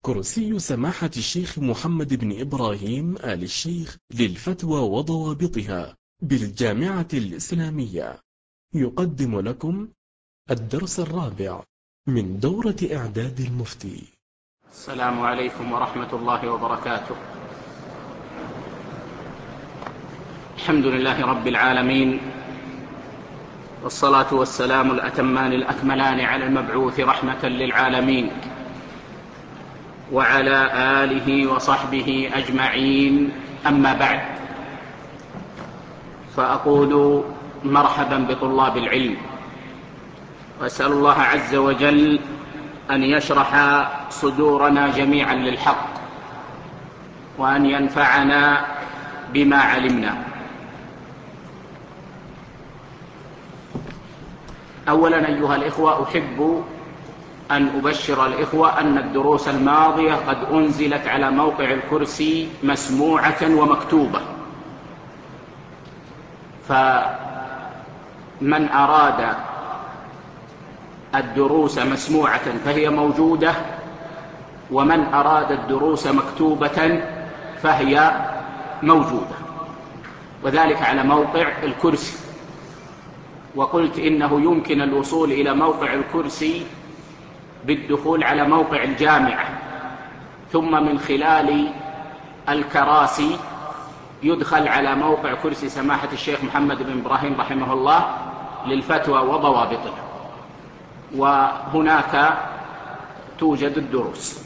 كرسي سماحة الشيخ محمد بن إبراهيم آل الشيخ للفتوى وضوابطها بالجامعة الإسلامية يقدم لكم الدرس الرابع من دورة إعداد المفتي. السلام عليكم ورحمة الله وبركاته. الحمد لله رب العالمين، والصلاة والسلام الأتمان الأكملان على المبعوث رحمة للعالمين وعلى آله وصحبه أجمعين، أما بعد، فأقول مرحبا بطلاب العلم، وأسأل الله عز وجل أن يشرح صدورنا جميعا للحق، وأن ينفعنا بما علمنا. أولا أيها الإخوة، أحب أن أبشر الإخوة أن الدروس الماضية قد أنزلت على موقع الكرسي مسموعة ومكتوبة، فمن أراد الدروس مسموعة فهي موجودة، ومن أراد الدروس مكتوبة فهي موجودة، وذلك على موقع الكرسي. وقلت إنه يمكن الوصول إلى موقع الكرسي بالدخول على موقع الجامعة، ثم من خلال الكراسي يدخل على موقع كرسي سماحة الشيخ محمد بن إبراهيم رحمه الله للفتوى وضوابطها، وهناك توجد الدروس.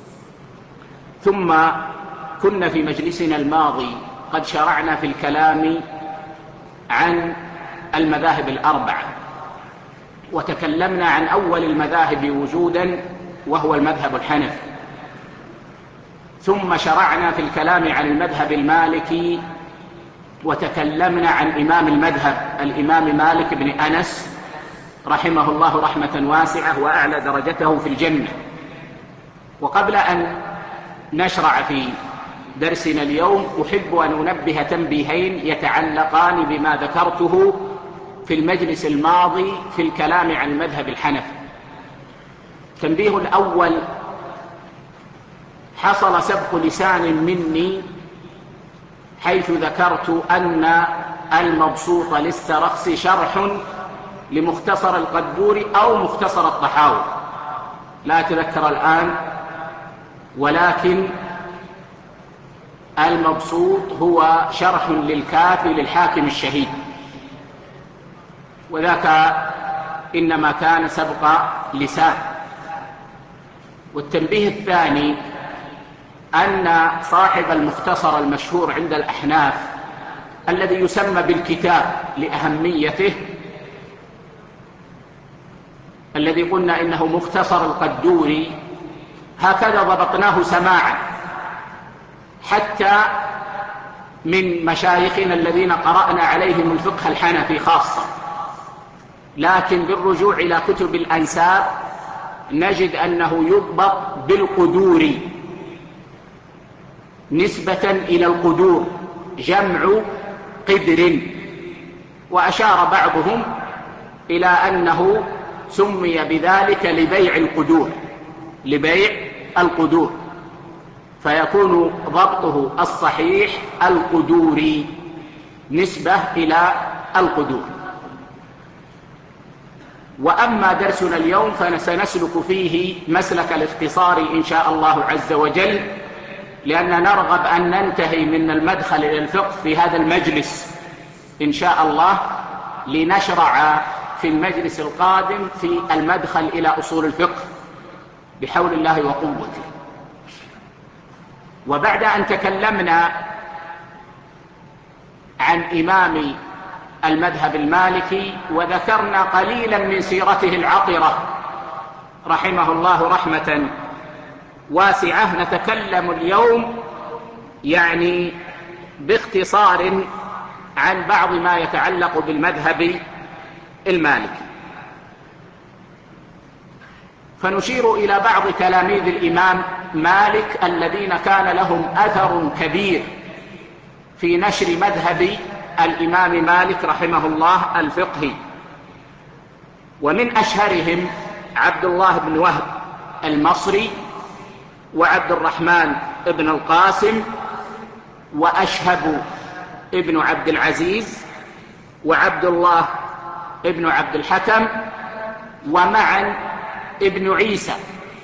ثم كنا في مجلسنا الماضي قد شرعنا في الكلام عن المذاهب الأربعة، وتكلمنا عن أول المذاهب وجودا وهو المذهب الحنفي، ثم شرعنا في الكلام عن المذهب المالكي، وتكلمنا عن إمام المذهب الإمام مالك بن أنس رحمه الله رحمة واسعة وأعلى درجته في الجنة. وقبل أن نشرع في درسنا اليوم أحب أن أنبه تنبيهين يتعلقان بما ذكرته في المجلس الماضي في الكلام عن المذهب الحنفي. التنبيه الأول: حصل سبق لسان مني حيث ذكرت أن المبسوط للسرخس شرح لمختصر القدوري أو مختصر الطحاوي، لا أتذكر الآن، ولكن المبسوط هو شرح للكافي للحاكم الشهيد، وذاك إنما كان سبق لسان. والتنبيه الثاني أن صاحب المختصر المشهور عند الأحناف الذي يسمى بالكتاب لأهميته، الذي قلنا إنه مختصر القدوري، هكذا ضبطناه سماعا حتى من مشايخنا الذين قرأنا عليهم الفقه الحنفي خاصة، لكن بالرجوع إلى كتب الأنساب نجد أنه يضبط بالقدور نسبة إلى القدور، جمع قدر، وأشار بعضهم إلى أنه سمي بذلك لبيع القدور، لبيع القدور، فيكون ضبطه الصحيح القدوري نسبة إلى القدور. وأما درسنا اليوم فسنسلك فيه مسلك الاختصار إن شاء الله عز وجل، لأننا نرغب أن ننتهي من المدخل إلى الفقه في هذا المجلس إن شاء الله، لنشرع في المجلس القادم في المدخل إلى أصول الفقه بحول الله وقوته. وبعد أن تكلمنا عن إمام المذهب المالكي وذكرنا قليلا من سيرته العطرة رحمه الله رحمة واسعة، نتكلم اليوم يعني باختصار عن بعض ما يتعلق بالمذهب المالكي. فنشير إلى بعض تلاميذ الإمام مالك الذين كان لهم أثر كبير في نشر مذهب الإمام مالك رحمه الله الفقهي، ومن أشهرهم عبد الله بن وهب المصري، وعبد الرحمن ابن القاسم، وأشهب ابن عبد العزيز، وعبد الله ابن عبد الحكم، ومعن ابن عيسى.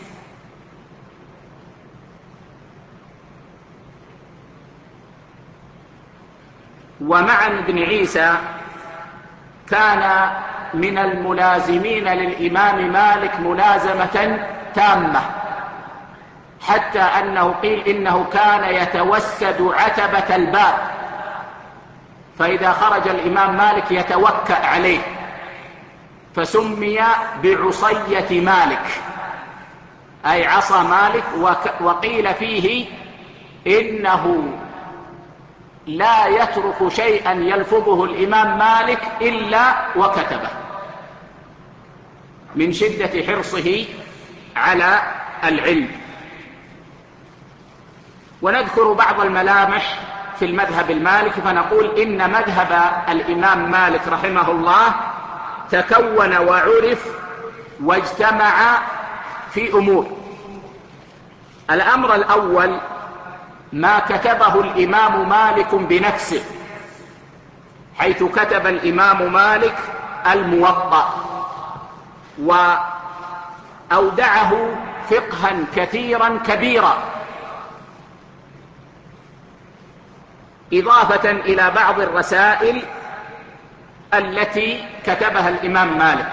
ومعن ابن عيسى كان من الملازمين للإمام مالك ملازمة تامة، حتى أنه قيل إنه كان يتوسد عتبة الباب، فإذا خرج الإمام مالك يتوكأ عليه، فسمي بعصية مالك، أي عصا مالك. وقيل فيه إنه لا يترك شيئا يلفظه الإمام مالك إلا وكتبه، من شدة حرصه على العلم. ونذكر بعض الملامح في المذهب المالكي، فنقول إن مذهب الإمام مالك رحمه الله تكون وعرف واجتمع في أمور. الأمر الأول ما كتبه الإمام مالك بنفسه، حيث كتب الإمام مالك الموطأ، وأودعه فقها كثيرا كبيرا، إضافة إلى بعض الرسائل التي كتبها الإمام مالك.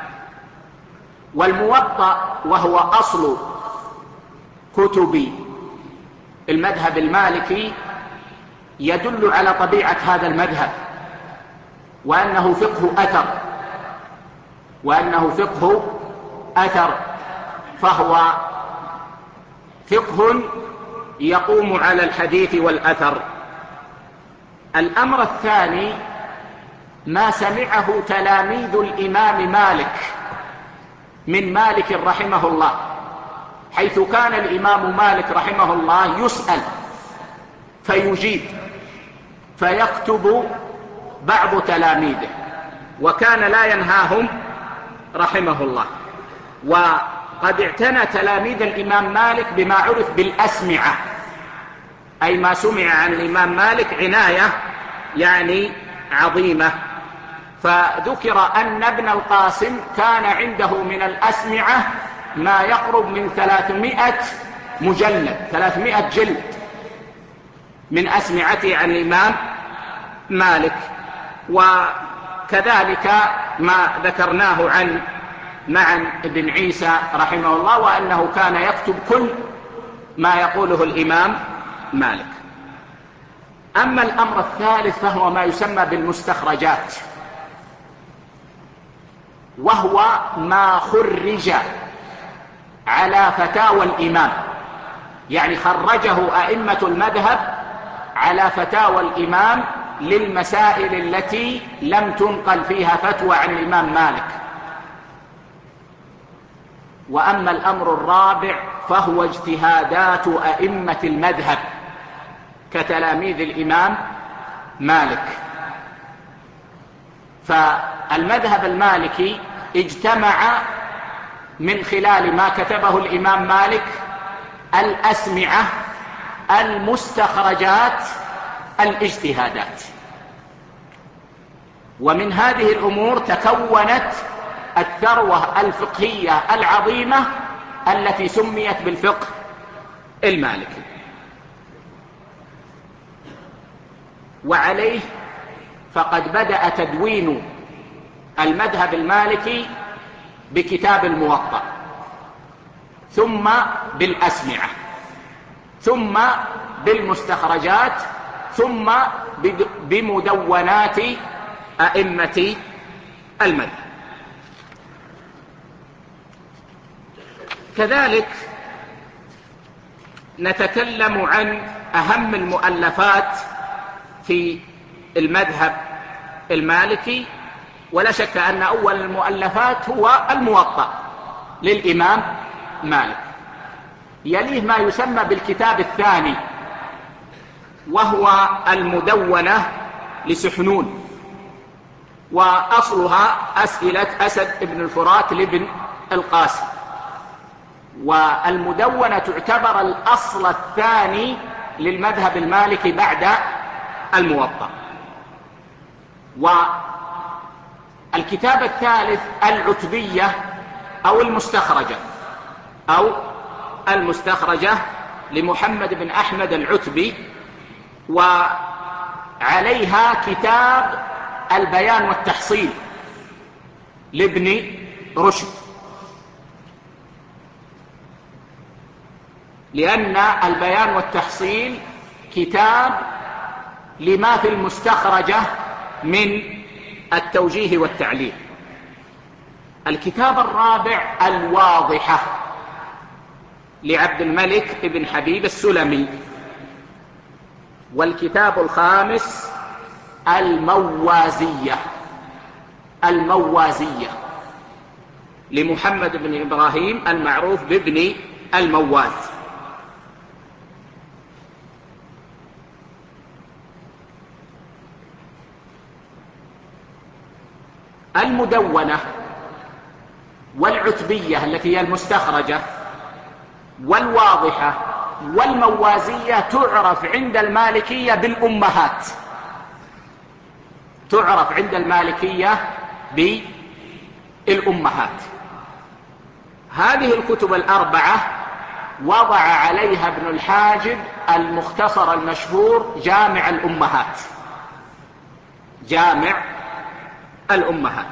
والموطأ وهو أصل كتب المذهب المالكي يدل على طبيعة هذا المذهب، وأنه فقه أثر، فهو فقه يقوم على الحديث والأثر. الأمر الثاني ما سمعه تلاميذ الإمام مالك من مالك رحمه الله، حيث كان الإمام مالك رحمه الله يسأل فيجيب، فيكتب بعض تلاميذه، وكان لا ينهاهم رحمه الله. وقد اعتنى تلاميذ الإمام مالك بما عرف بالأسمعة، أي ما سمع عن الإمام مالك عناية يعني عظيمة. فذكر أن ابن القاسم كان عنده من الأسمعة ما يقرب من 300 مجلد، 300 جلد من أسمعته عن الإمام مالك. وكذلك ما ذكرناه عن معن بن عيسى رحمه الله، وأنه كان يكتب كل ما يقوله الإمام مالك. أما الأمر الثالث فهو ما يسمى بالمستخرجات، وهو ما خرج على فتاوى الإمام، يعني خرجه أئمة المذهب على فتاوى الإمام للمسائل التي لم تنقل فيها فتوى عن الإمام مالك. وأما الأمر الرابع فهو اجتهادات أئمة المذهب كتلاميذ الإمام مالك. فالمذهب المالكي اجتمع من خلال ما كتبه الإمام مالك الأسمعة، المستخرجات، الاجتهادات. ومن هذه الأمور تكونت الثروة الفقهية العظيمة التي سميت بالفقه المالكي. وعليه فقد بدأ تدوين المذهب المالكي بكتاب الموطأ، ثم بالأسمعة، ثم بالمستخرجات، ثم بمدونات أئمة المذهب. كذلك نتكلم عن أهم المؤلفات في المذهب المالكي، ولا شك أن أول المؤلفات هو الموطأ للإمام مالك. يليه ما يسمى بالكتاب الثاني، وهو المدونة لسحنون، وأصلها أسئلة أسد بن الفرات لابن القاسم. والمدونة تعتبر الأصل الثاني للمذهب المالكي بعد الموطأ. والكتاب الثالث العتبية أو المستخرجة لمحمد بن أحمد العتبي، وعليها كتاب البيان والتحصيل لابن رشد، لأن البيان والتحصيل كتاب لما في المستخرجة من التوجيه والتعليل. الكتاب الرابع الواضحة لعبد الملك بن حبيب السلمي. والكتاب الخامس الموازية لمحمد بن إبراهيم المعروف بابن المواز. المدونة والعتبية التي هي المستخرجة والواضحة والموازية تعرف عند المالكية بالأمهات، هذه الكتب الأربعة وضع عليها ابن الحاجب المختصر المشهور جامع الأمهات.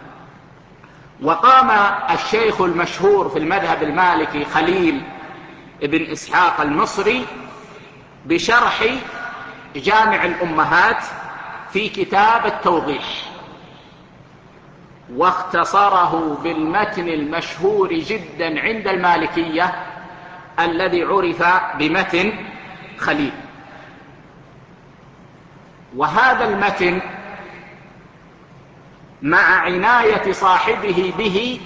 وقام الشيخ المشهور في المذهب المالكي خليل ابن إسحاق المصري بشرح جامع الأمهات في كتاب التوضيح، واختصره بالمتن المشهور جدا عند المالكية الذي عرف بمتن خليل. وهذا المتن مع عناية صاحبه به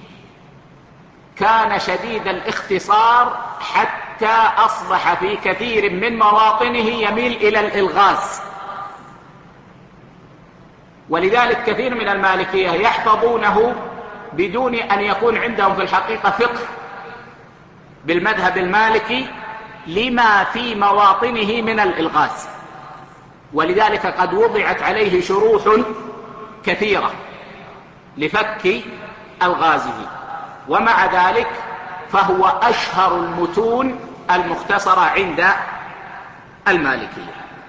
كان شديد الاختصار، حتى أصبح في كثير من مواطنه يميل إلى الإلغاز. ولذلك كثير من المالكية يحفظونه بدون أن يكون عندهم في الحقيقة فقه بالمذهب المالكي لما في مواطنه من الإلغاز، ولذلك قد وضعت عليه شروح كثيرة لفك ألغازه، ومع ذلك فهو أشهر المتون المختصرة عند المالكية.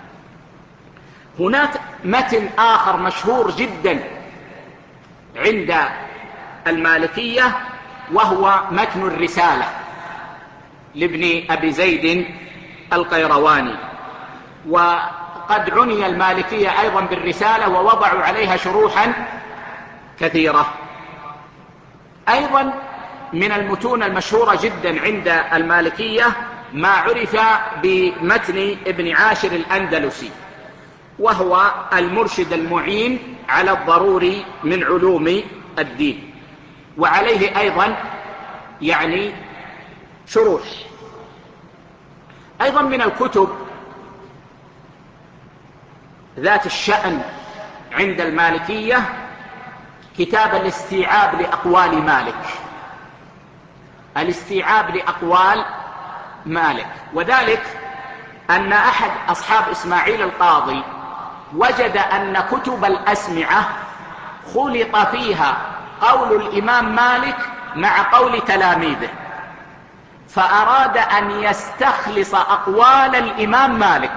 هناك متن آخر مشهور جدا عند المالكية وهو متن الرسالة لابن أبي زيد القيرواني، وقد عني المالكية أيضا بالرسالة ووضعوا عليها شروحا كثيرة. أيضا من المتون المشهورة جدا عند المالكية ما عرف بمتن ابن عاشر الأندلسي، وهو المرشد المعين على الضروري من علوم الدين، وعليه أيضا شروح. أيضا من الكتب ذات الشأن عند المالكية كتاب الاستيعاب لأقوال مالك، وذلك أن أحد أصحاب إسماعيل القاضي وجد أن كتب الأسمعة خلط فيها قول الإمام مالك مع قول تلاميذه، فأراد أن يستخلص أقوال الإمام مالك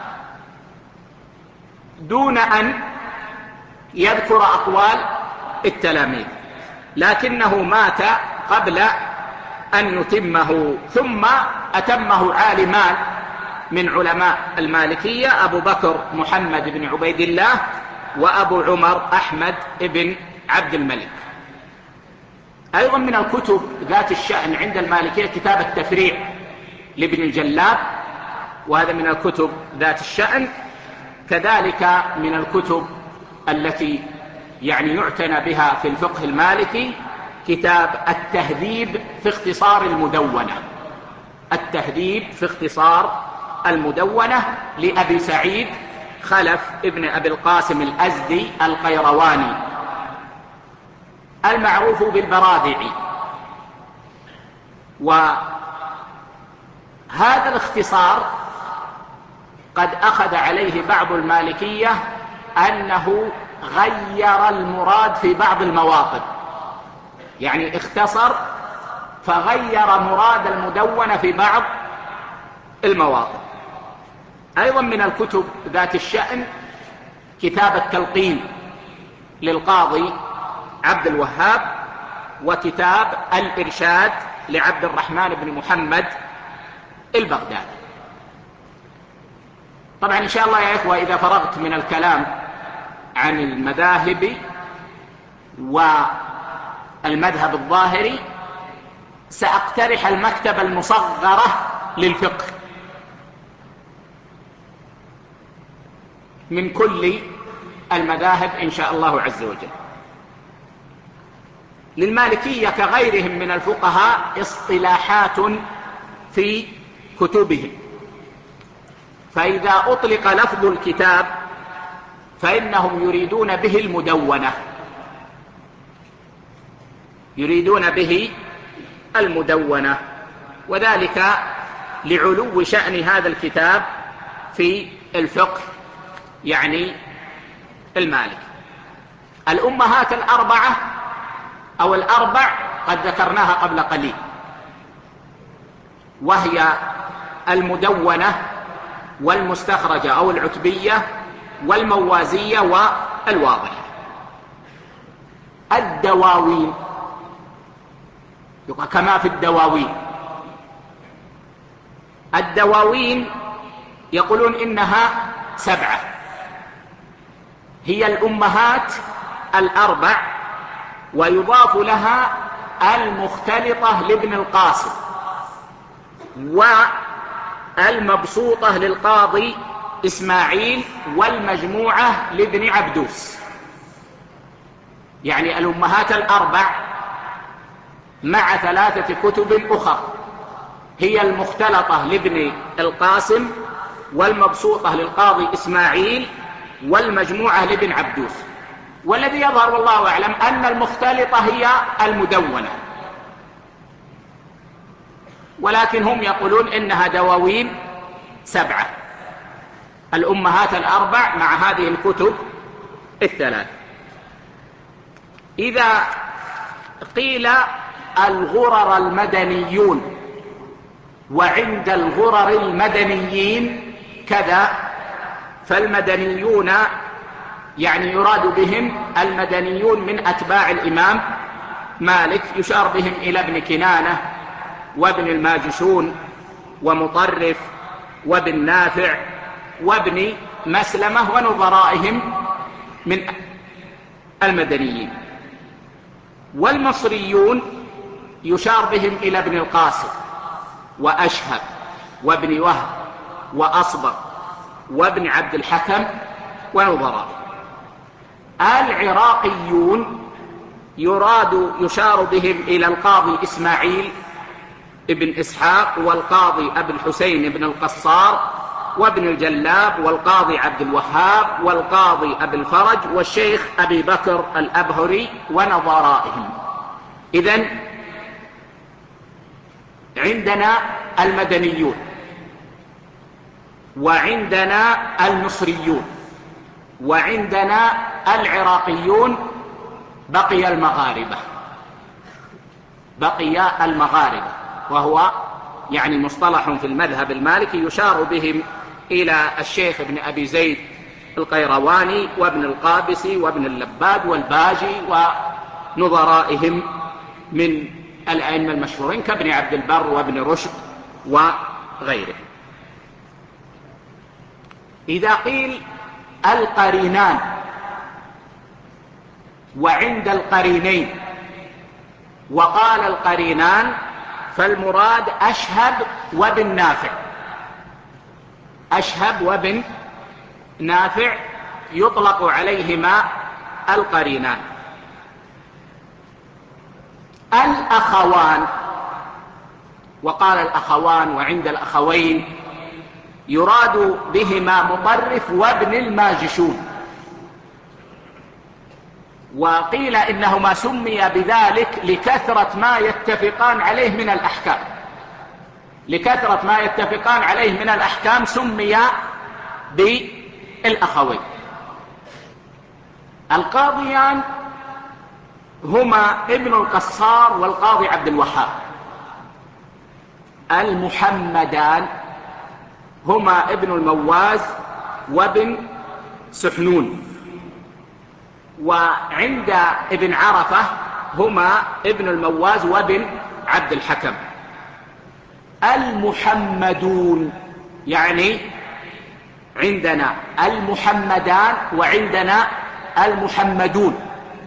دون أن يذكر أقوال التلاميذ، لكنه مات قبل أن يتمه، ثم أتمه عالمان من علماء المالكية، أبو بكر محمد بن عبيد الله وأبو عمر أحمد بن عبد الملك. أيضا من الكتب ذات الشأن عند المالكية كتاب التفريع لابن الجلاب، وهذا من الكتب ذات الشأن. كذلك من الكتب التي يعتنى بها في الفقه المالكي كتاب التهذيب في اختصار المدونة لأبي سعيد خلف ابن أبي القاسم الأزدي القيرواني المعروف بالبرادعي. وهذا الاختصار قد أخذ عليه بعض المالكية أنه غير المراد في بعض المواطن، يعني اختصر فغير مراد المدونة في بعض المواطن. أيضا من الكتب ذات الشأن كتاب التلقين للقاضي عبد الوهاب، وكتاب الإرشاد لعبد الرحمن بن محمد البغدادي. طبعا إن شاء الله يا إخوة إذا فرغت من الكلام عن المذاهب والمذهب الظاهري سأقترح المكتبة المصغرة للفقه من كل المذاهب إن شاء الله عز وجل. للمالكية كغيرهم من الفقهاء اصطلاحات في كتبهم، فإذا أطلق لفظ الكتاب فإنهم يريدون به المدونة، يريدون به المدونة، وذلك لعلو شأن هذا الكتاب في الفقه يعني المالك. الأمهات الأربعة أو الأربع قد ذكرناها قبل قليل، وهي المدونة والمستخرجة أو العتبية والموازية والواضحة. الدواوين كما في الدواوين، الدواوين يقولون إنها 7، هي الأمهات الأربع، ويضاف لها المختلطة لابن القاسم، والمبسوطة للقاضي إسماعيل، والمجموعة لابن عبدوس. يعني الأمهات الأربع مع 3 كتب أخرى، هي المختلطة لابن القاسم، والمبسوطة للقاضي إسماعيل، والمجموعة لابن عبدوس. والذي يظهر والله أعلم أن المختلطة هي المدونة، ولكن هم يقولون إنها دواوين 7، الأمهات الأربع مع هذه الكتب 3. إذا قيل الغرر المدنيون وعند الغرر المدنيين كذا، فالمدنيون يعني يراد بهم المدنيون من أتباع الإمام مالك، يشار بهم إلى ابن كنانة وابن الماجشون ومطرف وابن نافع وابن مسلمة ونظرائهم من المدنيين. والمصريون يشار بهم إلى ابن القاسم وأشهب وابن وهب وأصبغ وابن عبد الحكم ونظرائهم. العراقيون يشار بهم إلى القاضي إسماعيل ابن إسحاق، والقاضي أبي الحسين ابن القصار، وابن الجلاب، والقاضي عبد الوهاب، والقاضي أبي الفرج، والشيخ أبي بكر الأبهري ونظرائهم. إذن عندنا المدنيون، وعندنا المصريون، وعندنا العراقيون، بقي المغاربة، وهو يعني مصطلح في المذهب المالكي يشار بهم إلى الشيخ ابن أبي زيد القيرواني وابن القابسي وابن اللباد والباجي ونظرائهم من الأئمة المشهورين كابن عبد البر وابن رشد وغيره. إذا قيل القرينان وعند القرينين وقال القرينان، فالمراد أشهب وابن نافع. أشهب وابن نافع يطلق عليهما القرينان. الأخوان، وقال الأخوان وعند الأخوين، يراد بهما مطرف وابن الماجشون، وقيل إنهما سمي بذلك لكثرة ما يتفقان عليه من الأحكام، لكثرة ما يتفقان عليه من الأحكام سمي بالأخوين. القاضيان هما ابن القصار والقاضي عبد الوهاب. المحمدان هما ابن المواز وابن سحنون. وعند ابن عرفة هما ابن المواز وابن عبد الحكم. المحمدون يعني عندنا المحمدان وعندنا المحمدون.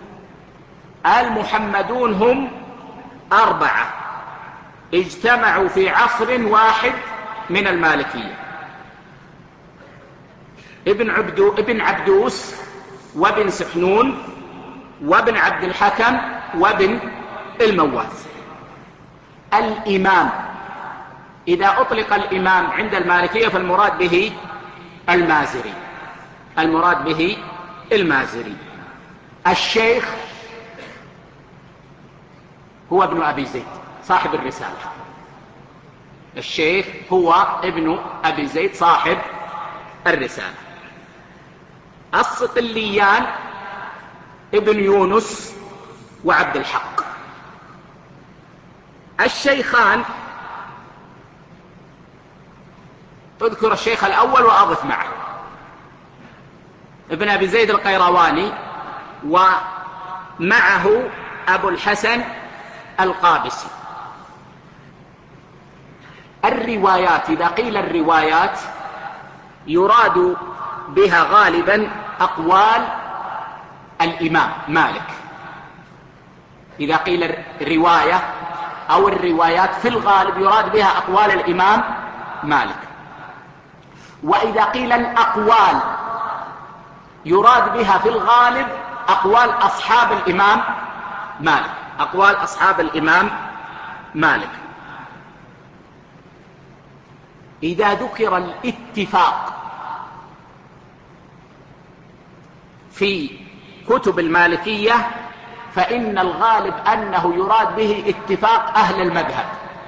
المحمدون هم 4 اجتمعوا في عصر واحد من المالكية: ابن عبدوس وابن سحنون وابن عبد الحكم وابن المواز. الإمام إذا أطلق الإمام عند المالكية فالمراد به المازري، المراد به المازري. الشيخ هو ابن أبي زيد صاحب الرسالة. الشيخ هو ابن أبي زيد صاحب الرسالة. الصقليان ابن يونس وعبد الحق. الشيخان اذكر الشيخ الأول وأضف معه ابن أبي زيد القيرواني، ومعه أبو الحسن القابسي. الروايات إذا قيل الروايات يراد بها غالبا أقوال الإمام مالك. إذا قيل الرواية أو الروايات في الغالب يراد بها أقوال الإمام مالك. وإذا قيل الأقوال يراد بها في الغالب أقوال أصحاب الإمام مالك، أقوال أصحاب الإمام مالك. إذا ذكر الاتفاق في كتب المالكية فإن الغالب أنه يراد به اتفاق أهل المذهب.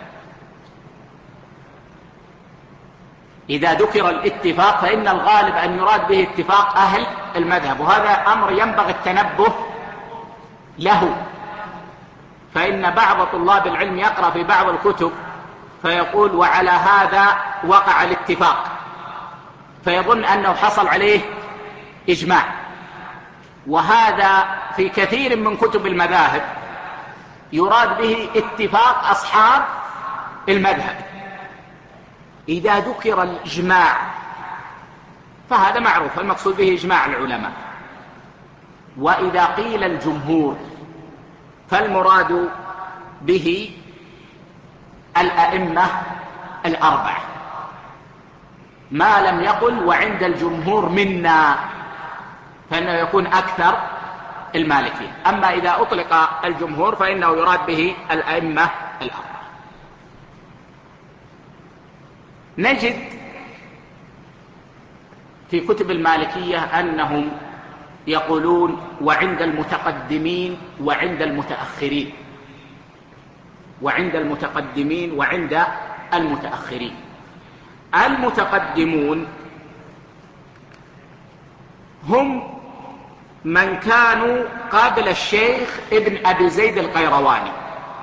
إذا ذكر الاتفاق فإن الغالب أن يراد به اتفاق أهل المذهب، وهذا أمر ينبغي التنبه له. فإن بعض طلاب العلم يقرأ في بعض الكتب فيقول وعلى هذا وقع الاتفاق، فيظن أنه حصل عليه إجماع، وهذا في كثير من كتب المذاهب يراد به اتفاق أصحاب المذهب. إذا ذكر الإجماع فهذا معروف المقصود به إجماع العلماء. وإذا قيل الجمهور فالمراد به الأئمة 4، ما لم يقل وعند الجمهور منا فإنه يكون أكثر المالكية. أما إذا أطلق الجمهور فإنه يراد به الأئمة 4. نجد في كتب المالكية أنهم يقولون وعند المتقدمين وعند المتأخرين، وعند المتقدمين وعند المتأخرين. المتقدمون هم من كانوا قبل الشيخ ابن أبي زيد القيرواني،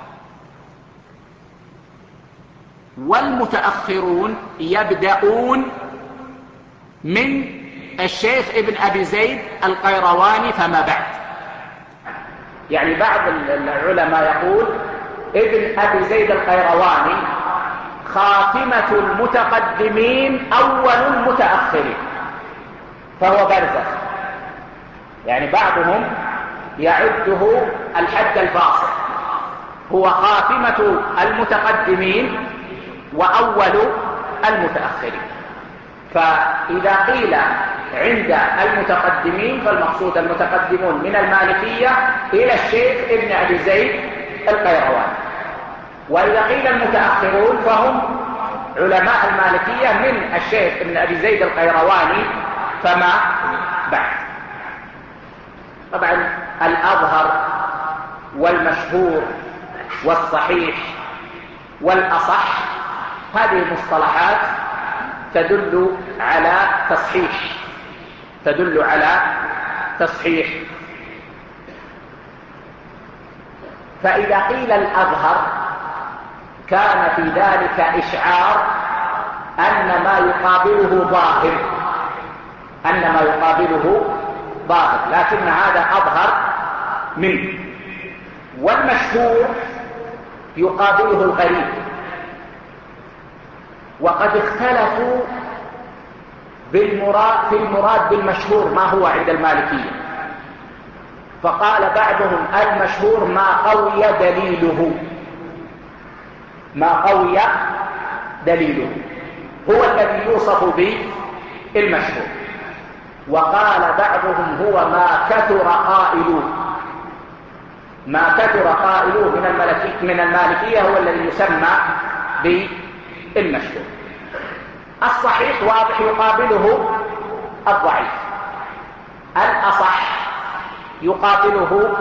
والمتأخرون يبدأون من الشيخ ابن أبي زيد القيرواني فما بعد. يعني بعض العلماء يقول ابن أبي زيد القيرواني خاتمة المتقدمين أول المتأخرين، فهو برزخ. يعني بعضهم يعده الحد الفاصل، هو خاتمة المتقدمين وأول المتأخرين. فإذا قيل عند المتقدمين فالمقصود المتقدمون من المالكية إلى الشيخ ابن أبي زيد القيرواني، وإذا قيل المتأخرون فهم علماء المالكية من الشيخ ابن أبي زيد القيرواني فما بعد. طبعا الأظهر والمشهور والصحيح والأصح، هذه المصطلحات تدل على تصحيح. فإذا قيل الأظهر كان في ذلك إشعار أن ما يقابله ظاهر، لكن هذا أظهر منه. والمشهور يقابله الغريب، وقد اختلفوا في المراد بالمشهور ما هو عند المالكية. فقال بعضهم المشهور ما قوي دليله هو الذي يوصف به المشهور. وقال بعضهم هو ما كثر قائلوه من المالكية هو الذي يسمى بالمشهور. الصحيح واضح يقابله الضعيف، الأصح يقابله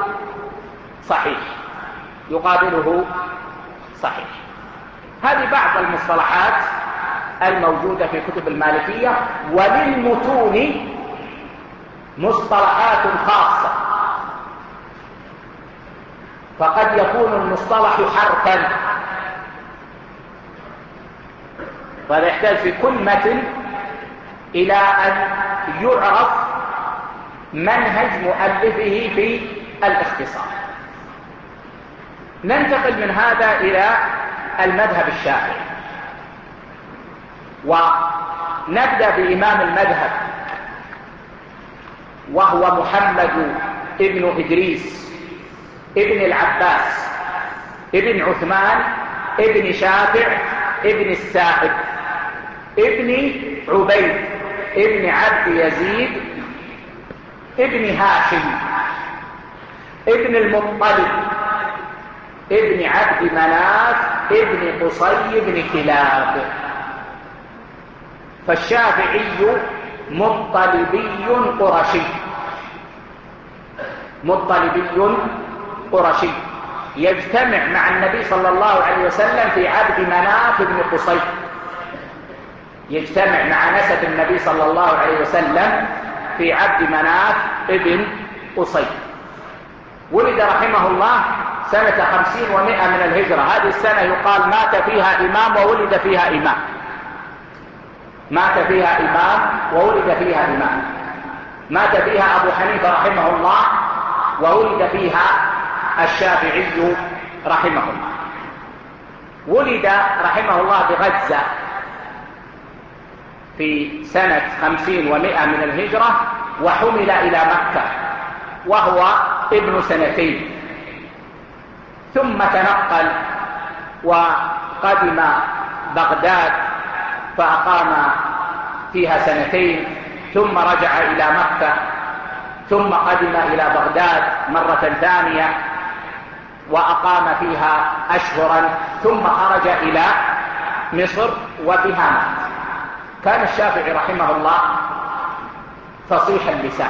صحيح. هذه بعض المصطلحات الموجودة في كتب المالكية. وللمتون مصطلحات خاصة، فقد يكون المصطلح حرفا، وهذا يحتاج في كل متن إلى أن يعرف منهج مؤلفه في الاختصار. ننتقل من هذا إلى المذهب الشافعي، ونبدأ بإمام المذهب وهو محمد ابن إدريس ابن العباس ابن عثمان ابن شافع ابن السائب ابن عبيد ابن عبد يزيد ابن هاشم ابن المطلب ابن عبد مناف ابن قصي بن كلاب. فالشافعي مطلبي قرشي يجتمع مع النبي صلى الله عليه وسلم في عبد مناف بن قصي، يجتمع مع نسب النبي صلى الله عليه وسلم في عبد مناف ابن قصي. ولد رحمه الله سنة 50 و100 من الهجرة. هذه السنة يقال مات فيها إمام وولد فيها إمام، مات فيها أبو حنيفة رحمه الله، وولد فيها الشافعي رحمه الله. ولد رحمه الله بغزة في سنة 50 و100 من الهجرة، وحمل إلى مكة وهو ابن 2 سنين، ثم تنقل وقدم بغداد فأقام فيها 2 سنين، ثم رجع إلى مكة، ثم قدم إلى بغداد مرة ثانية وأقام فيها أشهرا، ثم خرج إلى مصر وبها مات. كان الشافعي رحمه الله فصيح اللسان،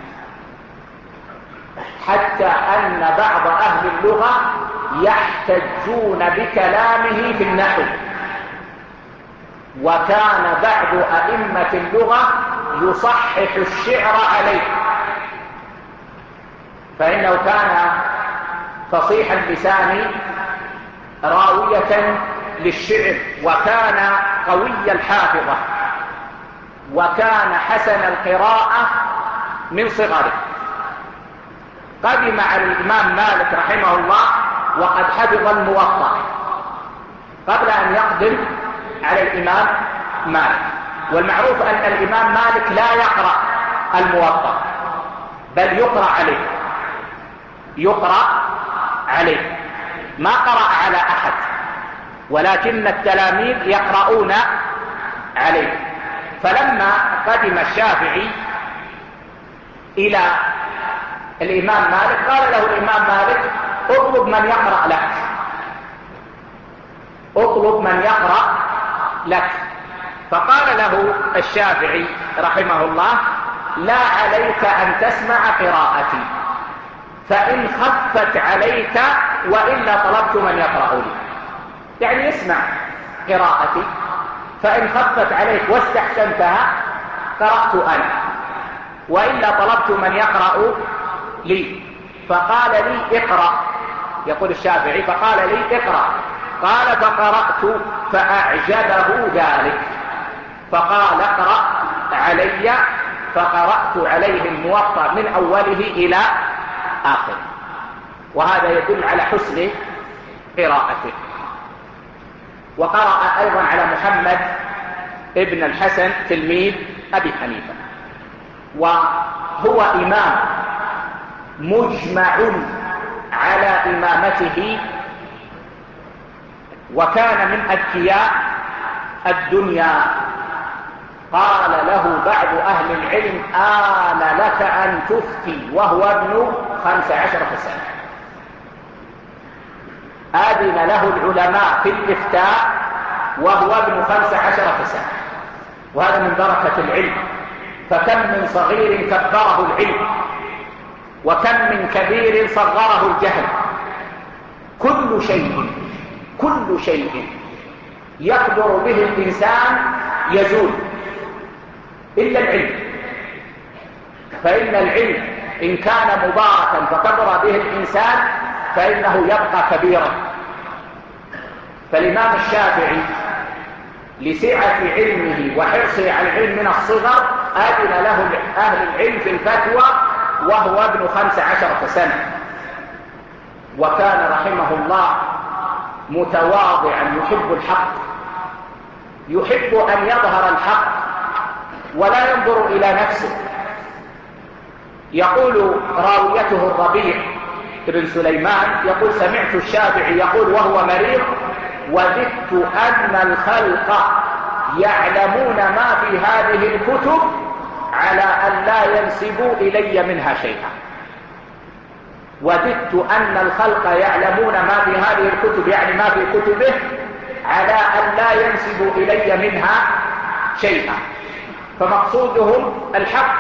حتى أن بعض أهل اللغة يحتجون بكلامه في النحو، وكان بعض أئمة اللغة يصحح الشعر عليه، فإنه كان فصيح اللسان راوية للشعر، وكان قوي الحافظة، وكان حسن القراءة من صغره. قدم على الإمام مالك رحمه الله وقد حفظ الموطأ قبل أن يقدم على الإمام مالك. والمعروف أن الإمام مالك لا يقرأ الموطأ، بل يقرأ عليه، ما قرأ على أحد، ولكن التلاميذ يقرؤون عليه. فلما قدم الشافعي إلى الإمام مالك قال له الإمام مالك اطلب من يقرأ لك. فقال له الشافعي رحمه الله لا عليك أن تسمع قراءتي، فإن خفت عليك وإلا طلبت من يقرأ لي. يعني اسمع قراءتي، فإن خفت عليك واستحسنتها قرأت أنا، وإلا طلبت من يقرأ لي. فقال لي اقرأ، يقول الشافعي فقال لي اقرأ، قال فقرأت فأعجبه ذلك، فقال اقرأ علي، فقرأت عليه الموطأ من أوله إلى آخره. وهذا يدل على حسن قراءته. وقرأ أيضا على محمد ابن الحسن تلميذ أبي حنيفة، وهو إمام مجمع على إمامته، وكان من أذكياء الدنيا. قال له بعض أهل العلم آن لك أن تفتي وهو ابن 15 سنة. آذن له العلماء في الإفتاء وهو ابن 15 سنة، وهذا من بركة العلم. فكم من صغير كبره العلم، وكم من كبير صغره الجهل. كل شيء يقدر به الإنسان يزول إلا العلم، فإن العلم إن كان مباركا فكبر به الإنسان فإنه يبقى كبيرا. فالإمام الشافعي لسعة علمه وحرصه على العلم من الصغر أذن له أهل العلم في الفتوى وهو ابن 15 سنة. وكان رحمه الله متواضعا يحب الحق، يحب أن يظهر الحق ولا ينظر إلى نفسه. يقول راويته الربيع بن سليمان يقول سمعت الشافعي يقول وهو مريض وددت أن الخلق يعلمون ما في هذه الكتب على أن لا ينسبوا إلي منها شيئا. وددت أن الخلق يعلمون ما في هذه الكتب، يعني ما في كتبه، على أن لا ينسبوا إلي منها شيئا. فمقصودهم الحق.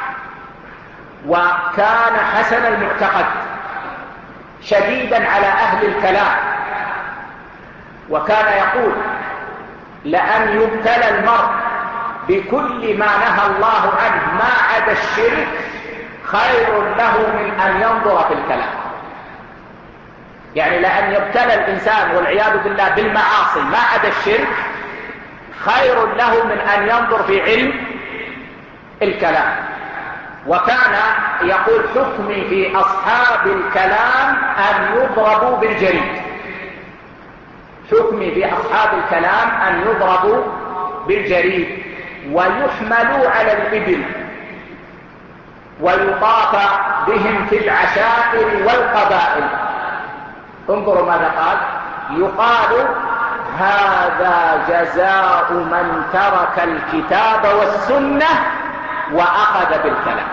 وكان حسن المعتقد شديدا على أهل الكلام، وكان يقول لأن يبتلى المرء بكل ما نهى الله عنه ما عدا الشرك خير له من أن ينظر في الكلام. يعني لأن يبتلى الإنسان والعياذ بالله بالمعاصي ما عدا الشرك خير له من أن ينظر في علم الكلام. وكان يقول حكمي في أصحاب الكلام أن يضربوا بالجريد. حكمي في أصحاب الكلام أن يضربوا بالجريد ويحملوا على الإبل ويطاف بهم في العشائر والقبائل. انظروا ماذا قال، يقال هذا جزاء من ترك الكتاب والسنة وأخذ بالكلام.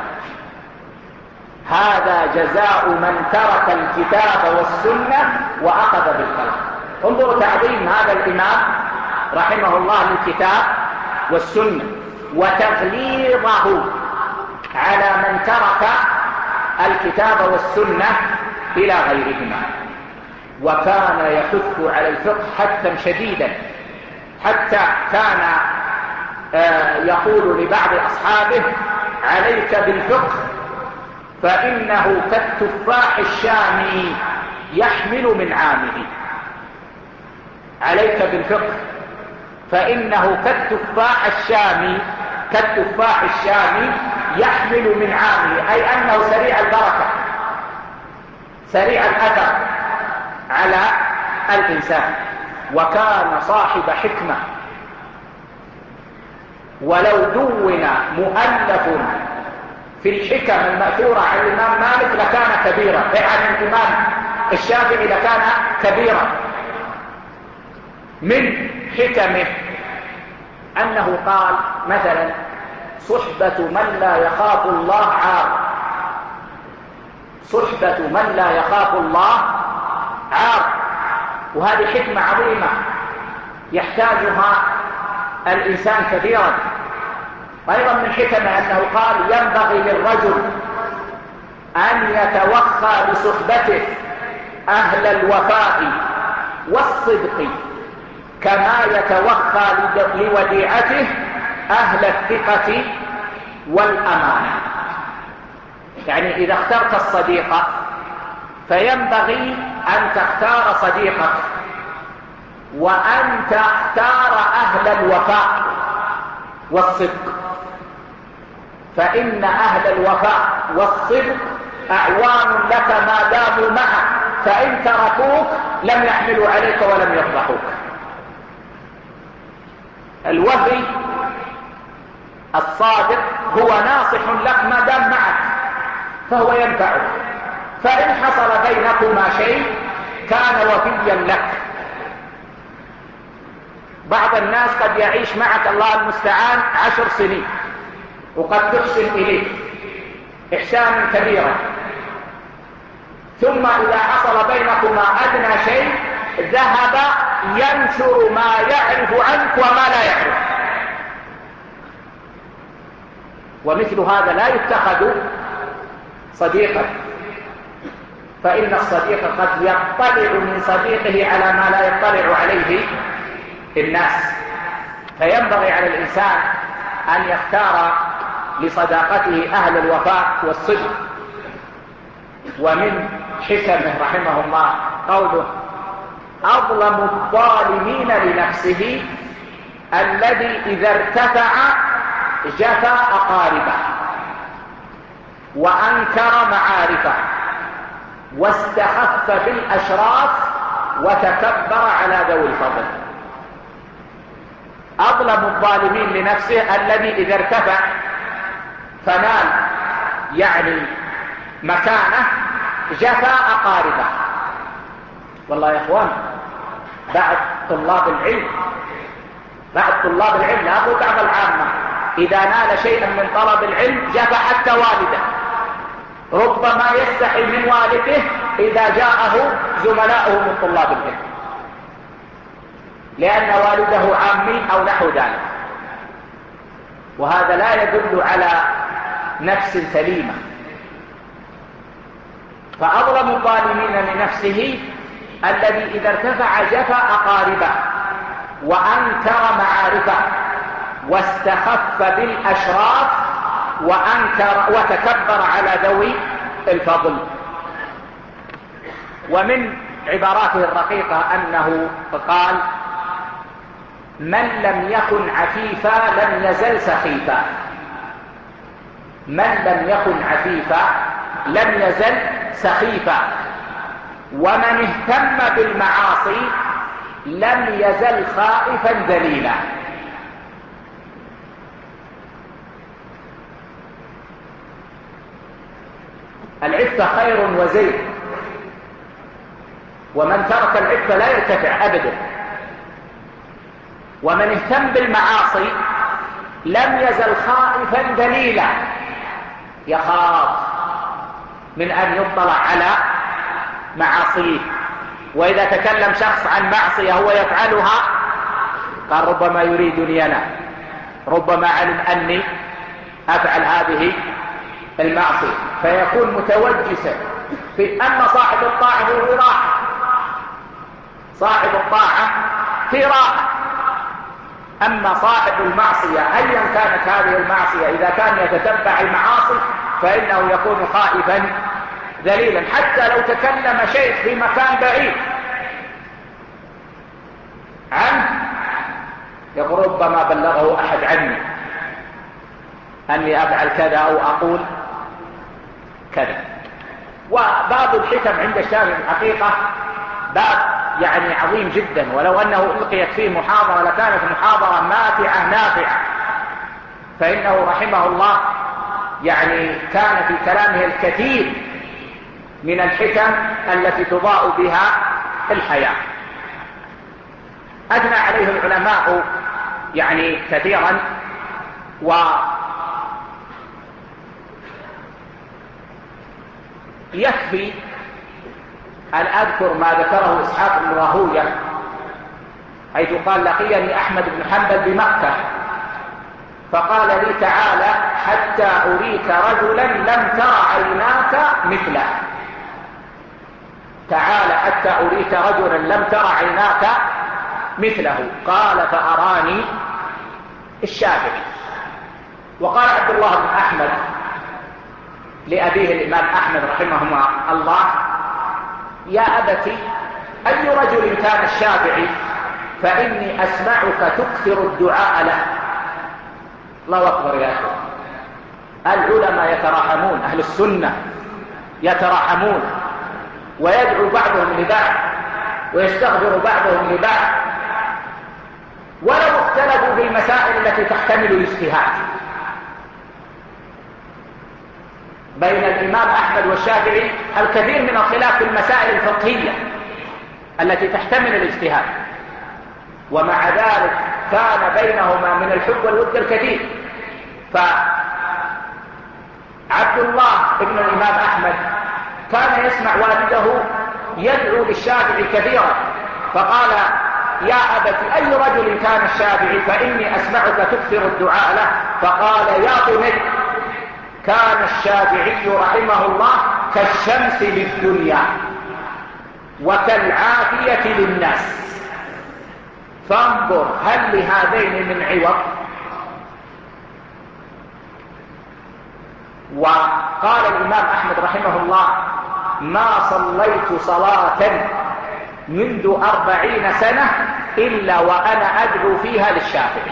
هذا جزاء من ترك الكتاب والسنة وأخذ بالكلام. انظروا تعظيم هذا الإمام رحمه الله للكتاب والسنة، وتغليظه على من ترك الكتاب والسنة إلى غيرهما. وكان يحث على الفقه حثا شديدا، حتى كان يقول لبعض أصحابه عليك بالفقه فإنه كالتفاح الشامي يحمل من عامه. عليك بالفقه فإنه كالتفاح الشامي يحمل من عامه، أي أنه سريع البركة سريع الأثر على الإنسان. وكان صاحب حكمة، ولو دون مؤلف في الحكم المأثورة عن الإمام مالك لكان كبيرا، عن الإمام الشافعي لكان كبيرا. من حكمه أنه قال مثلا صحبة من لا يخاف الله عار. صحبة من لا يخاف الله عار. وهذه حكمة عظيمة يحتاجها الإنسان كثيرا. أيضا من حكمه أنه قال ينبغي للرجل أن يتوخى لصحبته أهل الوفاء والصدق كما يتوخى لوديعته أهل الثقة والأمانة. يعني إذا اخترت الصديق فينبغي أن تختار صديقك وأن تختار أهل الوفاء والصدق، فإن أهل الوفاء والصدق أعوان لك ما داموا معك، فإن تركوك لم يحملوا عليك ولم يفضحوك. الوفي الصادق هو ناصح لك ما دام معك فهو ينفعك، فإن حصل بينكما شيء كان وفيا لك. بعض الناس قد يعيش معك الله المستعان 10 سنين وقد تحسن إليه إحسانا كبيرا، ثم إذا حصل بينكما أدنى شيء ذهب ينشر ما يعرف عنك وما لا يعرف، ومثل هذا لا يتخذ صديقا، فإن الصديق قد يطلع من صديقه على ما لا يطلع عليه الناس، فينبغي على الإنسان أن يختار لصداقته أهل الوفاء والصدق. ومن حكمه رحمه الله قوله: أظلم الظالمين لنفسه الذي إذا ارتفع جفا أقاربه وأنكر معارفه واستخف بالأشراف وتكبر على ذوي الفضل. أظلم الظالمين لنفسه الذي إذا ارتفع فنال يعني مكانه جفا أقاربه. والله يا إخوان بعض طلاب العلم لا أقول بعض العامة إذا نال شيئا من طلب العلم جفا حتى والده، ربما يستحي من والده إذا جاءه زملاؤه من طلاب العلم لأن والده عامي أو نحو ذلك، وهذا لا يدل على نفس سليمة. فأظلم الظالمين لنفسه الذي إذا ارتفع جفا أقاربه وأنكر معارفه واستخف بالأشراف وتكبر على ذوي الفضل. ومن عباراته الرقيقة أنه قال: من لم يكن عفيفا لم يزل سخيفا. من لم يكن عفيفا لم يزل سخيفا، ومن اهتم بالمعاصي لم يزل خائفا ذليلا. العفة خير وزين، ومن ترك العفة لا يرتفع أبدا. ومن اهتم بالمعاصي لم يزل خائفا ذليلا، يخاف من أن يطلع على معاصيه. وإذا تكلم شخص عن معصية هو يفعلها قال: ربما يريدني أنا، ربما علم أني أفعل هذه المعصية، فيكون متوجسا في أن صاحب الطاعة في راحة، صاحب الطاعة في راحة. أما صاحب المعصية أيا كانت هذه المعصية إذا كان يتتبع المعاصي فإنه يكون خائفا ذليلا، حتى لو تكلم شيخ في مكان بعيد عنه يقول: ربما بلغه أحد عني أني أفعل كذا أو أقول كذا. وباب الحكم عند الشافعي الحقيقة باب يعني عظيم جدا، ولو أنه ألقيت فيه محاضرة لكانت محاضرة ماتعة نافعة، فإنه رحمه الله يعني كان في كلامه الكثير من الحكم التي تضاء بها الحياة. أثنى عليه العلماء يعني كثيرا، ويكفي أن أذكر ما ذكره إسحاق بن راهوية حيث قال: لقيني أحمد بن حنبل بمكة فقال لي تعالى حتى أريك رجلا لم تر عيناك مثله. تعالى حتى أريك رجلا لم تر عيناك مثله. قال فأراني الشافعي. وقال عبد الله بن أحمد لأبيه الإمام أحمد رحمه الله: يا أبت أي رجل كان الشافعي فإني أسمعك تكثر الدعاء له. الله أكبر يا أخوة. العلماء يتراحمون، أهل السنة يتراحمون ويدعو بعضهم لبعض ويستغفر بعضهم لبعض ولو اختلفوا في المسائل التي تحتمل الاجتهاد. بين الإمام أحمد والشافعي الكثير من الخلاف في المسائل الفقهية التي تحتمل الاجتهاد، ومع ذلك كان بينهما من الحب والود الكثير. فعبد الله ابن الإمام أحمد كان يسمع والده يدعو للشافعي كثيرا، فقال: يا أبت أي رجل كان الشافعي فإني أسمعك تكثر الدعاء له. فقال: يا بني كان الشافعي رحمه الله كالشمس للدنيا وكالعافية للناس، فانظر هل لهذين من عوض. وقال الإمام أحمد رحمه الله: ما صليت صلاة منذ 40 سنة إلا وأنا أدعو فيها للشافعي.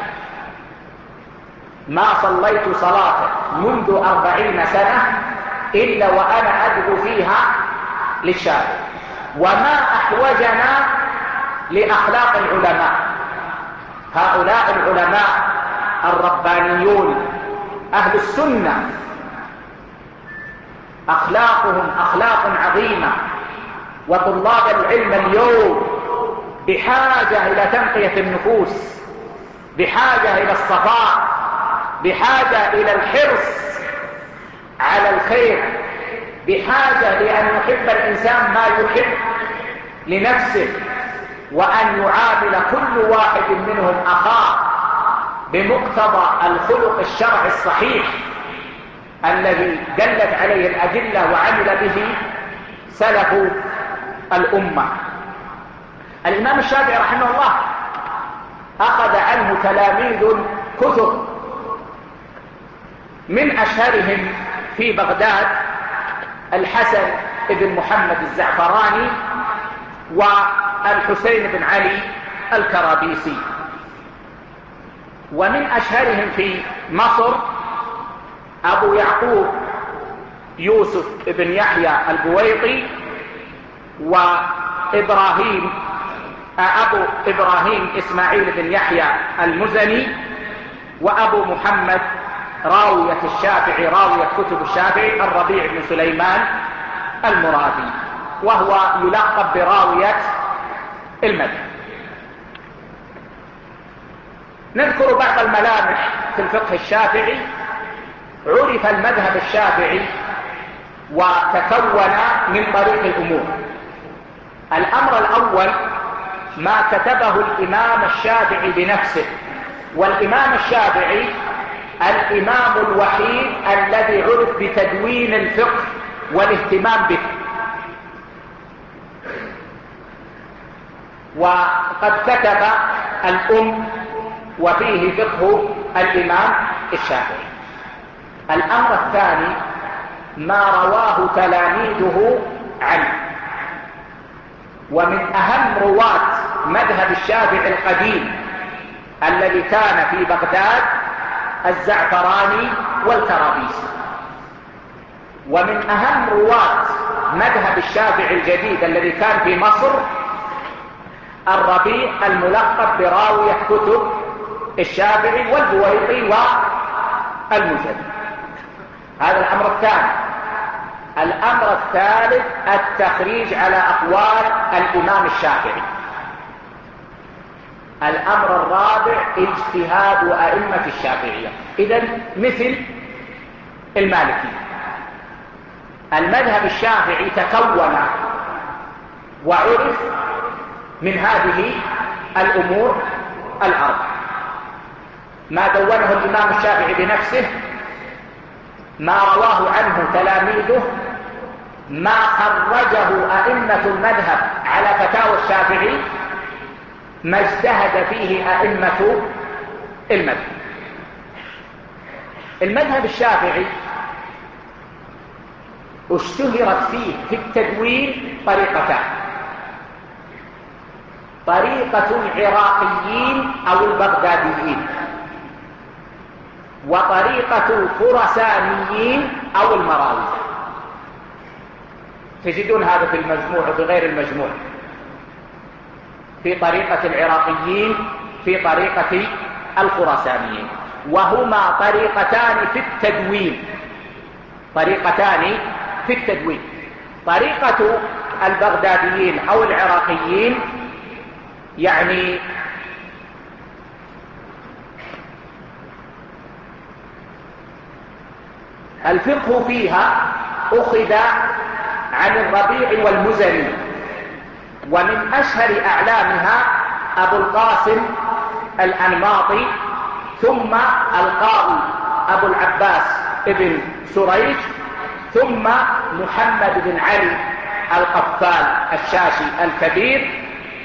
ما صليت صلاة منذ 40 سنة إلا وأنا أدعو فيها للشافعي. وما أحوجنا لأخلاق العلماء، هؤلاء العلماء الربانيون أهل السنة أخلاقهم أخلاق عظيمة، وطلاب العلم اليوم بحاجة إلى تنقية النفوس، بحاجة إلى الصفاء، بحاجة إلى الحرص على الخير، بحاجة لأن يحب الإنسان ما يحب لنفسه، وأن يعامل كل واحد منهم أخاه بمقتضى الخلق الشرعي الصحيح الذي دلت عليه الأدلة وعمل به سلف الأمة. الإمام الشافعي رحمه الله أخذ عنه تلاميذ كثر، من أشهرهم في بغداد الحسن بن محمد الزعفراني والحسين بن علي الكرابيسي، ومن أشهرهم في مصر أبو يعقوب يوسف بن يحيى البويطي، أبو إبراهيم إسماعيل بن يحيى المزني، وأبو محمد راوية الشافعي راوية كتب الشافعي الربيع بن سليمان المرادي، وهو يلقب براوية المذهب. نذكر بعض الملامح في الفقه الشافعي. عرف المذهب الشافعي وتكون من طريق الأمور. الأمر الأول ما كتبه الإمام الشافعي بنفسه، والإمام الشافعي الإمام الوحيد الذي عرف بتدوين الفقه والاهتمام به، وقد كتب الأم وفيه فقه الإمام الشافعي. الأمر الثاني ما رواه تلاميذه عنه، ومن أهم رواة مذهب الشافعي القديم الذي كان في بغداد الزعفراني والكرابيسي، ومن أهم رواة مذهب الشافعي الجديد الذي كان في مصر الربيع الملقب براوية كتب الشافعي والبويطي والمزني. هذا الأمر الثاني. الأمر الثالث التخريج على أقوال الإمام الشافعي. الأمر الرابع اجتهاد أئمة الشافعية. إذن مثل المالكي، المذهب الشافعي تكون وعرف من هذه الأمور الأربعة. ما دونه الإمام الشافعي بنفسه، ما رواه عنه تلاميذه، ما خرجه أئمة المذهب على فتاوى الشافعي، ما اجتهد فيه أئمة المذهب. المذهب الشافعي اشتهرت فيه في التدوين طريقتان: طريقة العراقيين أو البغداديين، وطريقة الخرسانيين أو المراوزة. تجدون هذا في المجموع وفي غير المجموع، في طريقة العراقيين، في طريقة الخرسانيين، وهما طريقتان في التدوين. طريقتان في التدوين: طريقة البغداديين أو العراقيين يعني الفقه فيها أخذ عن الربيع والمزني، ومن أشهر أعلامها أبو القاسم الأنماطي، ثم القاضي أبو العباس ابن سريج، ثم محمد بن علي القفال الشاشي الكبير.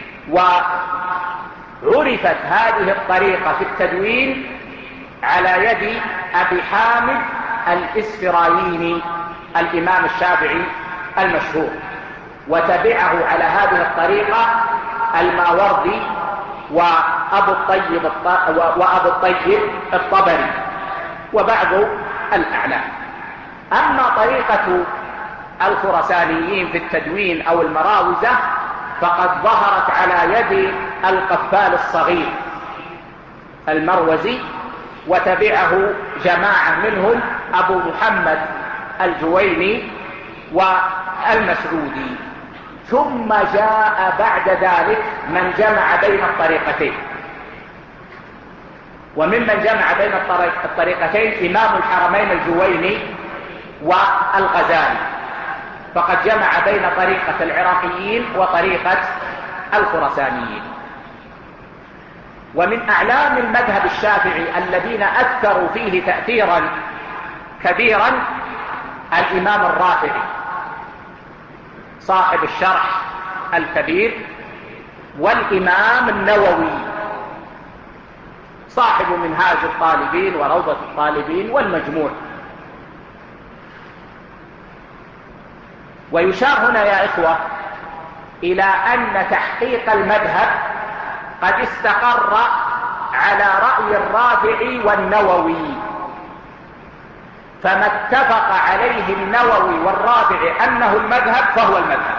وعرفت هذه الطريقة في التدوين على يد أبي حامد الإسفرايني الإمام الشافعي المشهور، وتبعه على هذه الطريقة الماوردي وأبو الطيب الطبري وبعض الأعلام. أما طريقة الخرسانيين في التدوين أو المراوزة فقد ظهرت على يد القفال الصغير المروزي، وتبعه جماعة منهم أبو محمد الجويني والمسعودي. ثم جاء بعد ذلك من جمع بين الطريقتين، وممن جمع بين الطريقتين إمام الحرمين الجويني والغزالي، فقد جمع بين طريقة العراقيين وطريقة الخرسانيين. ومن أعلام المذهب الشافعي الذين أثروا فيه تأثيرا كبيرا الإمام الرافعي صاحب الشرح الكبير، والإمام النووي صاحب منهاج الطالبين وروضة الطالبين والمجموع. ويشار هنا يا إخوة إلى أن تحقيق المذهب قد استقر على رأي الرافعي والنووي، فما اتفق عليه النووي والرافعي أنه المذهب فهو المذهب،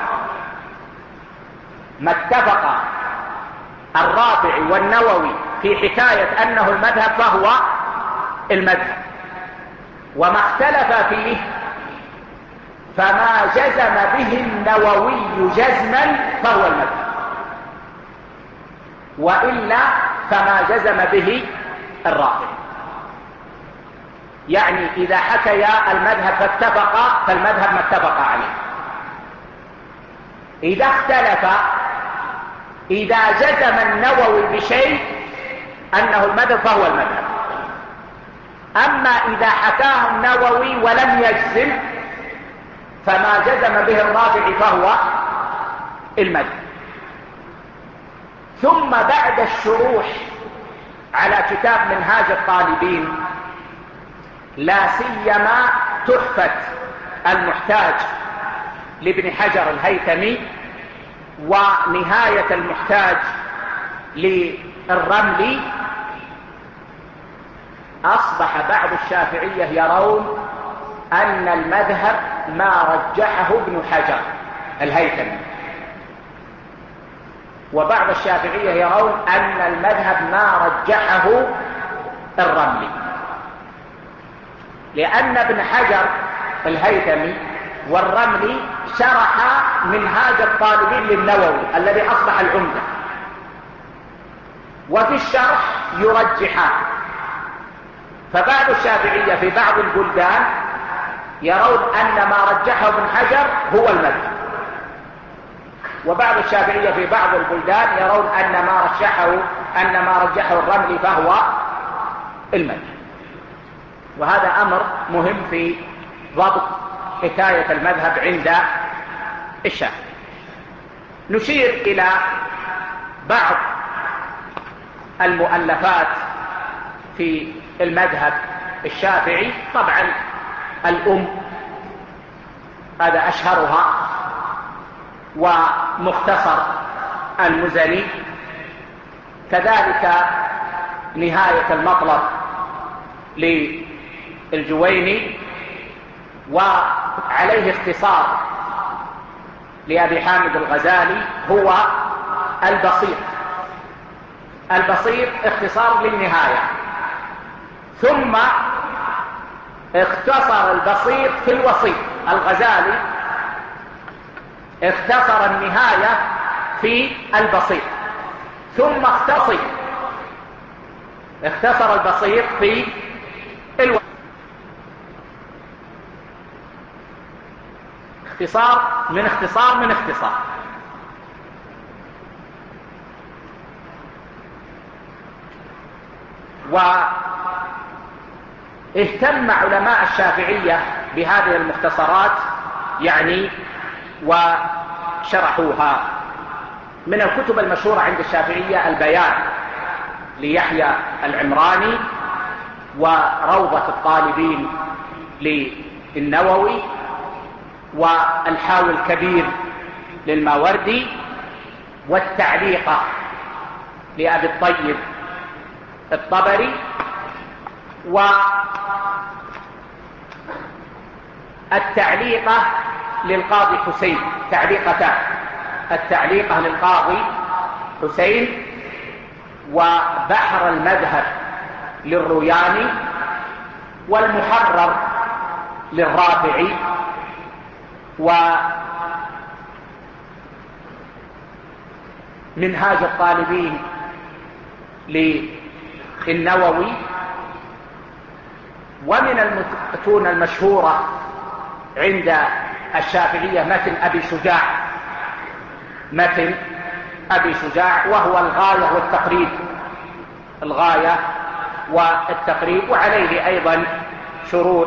ما اتفق الرافعي والنووي في حكاية أنه المذهب فهو المذهب، وما اختلف فيه فما جزم به النووي جزما فهو المذهب، وإلا فما جزم به الرافعي. يعني إذا حكيا المذهب فاتفقا فالمذهب ما اتفق عليه. إذا اختلف، إذا جزم النووي بشيء أنه المذهب فهو المذهب. أما إذا حكاه النووي ولم يجزم فما جزم به الرافعي فهو المذهب. ثم بعد الشروح على كتاب منهاج الطالبين، لا سيما تحفة المحتاج لابن حجر الهيثمي ونهاية المحتاج للرملي، أصبح بعض الشافعية يرون أن المذهب ما رجحه ابن حجر الهيثمي، وبعض الشافعية يرون أن المذهب ما رجحه الرملي، لأن ابن حجر الهيثمي والرملي شرح منهاج الطالبين للنووي الذي أصبح العمدة، وفي الشرح يرجحان. فبعض الشافعية في بعض البلدان يرون أن ما رجحه ابن حجر هو المذهب، وبعض الشافعية في بعض البلدان يرون أن ما رجحه الرملي فهو المذهب. وهذا أمر مهم في ضبط حكاية المذهب عند الشافعي. نشير إلى بعض المؤلفات في المذهب الشافعي. طبعا هذا أشهرها، ومختصر المزني، كذلك نهاية المطلب للجويني، وعليه اختصار لأبي حامد الغزالي هو البسيط. البسيط اختصار للنهاية، ثم اختصر البسيط في الوسيط. الغزالي اختصر النهاية في البسيط، ثم اختصر البسيط في الوسيط. اختصار من اختصار من اختصار. واهتم علماء الشافعية بهذه المختصرات وشرحوها. من الكتب المشهورة عند الشافعية البيان ليحيى العمراني، وروضة الطالبين للنووي، والحاوي الكبير للماوردي، والتعليقة لأبي الطيب الطبري، والتعليقة للقاضي حسين. تعليقتان: التعليقة للقاضي حسين، وبحر المذهب للروياني، والمحرر للرافعي، ومنهاج الطالبين للنووي. ومن المتون المشهورة عند الشافعية متن أبي شجاع، وهو الغاية والتقريب، وعليه أيضا شروح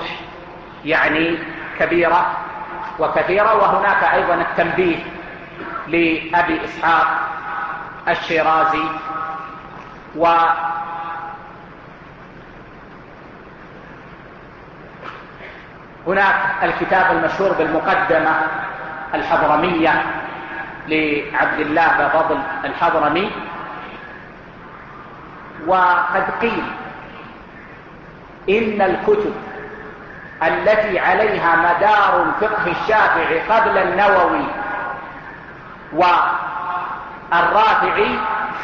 كبيرة وكثيرة. وهناك أيضا التنبيه لأبي إسحاق الشيرازي. هناك الكتاب المشهور بالمقدمة الحضرمية لعبد الله بفضل الحضرمي. وقد قيل إن الكتب التي عليها مدار الفقه الشافعي قبل النووي والرافعي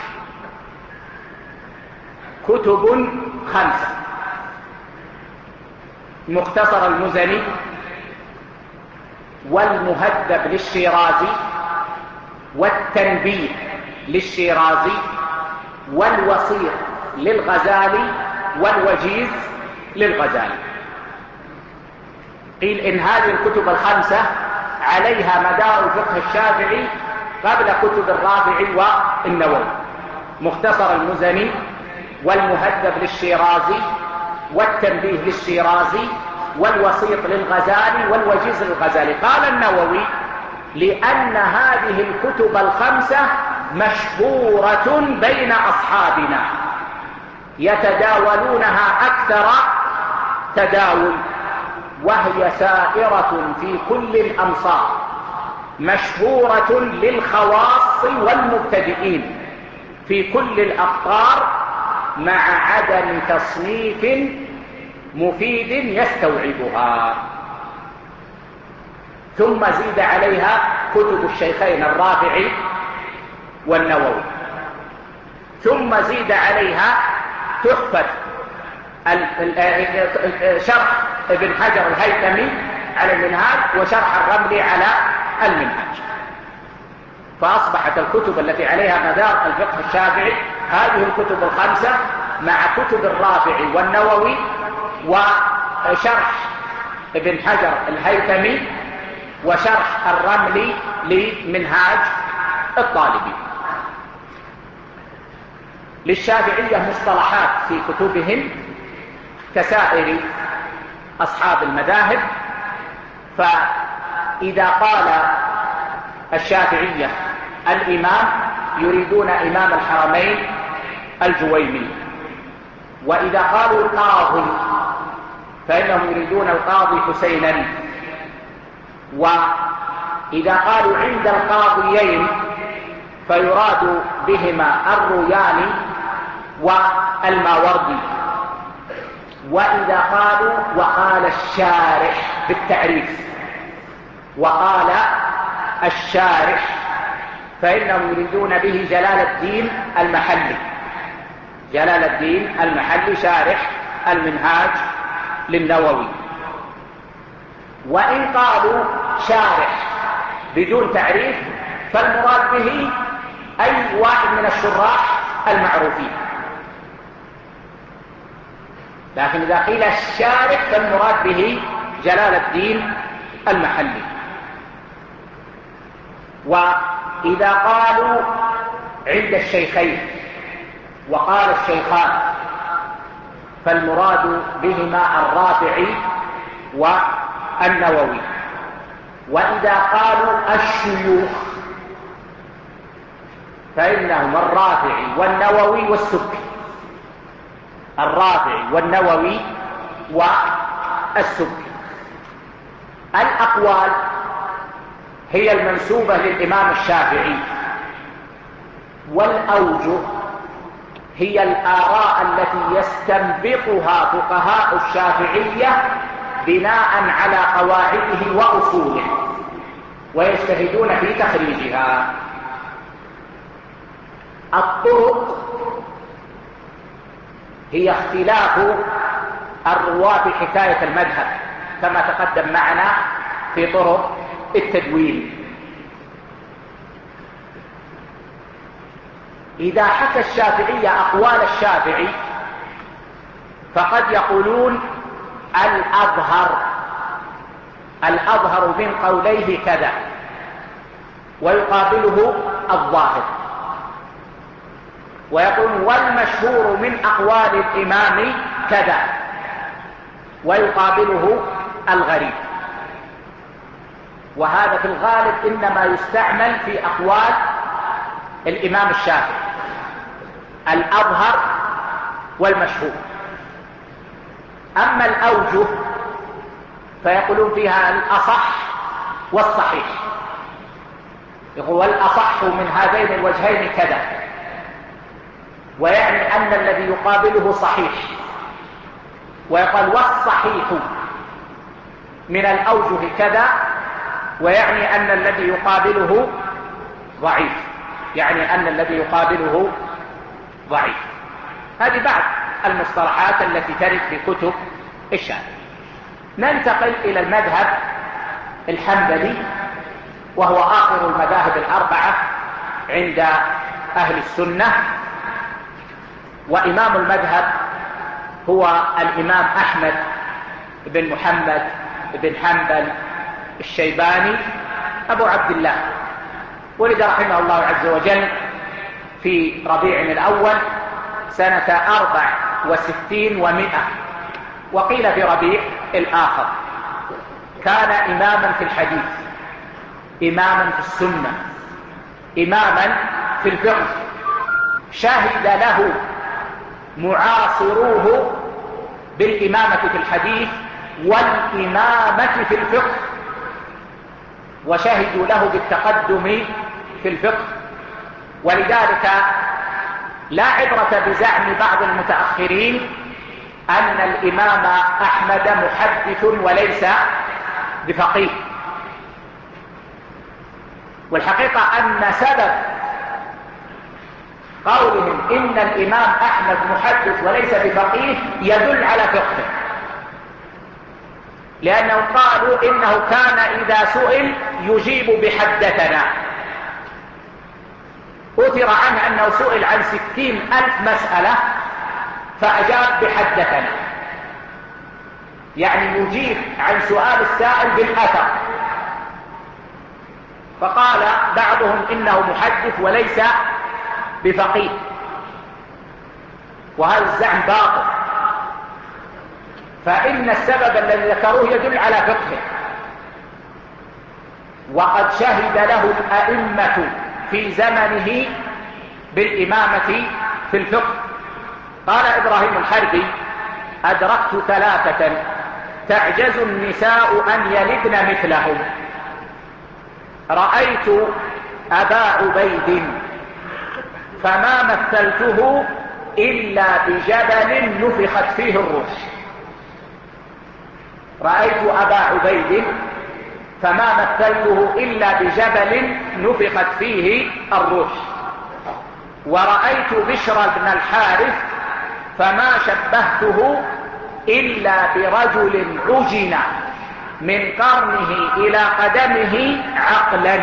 كتب 5: مختصر المزني، والمهذب للشيرازي، والتنبيه للشيرازي، والوسيط للغزالي، والوجيز للغزالي. قيل إن هذه الكتب 5 عليها مدار الفقه الشافعي قبل كتب الرافعي والنووي: مختصر المزني، والمهذب للشيرازي، والتنبيه للشيرازي، والوسيط للغزالي، والوجيز للغزالي. قال النووي: لأن هذه الكتب 5 مشهورة بين أصحابنا، يتداولونها أكثر تداول، وهي سائرة في كل الأمصار، مشهورة للخواص والمبتدئين في كل الأقطار، مع عدم تصنيف مفيد يستوعبها. ثم زيد عليها كتب الشيخين الرافعي والنووي. ثم زيد عليها تحفة شرح ابن حجر الهيثمي على المنهاج، وشرح الرملي على المنهاج. فأصبحت الكتب التي عليها مدار الفقه الشافعي هذه الكتب 5 مع كتب الرافعي والنووي، وشرح ابن حجر الهيثمي، وشرح الرملي لمنهاج الطالبي. للشافعية مصطلحات في كتبهم كسائر أصحاب المذاهب. فإذا قال الشافعية الإمام يريدون إمام الحرمين الجويني، وإذا قالوا القاضي فإنهم يريدون القاضي حسينا، وإذا قالوا عند القاضيين فيراد بهما الروياني والماوردي. وإذا قالوا وقال الشارح بالتعريف وقال الشارح فإنهم يريدون به جلال الدين المحلي. جلال الدين المحلي شارح المنهاج للنووي. وإن قالوا شارح بدون تعريف فالمراد به أي واحد من الشراح المعروفين، لكن إذا قيل الشارح فالمراد به جلال الدين المحلي. وإذا قالوا عند الشيخين وقال الشيخان فالمراد بهما الرافعي والنووي. وإذا قالوا الشيوخ فإنهم الرافعي والنووي والسبكي. الرافعي والنووي والسبكي. الأقوال هي المنسوبة للإمام الشافعي، والأوجه هي الآراء التي يستنبطها فقهاء الشافعية بناء على قواعده وأصوله ويجتهدون في تخريجها. الطرق هي اختلاف الرواة في حكاية المذهب كما تقدم معنا في طرق التدوين. إذا حكى الشافعية أقوال الشافعي فقد يقولون الأظهر من قوليه كذا، ويقابله الظاهر. ويقول والمشهور من أقوال الإمام كذا، ويقابله الغريب. وهذا في الغالب إنما يستعمل في أقوال الإمام الشافعي، الأظهر والمشهور. أما الأوجه فيقولون فيها الأصح والصحيح. يقول والأصح من هذين الوجهين كذا، ويعني أن الذي يقابله صحيح. ويقال والصحيح من الأوجه كذا، ويعني أن الذي يقابله ضعيف. يعني أن الذي يقابله ضعيف. هذه بعض المصطلحات التي ترد في كتب الشافعي. ننتقل إلى المذهب الحنبلي، وهو آخر المذاهب الأربعة عند أهل السنة. وإمام المذهب هو الإمام أحمد بن محمد بن حنبل الشيباني أبو عبد الله. ولد رحمه الله عز وجل في ربيع الأول سنة 64 و100، وقيل في ربيع الآخر. كان إماما في الحديث، إماما في السنة، إماما في الفقه. شهد له معاصروه بالإمامة في الحديث والإمامة في الفقه، وشهدوا له بالتقدم في الفقه. ولذلك لا عبرة بزعم بعض المتأخرين أن الإمام أحمد محدث وليس بفقيه. والحقيقة أن سبب قولهم إن الإمام أحمد محدث وليس بفقيه يدل على فقهه، لأنهم قالوا إنه كان إذا سئل يجيب بحدثنا. أثر عنه أنه سئل عن 60,000 مسألة فأجاب بحدثنا، يعني يجيب عن سؤال السائل بالأثر. فقال بعضهم إنه محدث وليس بفقيه، وهذا الزعم باطل، فإن السبب الذي ذكروه يدل على فقهه، وقد شهد له الأئمة في زمنه بالإمامة في الفقه. قال إبراهيم الحربي: أدركت 3 تعجز النساء أن يلدن مثلهم. رأيت أبا عبيد فما مثلته إلا بجبل نفخت فيه الروح. رأيت أبا عبيد فما مثلته إلا بجبل نفخت فيه الروح. ورأيت بشر بن الحارث فما شبهته إلا برجل عجن من قرنه إلى قدمه عقلا.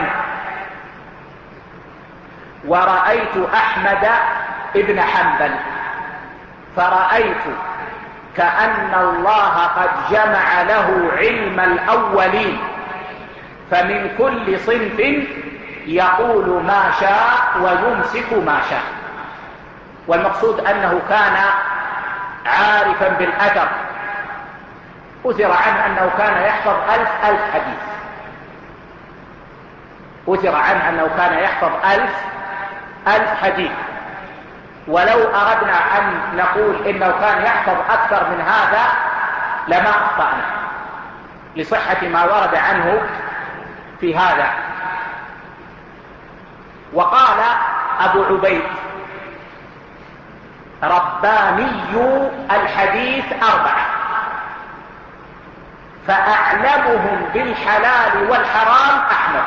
ورأيت أحمد بن حنبل فرأيت كأن الله قد جمع له علم الأولين، فمن كل صنف يقول ما شاء ويمسك ما شاء. والمقصود أنه كان عارفا بالأثر. أثر عنه أنه كان يحفظ 1000 حديث. أثر عنه أنه كان يحفظ 1000 حديث. ولو أردنا أن نقول إنه كان يحفظ أكثر من هذا لما أخطأنا، لصحة ما ورد عنه في هذا. وقال أبو عبيد: رباني الحديث 4، فأعلمهم بالحلال والحرام أحمد.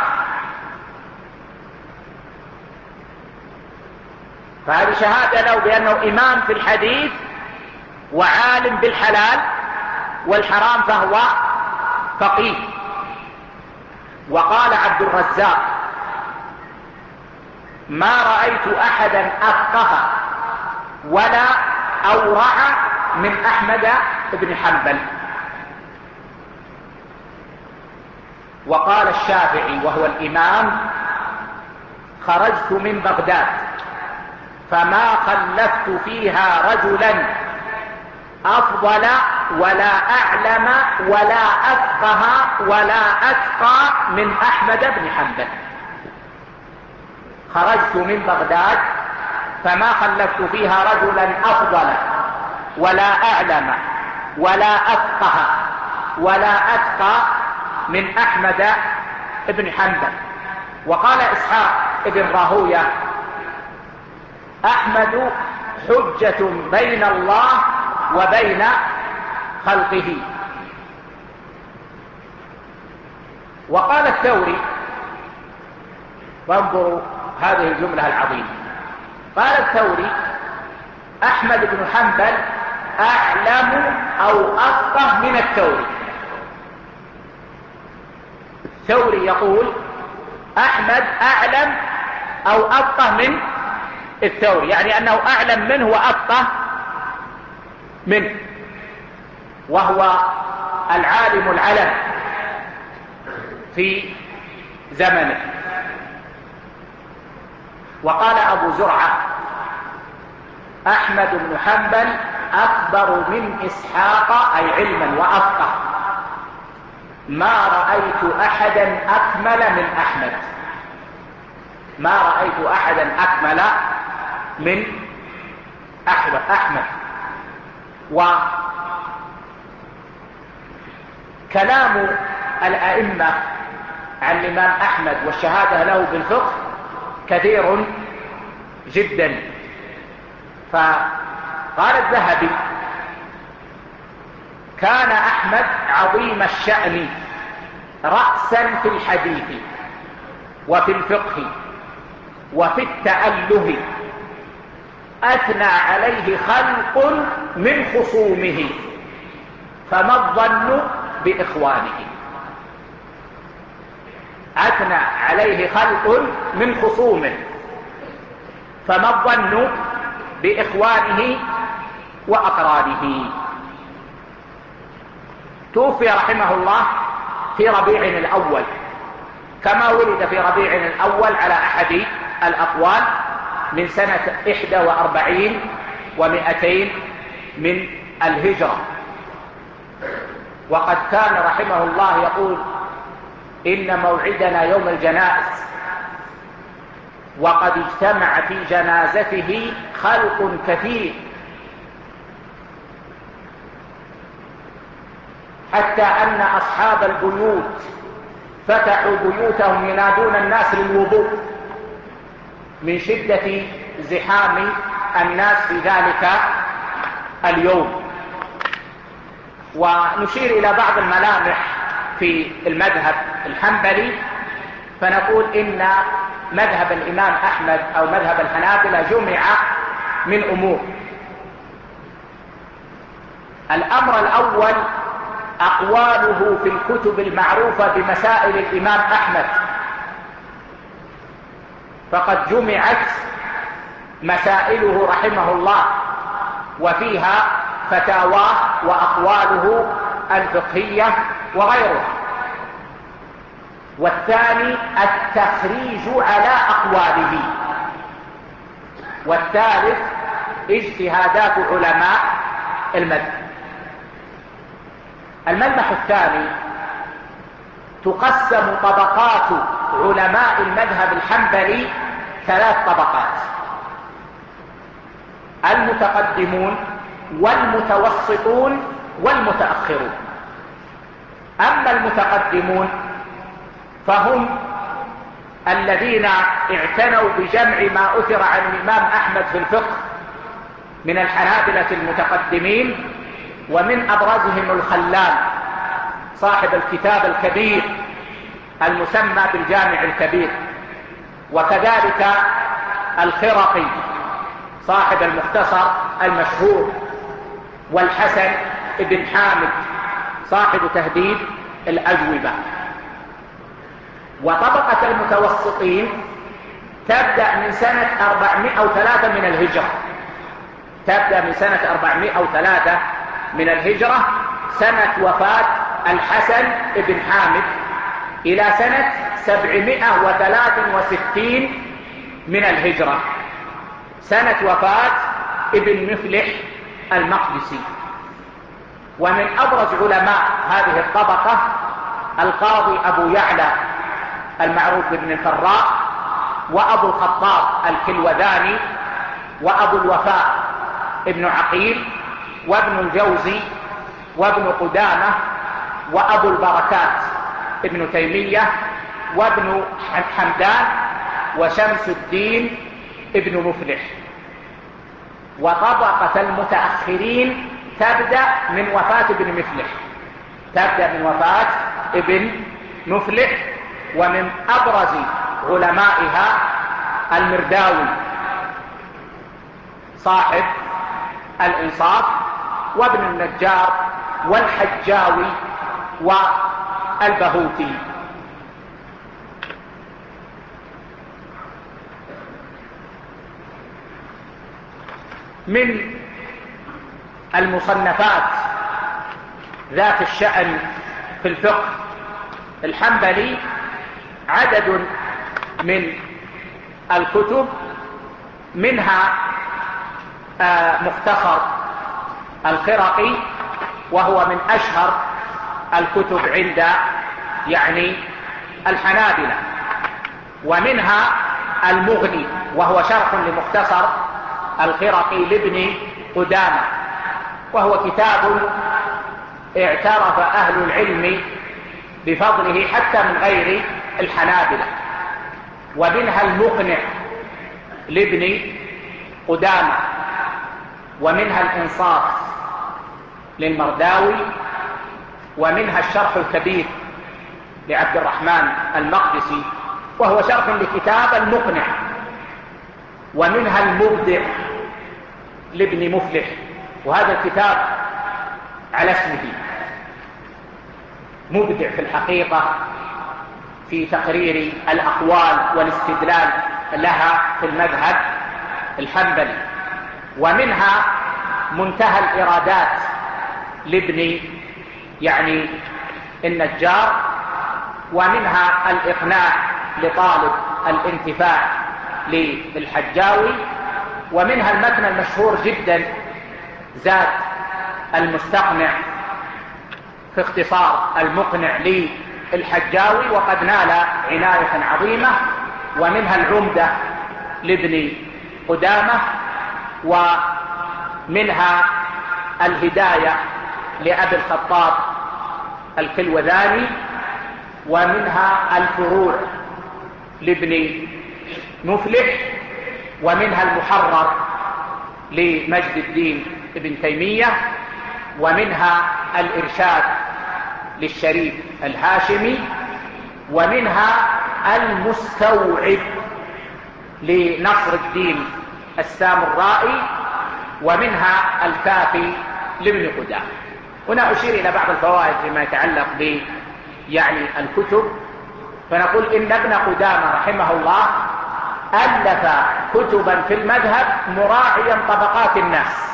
فهذه شهادة له بأنه إمام في الحديث وعالم بالحلال والحرام، فهو فقيه. وقال عبد الرزاق: ما رأيت أحدا أفقه ولا أورع من أحمد بن حنبل. وقال الشافعي وهو الإمام: خرجت من بغداد فما خلفت فيها رجلا أفضل ولا أعلم ولا أفقه ولا أتقى من أحمد بن حنبل. خرجت من بغداد فما خلفت فيها رجلا أفضل ولا أعلم ولا أفقه ولا أتقى من أحمد بن حنبل. وقال إسحاق بن راهويه: أحمد حجة بين الله وبين خلقه. وقال الثوري، وانظروا هذه الجملة العظيمة، قال الثوري: أحمد بن حنبل أعلم أو أفقه من الثوري. الثوري يقول أحمد أعلم أو أفقه من الثوري، يعني أنه أعلم منه وأفقه منه، وهو العالم العلم في زمنه. وقال أبو زرعة: أحمد بن حنبل أكبر من إسحاق أي علما وأفقه، ما رأيت أحدا أكمل من أحمد. ما رأيت أحدا أكمل من أحمد. وكلام الأئمة عن الإمام أحمد والشهادة له بالفقه كثير جدا. فقال الذهبي: كان أحمد عظيم الشأن رأسا في الحديث وفي الفقه وفي التأله، أثنى عليه خلق من خصومه فما الظن بإخوانه. أثنى عليه خلق من خصومه فما الظن بإخوانه وأقرانه. توفي رحمه الله في ربيع الأول، كما ولد في ربيع الأول على أحد الأقوال من سنة 41 و200 من الهجرة. وقد كان رحمه الله يقول: إن موعدنا يوم الجنائز، وقد اجتمع في جنازته خلق كثير، حتى أن أصحاب البيوت فتحوا بيوتهم ينادون الناس للوضوء من شدة زحام الناس في ذلك اليوم. ونشير إلى بعض الملامح في المذهب الحنبلي، فنقول إن مذهب الإمام أحمد أو مذهب الحنابلة جمع من أمور. الأمر الأول أقواله في الكتب المعروفة بمسائل الإمام أحمد، فقد جمعت مسائله رحمه الله، وفيها فتاواه وأقواله الفقهية وغيرها. والثاني التخريج على أقواله. والثالث اجتهادات علماء المذهب. الملمح الثاني: تقسم طبقات علماء المذهب الحنبلي 3 طبقات: المتقدمون والمتوسطون والمتأخرون. أما المتقدمون فهم الذين اعتنوا بجمع ما أثر عن الإمام أحمد في الفقه من الحنابلة المتقدمين، ومن أبرزهم الخلال صاحب الكتاب الكبير المسمى بالجامع الكبير، وكذلك الخرقي صاحب المختصر المشهور، والحسن بن حامد صاحب تهذيب الأجوبة. وطبقة المتوسطين تبدأ من سنة 403 من الهجرة، تبدأ من سنة 403 من الهجرة، سنة وفاة الحسن بن حامد، إلى سنة 763 من الهجرة، سنة وفاة ابن مفلح المقدسي. ومن أبرز علماء هذه الطبقة القاضي أبو يعلى المعروف بابن الفراء، وأبو الخطاب الكلوذاني، وأبو الوفاء ابن عقيل، وابن الجوزي، وابن قدامة، وأبو البركات ابن تيمية، وابن حمدان، وشمس الدين ابن مفلح. وطبقة المتأخرين تبدأ من وفاة ابن مفلح، تبدأ من وفاة ابن مفلح. ومن أبرز علمائها المرداوي صاحب الإنصاف، وابن النجار، والحجاوي، والبهوتي. من المصنفات ذات الشأن في الفقه الحنبلي عدد من الكتب، منها مختصر الخرقي، وهو من أشهر الكتب عند الحنابلة. ومنها المغني، وهو شرح لمختصر الخرقي لابن قدامة، وهو كتاب اعترف أهل العلم بفضله حتى من غير الحنابلة. ومنها المقنع لابن قدامة، ومنها الإنصاف للمرداوي، ومنها الشرح الكبير لعبد الرحمن المقدسي، وهو شرح لكتاب المقنع. ومنها المبدع لابن مفلح، وهذا الكتاب على اسمه، مبدع في الحقيقة في تقرير الأقوال والاستدلال لها في المذهب الحنبلي. ومنها منتهى الإرادات لابن النجار، ومنها الإقناع لطالب الانتفاع للحجاوي، ومنها المتن المشهور جدا زاد المستقنع في اختصار المقنع للحجاوي، وقد نال عناية عظيمة، ومنها العمدة لابن قدامة، ومنها الهداية لأبي الخطاب الكلوذاني، ومنها الفروع لابن مفلح، ومنها المحرر لمجد الدين ابن تيمية، ومنها الإرشاد للشريف الهاشمي، ومنها المستوعب لنصر الدين السامرائي، ومنها الكافي لابن قدامة. هنا أشير إلى بعض الفوائد فيما يتعلق الكتب. فنقول إن ابن قدامة رحمه الله ألف كتبا في المذهب مراعيا طبقات الناس،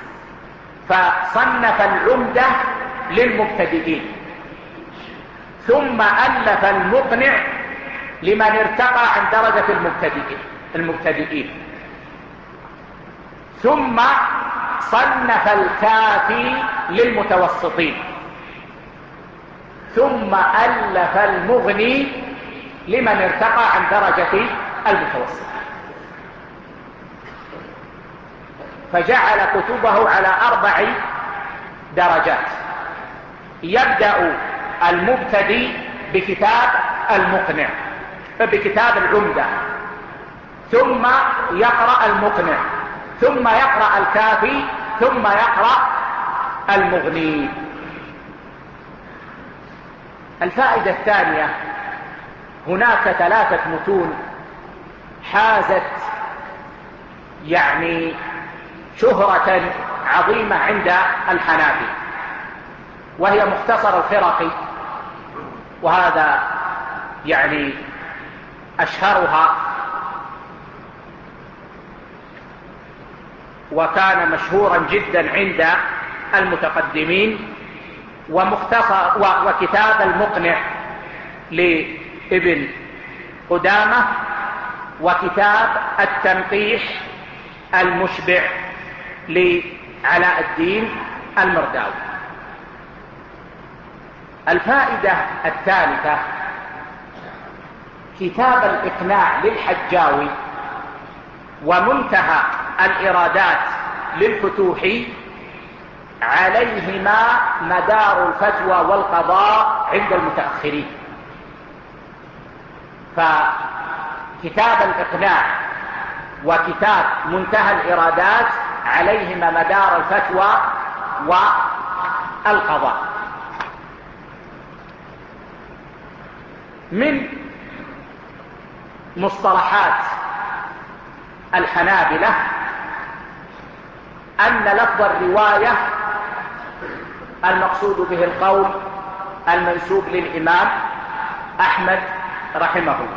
فصنف العمدة للمبتدئين، ثم ألف المقنع لمن ارتقى عن درجة المبتدئين، ثم صنف الكافي للمتوسطين، ثم ألف المغني لمن ارتقى عن درجة المتوسط، فجعل كتبه على 4 درجات. يبدأ المبتدئ بكتاب المقنع، بكتاب العمدة، ثم يقرأ المقنع، ثم يقرأ الكافي، ثم يقرأ المغني. الفائدة الثانية: هناك 3 متون حازت شهرة عظيمة عند الحنابلة، وهي مختصر الخرقي، وهذا أشهرها، وكان مشهورا جدا عند المتقدمين، وكتاب المقنع لابن قدامة، وكتاب التنقيح المشبع لعلاء الدين المرداوي. الفائدة الثالثة: كتاب الإقناع للحجاوي ومنتهى الإرادات للفتوحي عليهما مدار الفتوى والقضاء عند المتأخرين. فكتاب الإقناع وكتاب منتهى الإرادات عليهما مدار الفتوى والقضاء. من مصطلحات الحنابلة أن لفظ الرواية المقصود به القول المنسوب للإمام أحمد رحمه الله.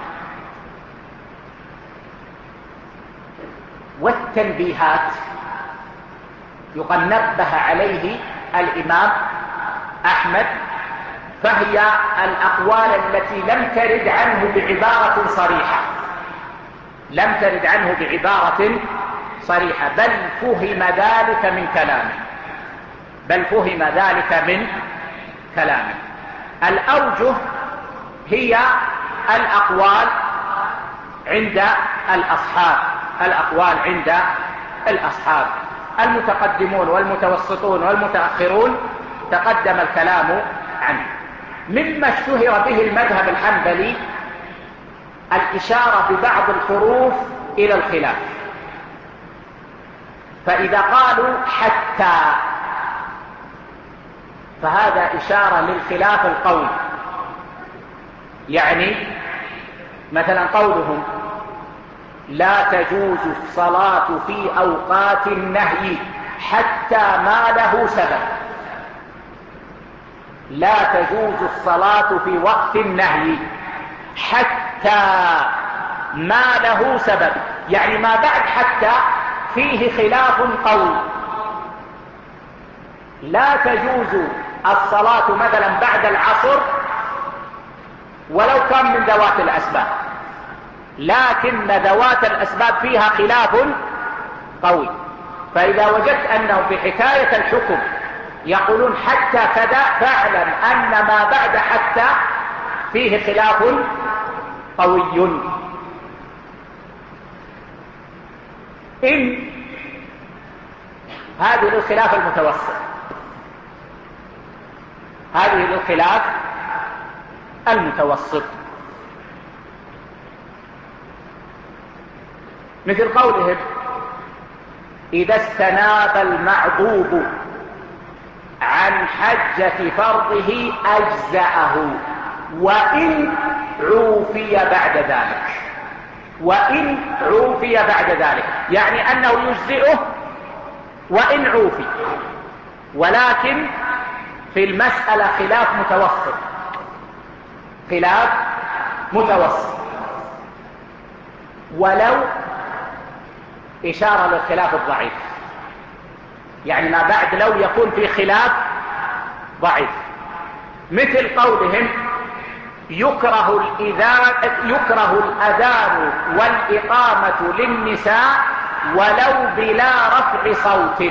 والتنبيهات يقال نبه عليه الإمام أحمد، فهي الأقوال التي لم ترد عنه بعبارة صريحة، بل فهم ذلك من كلامه. الأوجه هي الأقوال عند الأصحاب، المتقدمون والمتوسطون والمتأخرون تقدم الكلام عنه. مما اشتهر به المذهب الحنبلي الإشارة ببعض الحروف إلى الخلاف، فإذا قالوا حتى فهذا إشارة للخلاف القول. مثلا قولهم لا تجوز الصلاة في أوقات النهي حتى ما له سبب، لا تجوز الصلاة في وقت النهي حتى ما له سبب، ما بعد حتى فيه خلاف قول. لا تجوز الصلاة مثلا بعد العصر ولو كان من ذوات الأسباب، لكن ذوات الأسباب فيها خلاف قوي. فإذا وجدت أنه في حكاية الحكم يقولون حتى كذا، فاعلم أن ما بعد حتى فيه خلاف قوي. إن هذه الخلاف المتوسط، هذه الخلاف المتوسط، مثل قولهم إذا استناب المعضوب عن حجة فرضه أجزأه وإن عوفي بعد ذلك. وإن عوفي بعد ذلك يعني أنه يجزئه وإن عوفي، ولكن في المسألة خلاف متوسط، خلاف متوسط، ولو إشارة للخلاف الضعيف، يعني ما بعد لو يكون في خلاف ضعيف، مثل قولهم يكره الأذان والإقامة للنساء ولو بلا رفع صوت.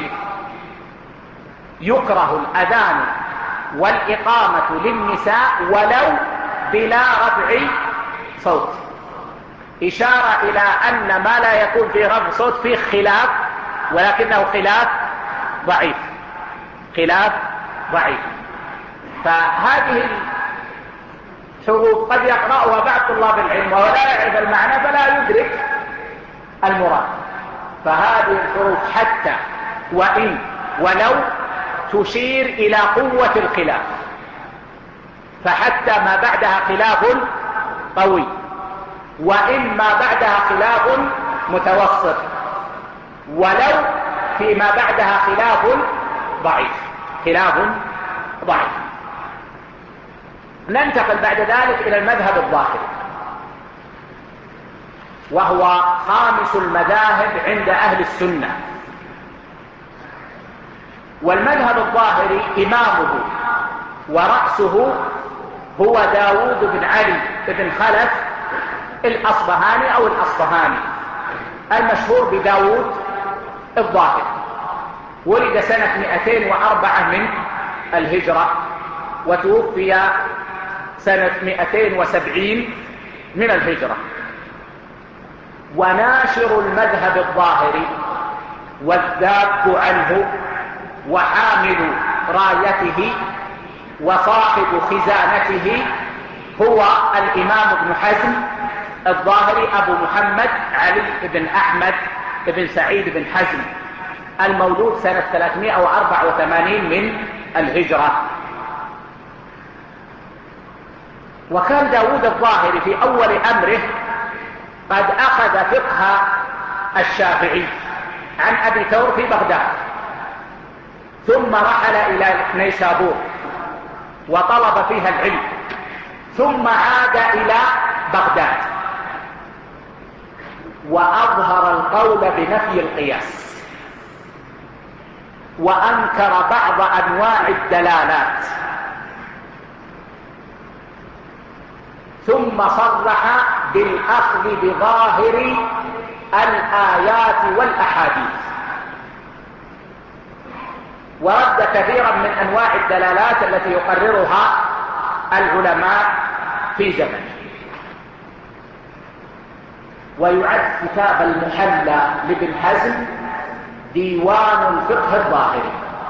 يكره الأذان والإقامة للنساء ولو بلا رفع صوت، إشارة إلى أن ما لا يكون فيه رفع صوت فيه خلاف، ولكنه خلاف ضعيف، خلاف ضعيف. فهذه الحروف قد يقرأها بعض طلاب العلم وهو لا يعرف المعنى فلا يدرك المراد. فهذه الحروف حتى وإن ولو تشير إلى قوة الخلاف، فحتى ما بعدها خلاف قوي، وإن ما بعدها خلاف متوسط، ولو فيما بعدها خلاف ضعيف، خلاف ضعيف. ننتقل بعد ذلك إلى المذهب الظاهري، وهو خامس المذاهب عند أهل السنة. والمذهب الظاهري إمامه ورأسه هو داود بن علي بن خلف الأصبهاني أو الأصفهاني، المشهور بداود الظاهري. ولد سنة 204 من الهجرة، وتوفي سنة 270 من الهجرة. وناشر المذهب الظاهري والذاب عنه وحامل رايته وصاحب خزانته هو الإمام ابن حزم الظاهري أبو محمد علي بن أحمد بن سعيد بن حزم، المولود سنة 384 من الهجرة. وكان داود الظاهري في أول أمره قد أخذ فقه الشافعي عن أبي ثور في بغداد، ثم رحل إلى نيسابور وطلب فيها العلم، ثم عاد إلى بغداد وأظهر القول بنفي القياس، وأنكر بعض أنواع الدلالات، ثم صرح بالأخذ بظاهر الآيات والأحاديث، ورد كثيرا من أنواع الدلالات التي يقررها العلماء في زمنه. ويعد كتاب المحلى لابن حزم ديوان الفقه الظاهري،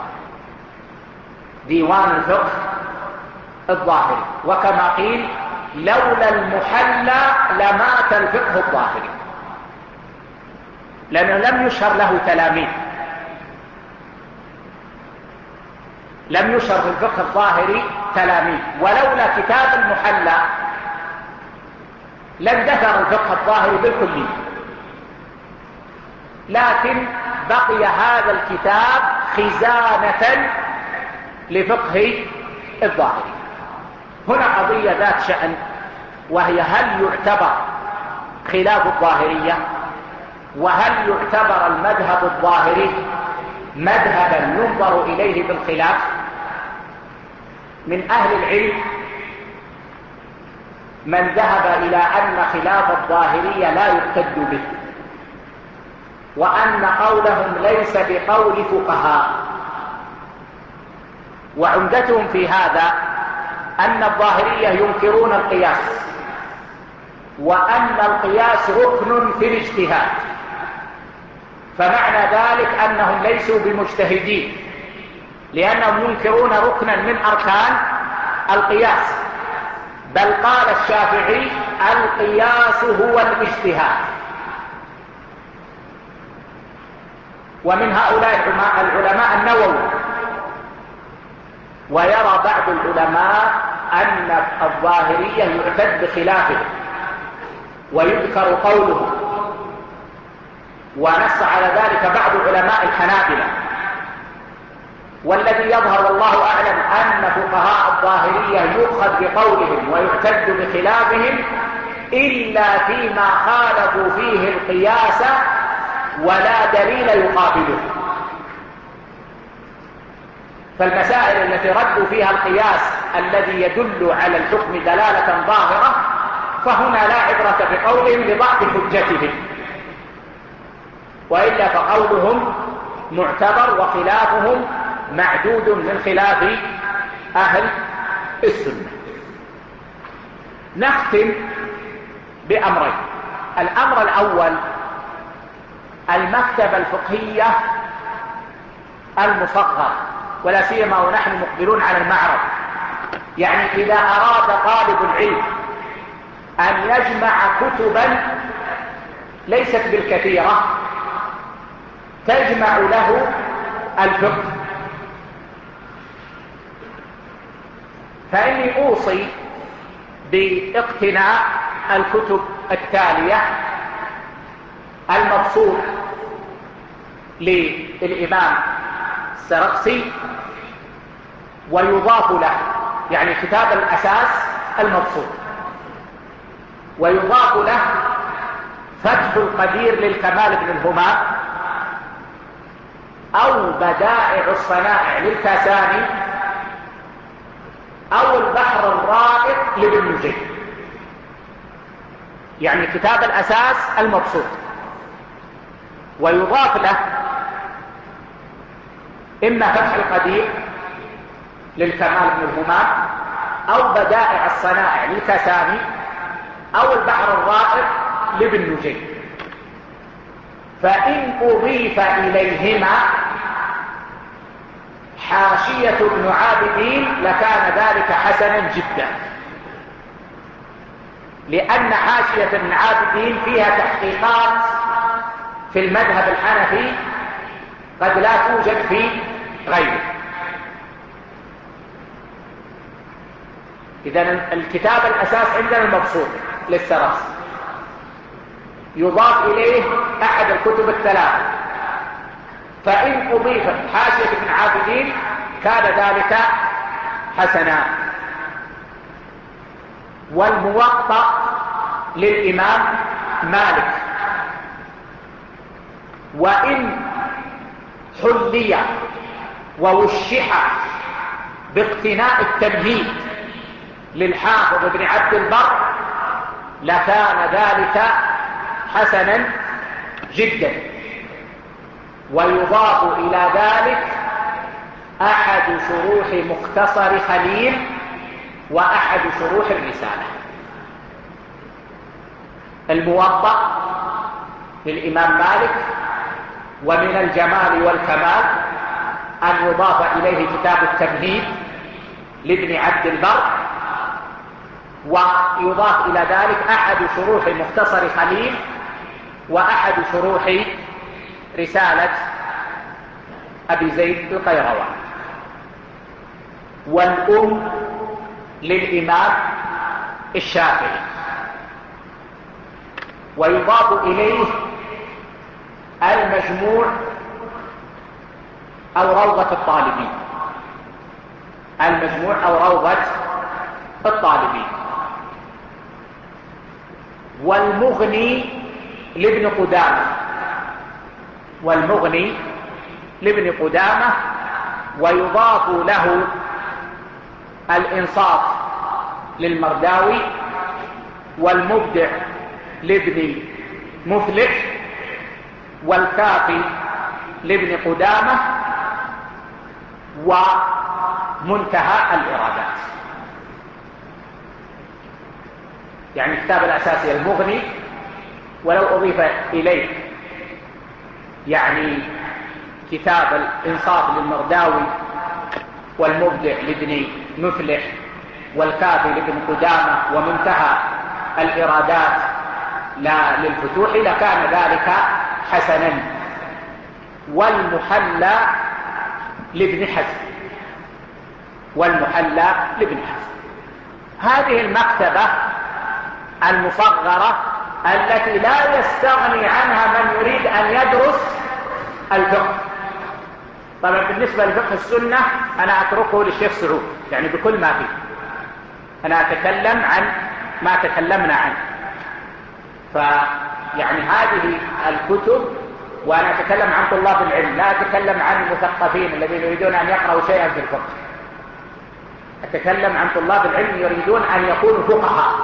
ديوان الفقه الظاهري. وكما قيل لولا المحلى لمات الفقه الظاهري، لأنه لم يشهر له تلاميذ، لم يشهر في الفقه الظاهري تلاميذ. ولولا كتاب المحلى لاندثر الفقه الظاهري بالكلية، لكن بقي هذا الكتاب خزانة لفقه الظاهري. هنا قضية ذات شأن، وهي هل يعتبر خلاف الظاهرية، وهل يعتبر المذهب الظاهري مذهبا ينظر إليه بالخلاف؟ من أهل العلم من ذهب إلى أن خلاف الظاهرية لا يقتد به، وأن قولهم ليس بقول فقهاء، وعمدتهم في هذا أن الظاهرية ينكرون القياس، وأن القياس ركن في الاجتهاد، فمعنى ذلك أنهم ليسوا بمجتهدين، لأنهم ينكرون ركنا من أركان القياس. بل قال الشافعي: القياس هو الاجتهاد. ومن هؤلاء العلماء النووي. ويرى بعض العلماء أن الظاهرية يعتد بخلافه ويذكر قوله، ونص على ذلك بعض علماء الحنابلة. والذي يظهر والله أعلم أن فقهاء الظاهرية يؤخذ بقولهم ويعتد بخلافهم إلا فيما خالفوا فيه القياس ولا دليل يقابله. فالمسائل التي ردوا فيها القياس الذي يدل على الحكم دلالة ظاهرة، فهنا لا عبرة بقولهم لضعف حجتهم، وإلا فقولهم معتبر وخلافهم معدود من خلاف أهل السنة. نختم بأمرين. الأمر الأول: المكتبة الفقهية المصغرة، ولا سيما ونحن مقبلون على المعرض. يعني إذا أراد طالب العلم أن يجمع كتبا ليست بالكثيرة تجمع له الفقه، فإني أوصي باقتناء الكتب التالية: المبسوط للإمام السرخسي، ويضاف له يعني كتاب الأساس المبسوط، ويضاف له فتح القدير للكمال بن الهمام، أو بدائع الصنائع للكاساني، أو البحر الرائق لابن نجيب. يعني كتاب الأساس المبسوط، ويضاف له إما فتح القدير للكمال بن الهمام، أو بدائع الصنائع للكاساني، أو البحر الرائق لابن نجيب. فإن أضيف إليهما حاشية ابن عابدين لكان ذلك حسنا جدا، لأن حاشية ابن عابدين فيها تحقيقات في المذهب الحنفي قد لا توجد في غيره. إذن الكتاب الأساس عندنا المبسوط للسرخسي، يضاف إليه أحد الكتب الثلاثة، فإن أضيفت حاشية ابن عابدين كان ذلك حسنا. والموطأ للإمام مالك، وإن حلي ووشح باقتناء التمهيد للحافظ ابن عبد البر لكان ذلك حسنا جدا. ويضاف إلى ذلك أحد شروح مختصر خليل وأحد شروح الرسالة. الموطأ للإمام مالك، ومن الجمال والكمال أن يضاف إليه كتاب التمهيد لابن عبد البر، ويضاف إلى ذلك أحد شروح مختصر خليل وأحد شروح رسالة أبي زيد القيروان. والأم للإمام الشافعي، ويضاف إليه المجموع أو روضة الطالبين، المجموع أو روضة الطالبين. والمغني لابن قدامة، والمغني لابن قدامة، ويضاف له الإنصاف للمرداوي، والمبدع لابن مفلح، والكافي لابن قدامة، منتهى الإرادات. يعني الكتاب الأساسي المغني، ولو أضيف إليه يعني كتاب الإنصاف للمرداوي، والمبدع لابن مفلح، والكافي لابن قدامة، ومنتهى الإرادات للفتوح، لكان ذلك حسنا. والمحلى لابن حزم، هذه المكتبة المصغرة التي لا يستغني عنها من يريد أن يدرس الفقه. طبعا بالنسبة لفقه السنة أنا أتركه للشيخ سعود، يعني بكل ما فيه. أنا أتكلم عن ما تكلمنا عنه. فيعني هذه الكتب، وأنا أتكلم عن طلاب العلم، لا أتكلم عن المثقفين الذين يريدون أن يقرأوا شيئا في الفقه. أتكلم عن طلاب العلم يريدون أن يكونوا فقهاء.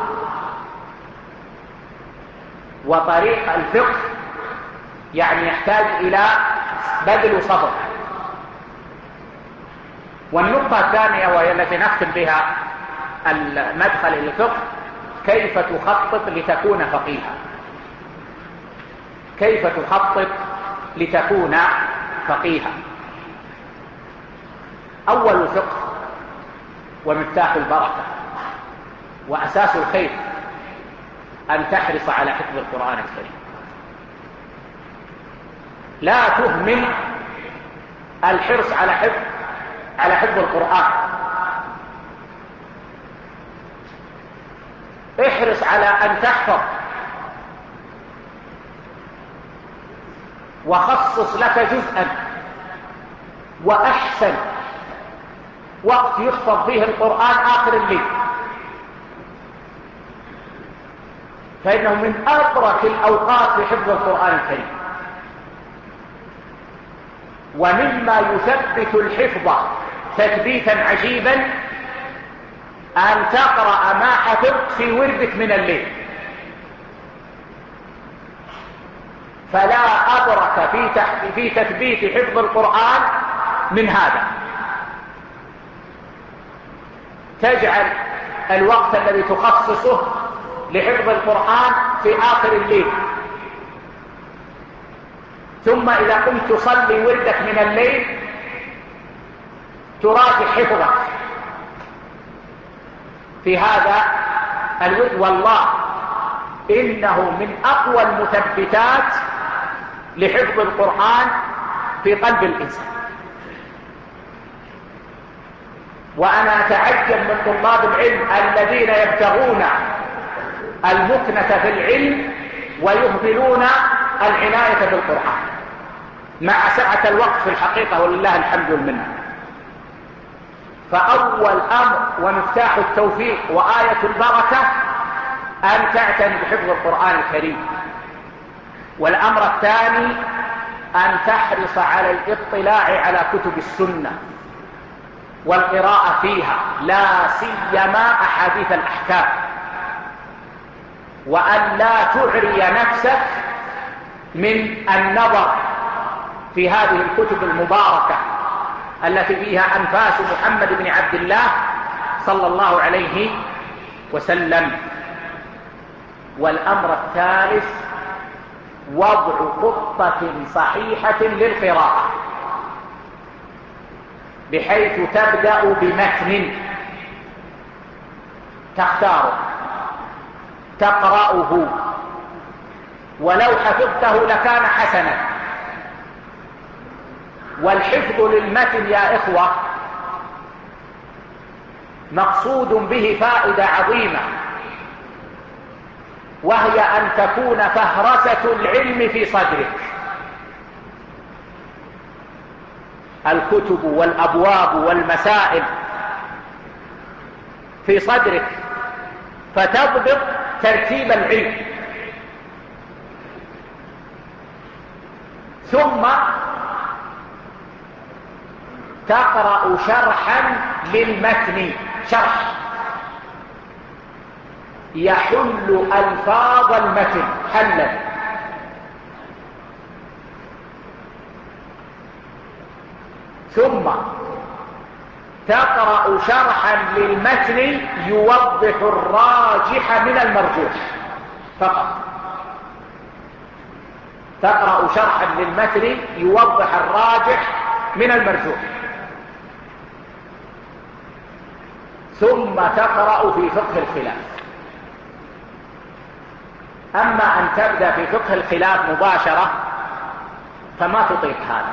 وطريق الفقه يعني يحتاج إلى بذل وصبر. والنقطة الثانية، وهي التي نختم بها المدخل إلى الفقه، كيف تخطط لتكون فقيها. كيف تخطط لتكون فقيها. أول الفقه ومفتاح البركة وأساس الخير أن تحرص على حفظ القرآن الكريم. لا تهمل الحرص على حفظ القرآن. احرص على أن تحفظ، وخصص لك جزءا، وأحسن وقت يحفظ فيه القرآن آخر الليل، فإنه من أبرك الأوقات في حفظ القرآن الكريم. ومما يثبت الحفظ تثبيتا عجيبا أن تقرأ ما حفظت في وردك من الليل. فلا أبرك في تثبيت حفظ القرآن من هذا. تجعل الوقت الذي تخصصه لحفظ القرآن في آخر الليل، ثم إذا قمت تصلي وردك من الليل تراجع حفظك في هذا الورد. والله إنه من أقوى المثبتات لحفظ القرآن في قلب الإنسان. وأنا أتعجب من طلاب العلم الذين يبتغون المكنة في العلم ويهملون العناية بالقرآن مع سعة الوقت في الحقيقة، ولله الحمد والمنة. فأول أمر ومفتاح التوفيق وآية البركة أن تعتني بحفظ القرآن الكريم. والأمر الثاني أن تحرص على الاطلاع على كتب السنة والقراءة فيها، لا سيما أحاديث الأحكام، وأن لا تعري نفسك من النظر في هذه الكتب المباركة التي فيها أنفاس محمد بن عبد الله صلى الله عليه وسلم. والأمر الثالث وضع خطة صحيحة للقراءة، بحيث تبدأ بمتن تختاره تقرأه، ولو حفظته لكان حسنا. والحفظ للمتن يا إخوة مقصود به فائدة عظيمة، وهي أن تكون فهرسة العلم في صدرك. الكتب والأبواب والمسائل في صدرك، فتضبط ترتيب العلم. ثم تقرأ شرحا للمتن، شرح يحل ألفاظ المتن حلا. ثم تقرأ شرحا للمتن يوضح الراجح من المرجوح فقط. تقرأ شرحا للمتن يوضح الراجح من المرجوح، ثم تقرأ في فقه الخلاف. أما أن تبدأ في فقه الخلاف مباشرة فما تطيق هذا،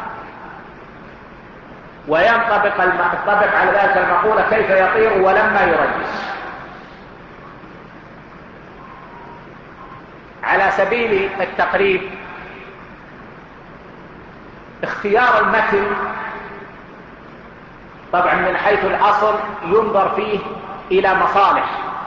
وينطبق على ذلك المقولة كيف يطير ولما يرجس. على سبيل التقريب، اختيار المتن طبعا من حيث الأصل ينظر فيه إلى مصالح،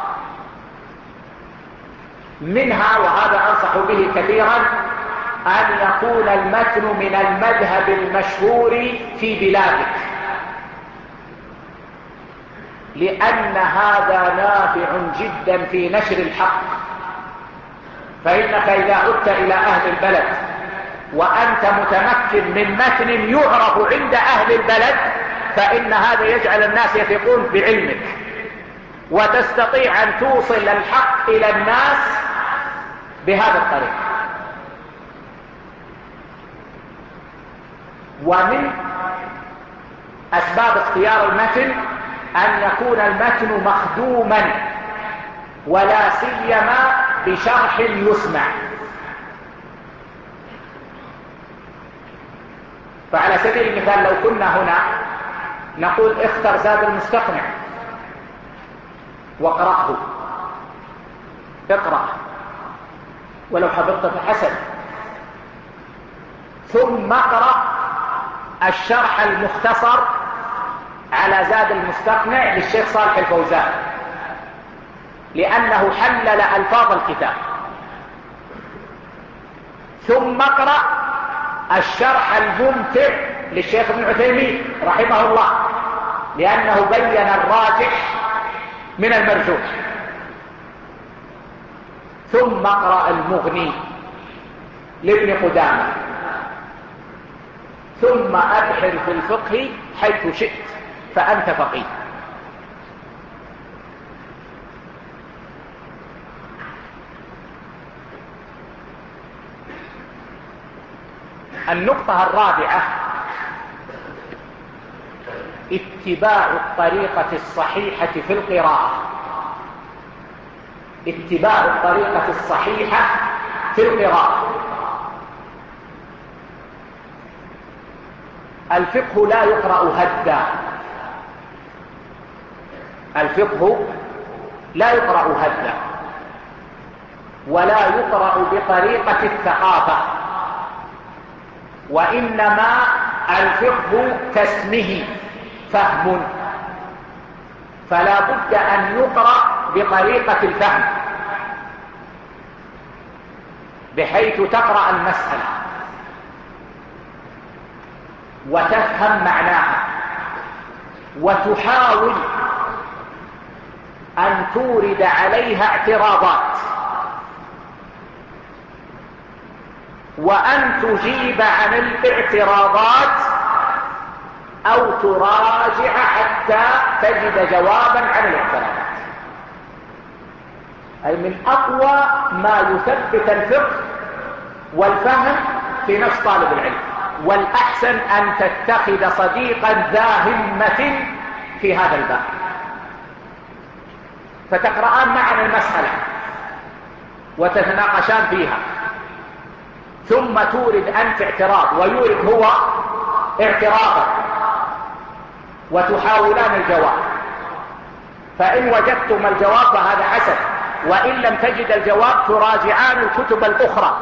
منها وهذا أنصح به كثيرا أن يكون المتن من المذهب المشهور في بلادك، لأن هذا نافع جدا في نشر الحق. فإنك إذا عدت إلى أهل البلد وأنت متمكن من متن يعرف عند أهل البلد، فإن هذا يجعل الناس يثقون بعلمك، وتستطيع أن توصل الحق إلى الناس بهذا الطريق. ومن أسباب اختيار المتن أن يكون المتن مخدوما، ولا سيما بشرح يسمع. فعلى سبيل المثال لو كنا هنا نقول اختر زاد المستقنع واقرأه، اقرأ ولو حفظت فحسن، ثم اقرأ الشرح المختصر على زاد المستقنع للشيخ صالح الفوزان، لأنه حلل ألفاظ الكتاب. ثم اقرأ الشرح الممتع للشيخ ابن عثيمين رحمه الله، لأنه بين الراجح من المرجوح. ثم اقرأ المغني لابن قدامة، ثم أبحر في الفقه حيث شئت فأنت فقيه. النقطة الرابعة اتباع الطريقة الصحيحة في القراءة. اتباع الطريقة الصحيحة في القراءة. الفقه لا يقرأ هدا، الفقه لا يقرأ هدا، ولا يقرأ بطريقة الثقافة، وإنما الفقه كاسمه فهم، فلا بد أن يقرأ بطريقة الفهم، بحيث تقرأ المسألة وتفهم معناها، وتحاول أن تورد عليها اعتراضات، وأن تجيب عن الاعتراضات أو تراجع حتى تجد جوابا عن الاعتراضات. أي من أقوى ما يثبت الفقه والفهم في نفس طالب العلم. والأحسن أن تتخذ صديقا ذا همة في هذا الباب، فتقرآن معا المسألة وتتناقشان فيها، ثم تورد أنت اعتراض ويورد هو اعتراضا، وتحاولان الجواب. فإن وجدتم الجواب فهذا حسن، وإن لم تجد الجواب تراجعان الكتب الأخرى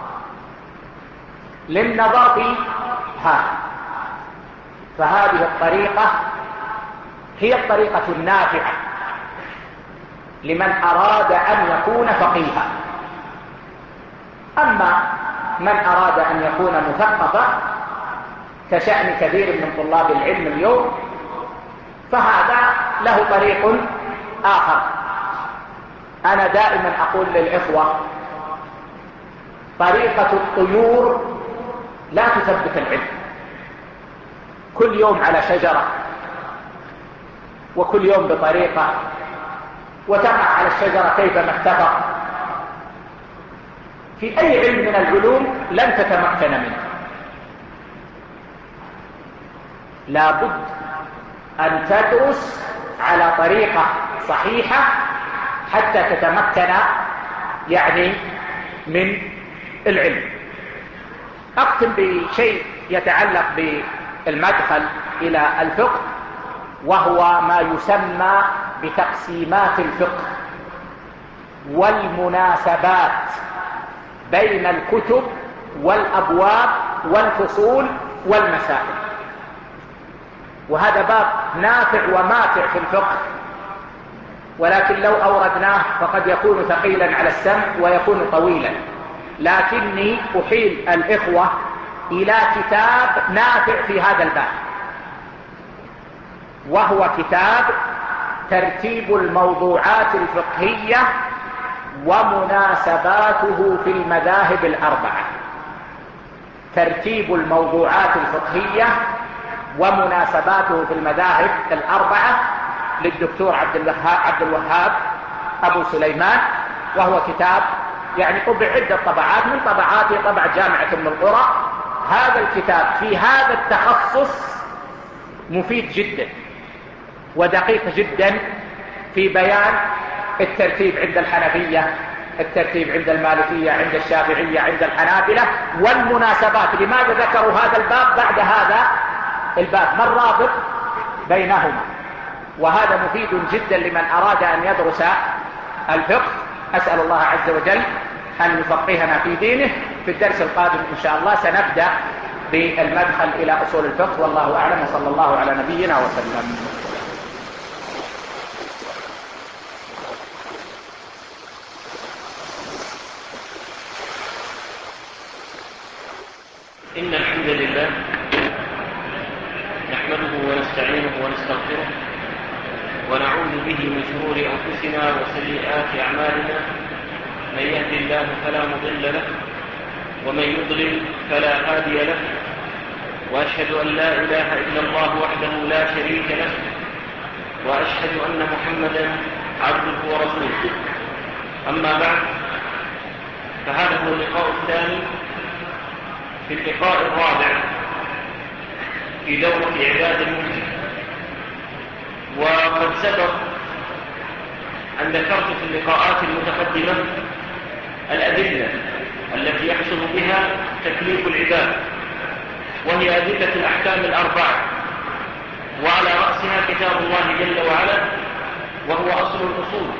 للنظر في هذا. فهذه الطريقة هي الطريقة النافعة لمن أراد أن يكون فقيها. أما من أراد أن يكون مثقفا كشأن كثير من طلاب العلم اليوم، فهذا له طريق آخر. أنا دائما أقول للإخوة طريقة الطيور لا تثبت العلم. كل يوم على شجرة وكل يوم بطريقة، وتقع على الشجرة كيفما اتفق. في أي علم من العلوم لن تتمكن منه. لابد أن تدرس على طريقة صحيحة حتى تتمكن يعني من العلم. أختم بشيء يتعلق بالمدخل إلى الفقه، وهو ما يسمى بتقسيمات الفقه والمناسبات بين الكتب والأبواب والفصول والمسائل. وهذا باب نافع وماتع في الفقه، ولكن لو أوردناه فقد يكون ثقيلا على السمع ويكون طويلا، لكني أحيل الإخوة إلى كتاب نافع في هذا الباب، وهو كتاب ترتيب الموضوعات الفقهية ومناسباته في المذاهب الأربعة. ترتيب الموضوعات الفقهية ومناسباته في المذاهب الأربعة للدكتور عبد الوهاب أبو سليمان، وهو كتاب يعني طبع عدة طبعات، من طبعاته طبع جامعة أم القرى. هذا الكتاب في هذا التخصص مفيد جدا ودقيق جدا في بيان الترتيب عند الحنفية، الترتيب عند المالكية، عند الشافعية، عند الحنابلة، والمناسبات. لماذا ذكروا هذا الباب بعد هذا الباب؟ ما الرابط بينهما؟ وهذا مفيد جدا لمن أراد أن يدرس الفقه. أسأل الله عز وجل أن يفقهنا في دينه. في الدرس القادم إن شاء الله سنبدأ بالمدخل إلى أصول الفقه، والله أعلم، وصلى الله على نبينا وسلم. إن الحمد لله نحمده ونستعينه ونستغفره ونعوذ به من شرور أنفسنا وسيئات أعمالنا. من يهد الله فلا مضل له ومن يضلل فلا هادي له، وأشهد أن لا إله إلا الله وحده لا شريك له، وأشهد أن محمدا عبده ورسوله. أما بعد، فهذا هو اللقاء الثاني في اللقاء الرابع في دورة إعداد المفتي. وقد سبق أن ذكرت في اللقاءات المتقدمة الأدلة التي يحصل بها تكليف العباد، وهي أدلة الأحكام الأربعة، وعلى رأسها كتاب الله جل وعلا وهو أصل الأصول،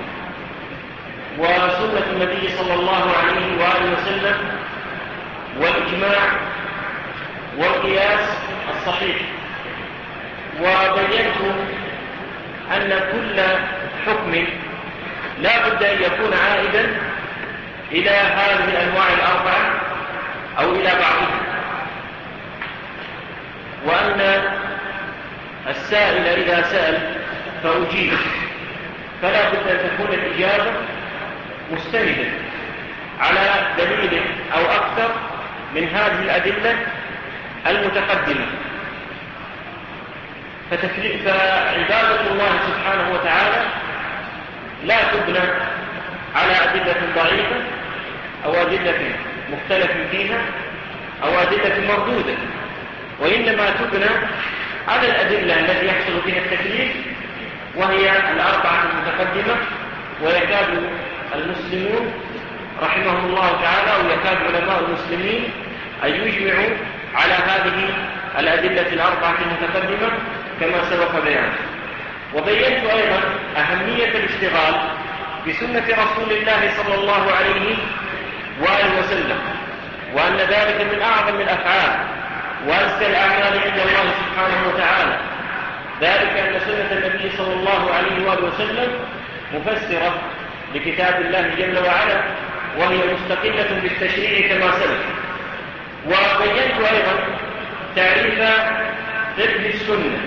وسنة النبي صلى الله عليه وآله وسلم، والإجماع، والقياس الصحيح. وبينت أن كل حكم لا بد أن يكون عائدا إلى هذه الأنواع الأربعة أو إلى بعضها، وأن السائل إذا سأل فأجيب، فلا بد أن تكون الإجابة مستندة على دليل أو أكثر من هذه الأدلة المتقدمة. فعبادة الله سبحانه وتعالى لا تبنى على أدلة ضعيفة أو أدلة مختلف فيها أو أدلة مردودة، وإنما تبنى على الأدلة التي يحصل فيها التكليف، وهي الأربعة المتقدمة. ويكاد المسلمون رحمهم الله تعالى، أو يكاد علماء المسلمين أن يجمعوا على هذه الأدلة الأربعة المتقدمة كما سبق بيانه. وبينت أيضا أهمية الاشتغال بسنة رسول الله صلى الله عليه وآله وسلم، وأن ذلك من أعظم الأفعال وأزكى الأعمال عند الله سبحانه وتعالى. ذلك أن سنة النبي صلى الله عليه وآله وسلم مفسرة لكتاب الله جل وعلا، وهي مستقلة بالتشريع كما سلف. وبينت أيضا تعريف فقه السنة،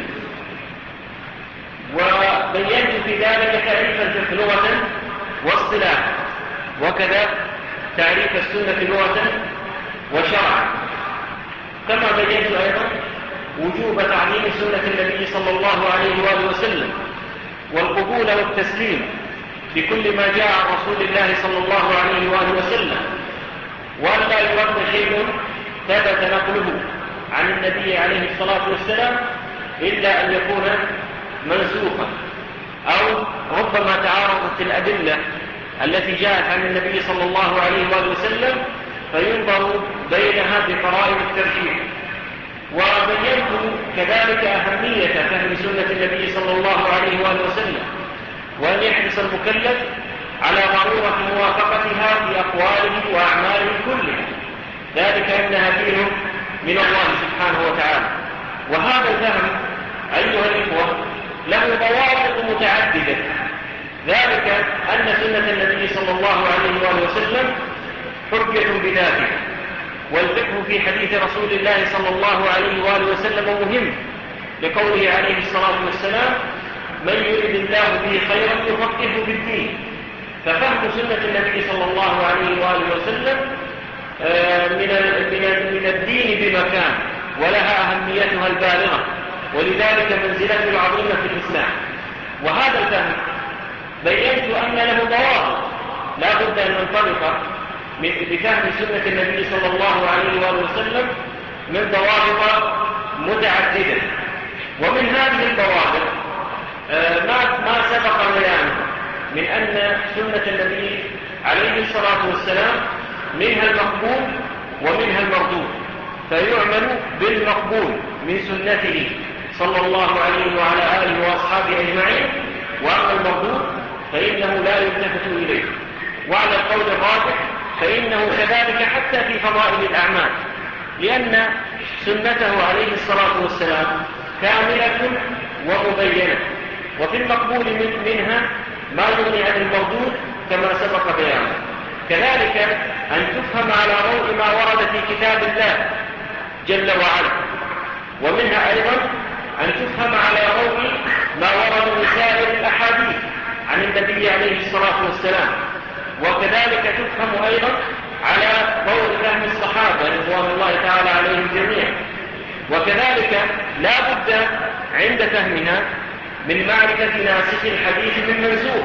وبينت في ذلك تعريف الفقه لغة واصطلاحا، وكذا تعريف السنة لغة وشرعا. كما بينت أيضا وجوب تعظيم سنة النبي صلى الله عليه وآله وسلم، والقبول والتسليم بكل ما جاء عن رسول الله صلى الله عليه وآله وسلم، وأن لا يرد شيء ثبت نقله عن النبي عليه الصلاة والسلام إلا أن يكون منسوخا، أو ربما تعارضت الأدلة التي جاءت عن النبي صلى الله عليه وآله وسلم فينظر بينها بقرائن الترجيح. وبينت كذلك أهمية فهم سنة النبي صلى الله عليه وآله وسلم، وأن يحرص المكلف على ضرورة موافقتها في أقواله وأعماله كلها، ذلك أنها دين من الله سبحانه وتعالى. وهذا الفهم أيها الإخوة له ضوابط متعددة، ذلك أن سنة النبي صلى الله عليه وآله وسلم حجة بذاتها، والفقه في حديث رسول الله صلى الله عليه وآله وسلم مهم، لقوله عليه الصلاة والسلام: من يرد الله به خيرا يفقهه في الدين. ففهم سنة النبي صلى الله عليه وآله وسلم من الدين بمكان، ولها أهميتها البالغة، ولذلك منزلته العظيمة في الإسلام. وهذا الفهم بينت أن له ضوابط لا بد أن ننطلق بفهم سنة النبي صلى الله عليه وآله وسلم من ضوابط متعددة. ومن هذه الضوابط ما سبق بيانه من أن سنة النبي عليه الصلاة والسلام منها المقبول ومنها المردود، فيعمل بالمقبول من سنته صلى الله عليه وعلى آله وأصحابه أجمعين، وأما المردود فإنه لا يلتفت إليه. وعلى القول الراجح فإنه كذلك حتى في فضائل الأعمال، لأن سنته عليه الصلاة والسلام كاملة ومبينة، وفي المقبول منها ما يغني عن المردود كما سبق بيانه. كذلك أن تفهم على ضوء ما ورد في كتاب الله جل وعلا، ومنها أيضا أن تفهم على ضوء ما ورد من سائر الأحاديث عن النبي عليه الصلاة والسلام، وكذلك تفهم أيضا على ضوء فهم الصحابة رضوان الله تعالى عليهم جميعا. وكذلك لا بد عند فهمها من معرفة ناسخ الحديث من منسوخ.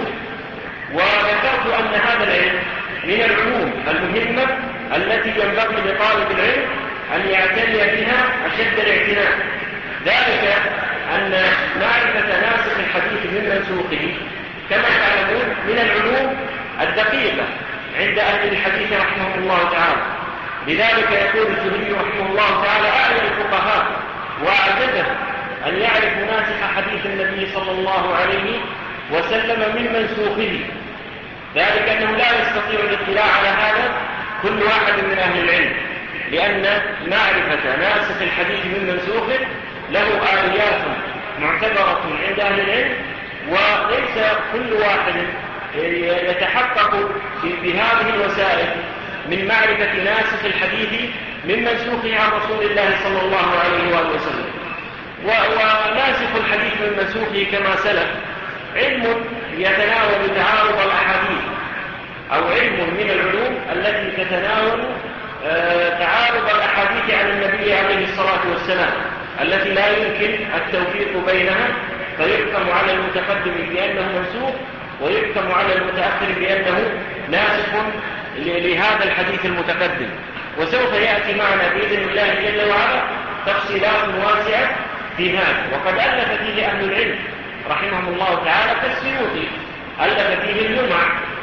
وذكرت أن هذا العلم من العلوم المهمة التي ينبغي لطالب العلم أن يعتني بها أشد الاعتناء، ذلك أن معرفة ناسخ الحديث من منسوخه كما تعلمون من العلوم الدقيقة عند أهل الحديث رحمه الله تعالى. لذلك يقول الزهري رحمه الله تعالى: أعلم الفقهاء وأعجبه أن يعرف ناسخ حديث النبي صلى الله عليه وسلم من منسوخه، ذلك أنه لا يستطيع الاطلاع على هذا كل واحد من أهل العلم، لأن معرفة ناسخ الحديث من منسوخه له آليات معتبرة عند أهل العلم، وليس كل واحد يتحقق بهذه الوسائل من معرفة ناسخ الحديث من منسوخه عن رسول الله صلى الله عليه وآله وسلم. وناسخ الحديث من منسوخه كما سلف علم يتناول تعارض الأحاديث، أو علم من العلوم التي تتناول تعارض الأحاديث عن النبي عليه الصلاة والسلام، التي لا يمكن التوفيق بينها، فيحكم على المتقدم بأنه منسوخ ويحكم على المتأخر بأنه ناسخ لهذا الحديث المتقدم. وسوف يأتي معنا بإذن الله جل وعلا تفصيلات واسعة في هذا، وقد ألف فيه أهل العلم رحمهم الله تعالى كالسيوطي ألف فيه اللمع،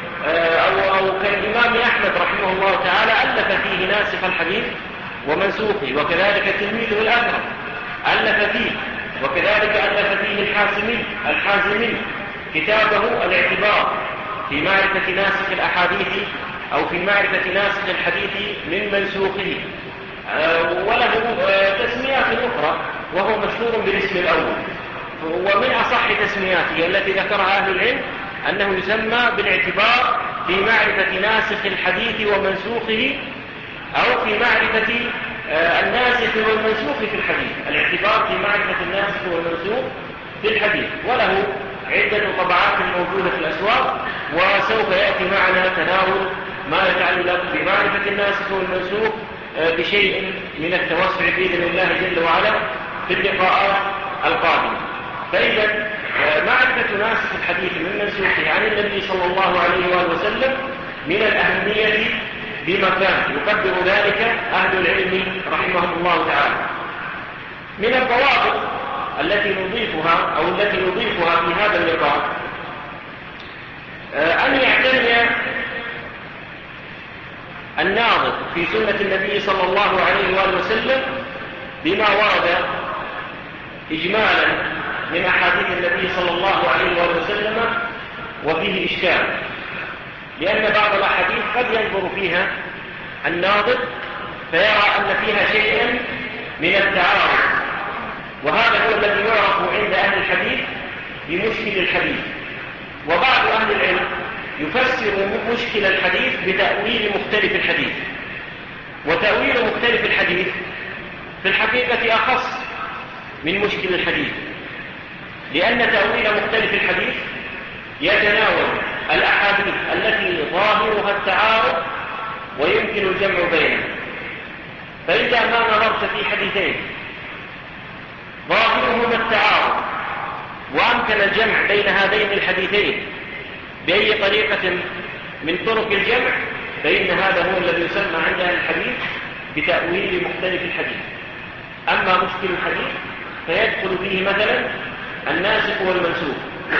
أو كالإمام أحمد رحمه الله تعالى ألف فيه ناسخ الحديث ومنسوخه، وكذلك تلميذه الأثرم ألف فيه، وكذلك ألف فيه الحازمي كتابه الاعتبار في معرفة ناسخ الأحاديث أو في معرفة ناسخ الحديث من منسوخه، وله تسميات أخرى وهو مشهور بالاسم الأول. ومن أصح تسمياته التي ذكرها أهل العلم أنه يسمى بالاعتبار في معرفة ناسخ الحديث ومنسوخه، أو في معرفة الناسخ والمنسوخ في الحديث، الاعتبار في معرفة الناسخ والمنسوخ في الحديث، وله عدة طبعات موجودة في الأسواق، وسوف يأتي معنا تناول ما يتعلق بمعرفة الناسخ والمنسوخ بشيء من التوسع بإذن الله جل وعلا في اللقاءات القادمة. فإذا معرفة ناسخ الحديث من منسوخه عن النبي صلى الله عليه وآله وسلم من الأهمية بمكان يقدر ذلك أهل العلم رحمهم الله تعالى. من الضوابط التي نضيفها أو التي نضيفها في هذا اللقاء أن يعتني الناظر في سنة النبي صلى الله عليه وآله وسلم بما ورد إجمالا من أحاديث النبي صلى الله عليه وآله وسلم وفيه إشكال، لأن بعض الأحاديث قد ينظر فيها الناظر فيرى أن فيها شيئا من التعارض، وهذا هو الذي يعرف عند أهل الحديث بمشكل الحديث. وبعض أهل العلم يفسر مشكل الحديث بتأويل مختلف الحديث، وتأويل مختلف الحديث في الحقيقة أخص من مشكل الحديث، لأن تأويل مختلف الحديث يتناول الأحاديث التي ظاهرها التعارض ويمكن الجمع بينها. فإذا ما نظرت في حديثين ظاهرهما التعارض وأمكن الجمع بين هذين الحديثين بأي طريقة من طرق الجمع، فإن هذا هو الذي يسمى عند أهل الحديث بتأويل مختلف الحديث. أما مشكل الحديث فيدخل فيه مثلا الناسخ والمنسوخ،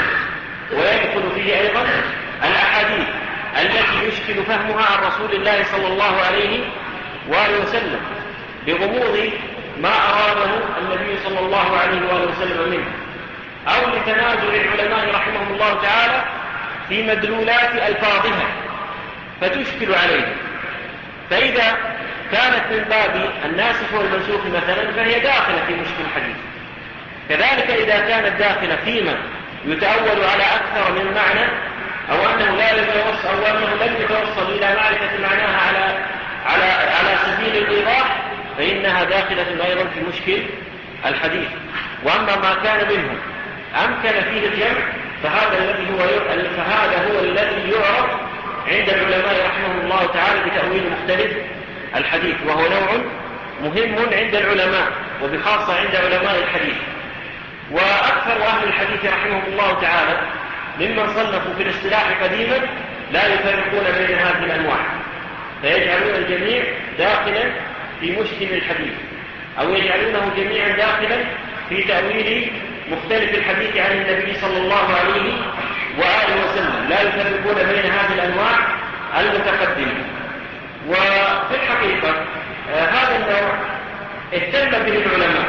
ويدخل فيه أيضا الأحاديث التي يشكل فهمها عن رسول الله صلى الله عليه وآله وسلم بغموض ما أراده النبي صلى الله عليه وآله وسلم منه، أو لتنازل العلماء رحمهم الله تعالى في مدلولات ألفاظها فتشكل عليه. فإذا كانت من باب الناسخ والمنسوخ مثلا فهي داخلة في مشكل الحديث. كذلك إذا كانت داخلة فيما يتأول على أكثر من معنى، أو أنه لا يتوصل أو أنه لم يتوصل إلى معرفة معناها على سبيل الإيضاح، فإنها داخلة أيضا في مشكل الحديث. وأما ما كان منه أمكن فيه الجمع فهذا هو الذي يعرف عند العلماء رحمهم الله تعالى بتأويل مختلف الحديث، وهو نوع مهم عند العلماء وبخاصة عند علماء الحديث. وأكثر أهل الحديث رحمهم الله تعالى ممن صنفوا في الاصطلاح قديما لا يفرقون بين هذه الأنواع، فيجعلون الجميع داخلا في مشكل الحديث، أو يجعلونه جميعا داخلا في تأويل مختلف الحديث عن النبي صلى الله عليه وآله وسلم، لا يفرقون بين هذه الأنواع المتقدمة. وفي الحقيقة هذا النوع اهتم به العلماء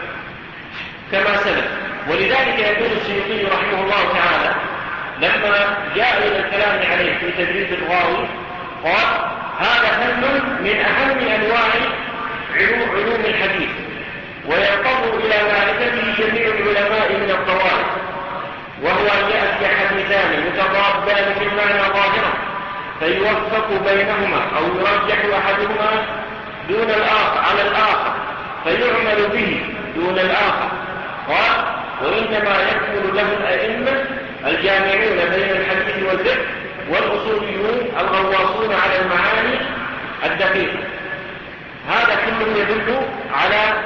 كما سلف، ولذلك يقول السيوطي رحمه الله تعالى لما جاء إلى الكلام عليه في تدريب الراوي قال: هذا فن من أهم أنواع علوم الحديث، ويضطر إلى معرفته جميع العلماء من الطوائف، وهو أن يأتي حديثان متضادان في المعنى ظاهرا فيوفق بينهما أو يرجح أحدهما دون الآخر على الآخر فيعمل به دون الآخر. قال: وإنما يكمل له الأئمة الجامعون بين الحديث والفقه والأصوليون الغواصون على المعاني الدقيقة. هذا كله يدل على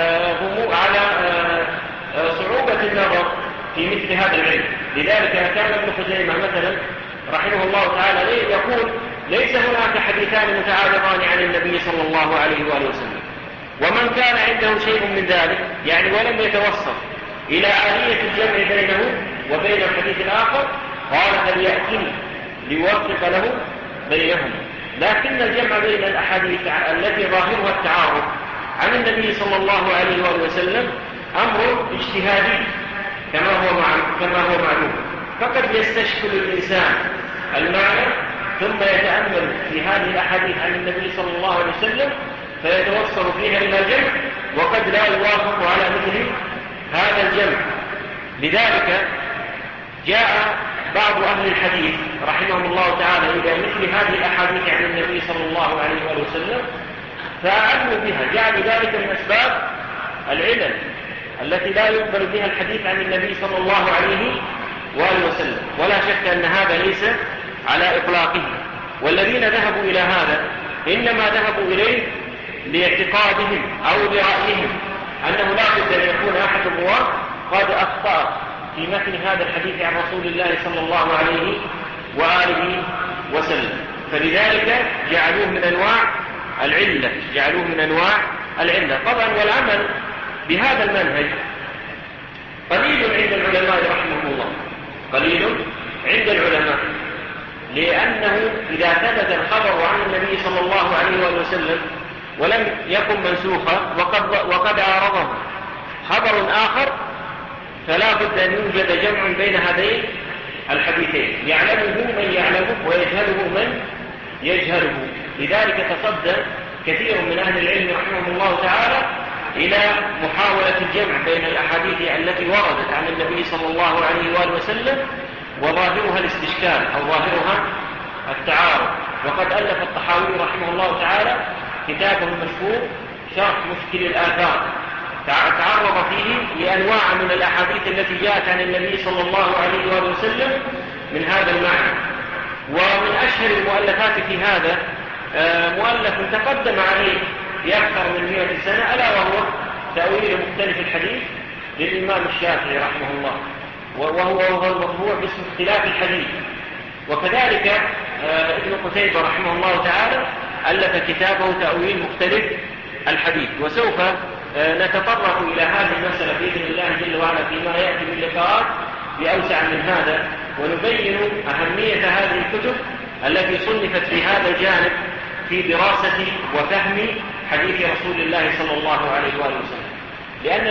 صعوبة النظر في مثل هذا العلم. لذلك كان ابن خزيمة مثلا رحمه الله تعالى يقول: ليس هناك حديثان متعارضان عن النبي صلى الله عليه وآله وسلم. ومن كان عنده شيء من ذلك يعني ولم يتوصل إلى آلية الجمع بينه وبين الحديث الآخر قال: فليأتني ليوفق له بينهما. لكن الجمع بين الأحاديث التي ظاهرها التعارض عن النبي صلى الله عليه وآله وسلم أمر اجتهادي كما هو معلوم، فقد يستشكل الإنسان المعنى ثم يتأمل في هذه الأحاديث عن النبي صلى الله عليه وسلم فيتوصل فيها إلى الجمع، وقد لا يوافق على مثل هذا الجمع. لذلك جاء بعض أهل الحديث رحمهم الله تعالى إلى مثل هذه الأحاديث عن النبي صلى الله عليه وآله وسلم فأعلموا بها، جعلوا ذلك من أسباب العلل التي لا يقبل بها الحديث عن النبي صلى الله عليه وآله وسلم. ولا شك أن هذا ليس على إطلاقه، والذين ذهبوا إلى هذا إنما ذهبوا إليه لاعتقادهم أو لرأيهم أنه لا بد أن يكون أحد الرواة قد أخطأ في متن هذا الحديث عن رسول الله صلى الله عليه وآله وسلم، فلذلك جعلوه من أنواع العلة. طبعا والعمل بهذا المنهج قليل عند العلماء رحمهم الله، لأنه إذا ثبت الخبر عن النبي صلى الله عليه وسلم ولم يكن منسوخا وقد عارضه خبر آخر، فلا بد أن يوجد جمع بين هذين الحديثين، يعلمه من يعلمه ويجهله من يجهله. لذلك تصدى كثير من أهل العلم رحمهم الله تعالى إلى محاولة الجمع بين الأحاديث التي وردت عن النبي صلى الله عليه وآله وسلم وظاهرها الاستشكال أو ظاهرها التعارض. وقد ألف الطحاوي رحمه الله تعالى كتابه المشهور شرح مشكل الآثار، تعرض فيه لأنواع من الأحاديث التي جاءت عن النبي صلى الله عليه وآله وسلم من هذا المعنى. ومن أشهر المؤلفات في هذا مؤلف تقدم عليه بأكثر من 100 سنة، ألا وهو تأويل مختلف الحديث للإمام الشافعي رحمه الله، وهو المطبوع باسم اختلاف الحديث. وكذلك ابن قتيبة رحمه الله تعالى ألف كتابه تأويل مختلف الحديث. وسوف نتطرق إلى هذه المسألة بإذن الله جل وعلا فيما يأتي باللقاءات بأوسع من هذا، ونبين أهمية هذه الكتب التي صنفت في هذا الجانب في دراسة وفهم حديث رسول الله صلى الله عليه وآله وسلم. لأن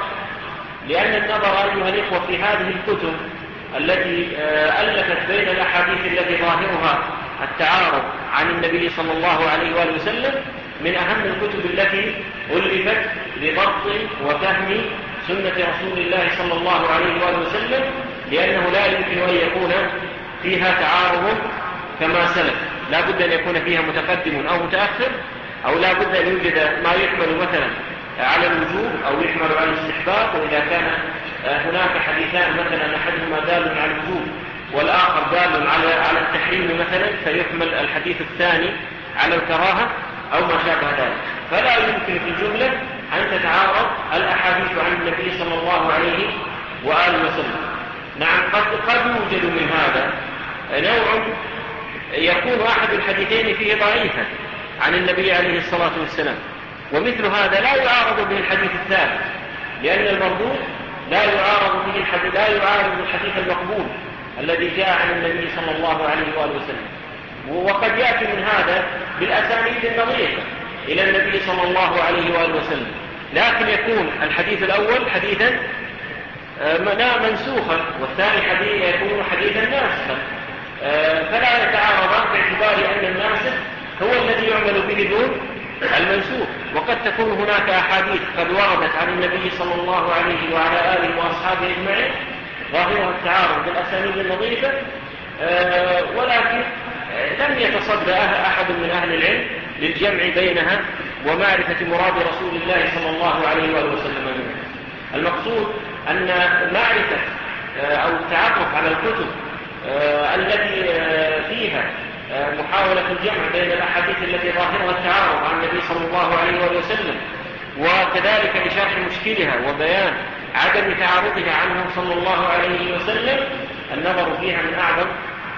النظر أيها الإخوة في هذه الكتب التي ألفت بين الأحاديث التي ظاهرها التعارض عن النبي صلى الله عليه وآله وسلم من أهم الكتب التي ألفت لضبط وفهم سنة رسول الله صلى الله عليه وآله وسلم، لأنه لا يمكن أن يكون فيها تعارض كما سلف، لا بد أن يكون فيها متقدم أو متأخر، أو لا بد أن يوجد ما يحمل مثلا على الوجوب أو يحمل على الاستحباب. وإذا كان هناك حديثان مثلا أحدهما دال على الوجوب والآخر دال على التحريم مثلا، فيحمل الحديث الثاني على الكراهة أو ما شابه ذلك. فلا يمكن في الجملة أن تتعارض الأحاديث عن النبي صلى الله عليه وآله وسلم. نعم، قد يوجد من هذا نوع يكون أحد الحديثين فيه ضعيفا عن النبي عليه الصلاة والسلام، ومثل هذا لا يعارض به الحديث الثابت، لأن المردود لا يعارض الحديث المقبول الذي جاء عن النبي صلى الله عليه وآله وسلم. وقد يأتي من هذا بالأسانيد النظيفة إلى النبي صلى الله عليه وآله وسلم، لكن يكون الحديث الأول حديثا منسوخا والثاني يكون حديثا ناسخا، فلا يتعارضان باعتبار أن الناسخ هو الذي يعمل به دون المنسوخ. وقد تكون هناك أحاديث قد وردت عن النبي صلى الله عليه وعلى آله وأصحابه أجمعين ظاهرها التعارض بالأسانيد النظيفة، ولكن لم يتصدى أحد من أهل العلم للجمع بينها ومعرفة مراد رسول الله صلى الله عليه وآله وسلم منه. المقصود أن معرفة أو التعرف على الكتب التي فيها محاولة الجمع بين الأحاديث التي ظاهرها التعارض عن النبي صلى الله عليه وآله وسلم، وكذلك لشرح مشكلها وبيان عدم تعارضها عنه صلى الله عليه وسلم، النظر فيها من أعظم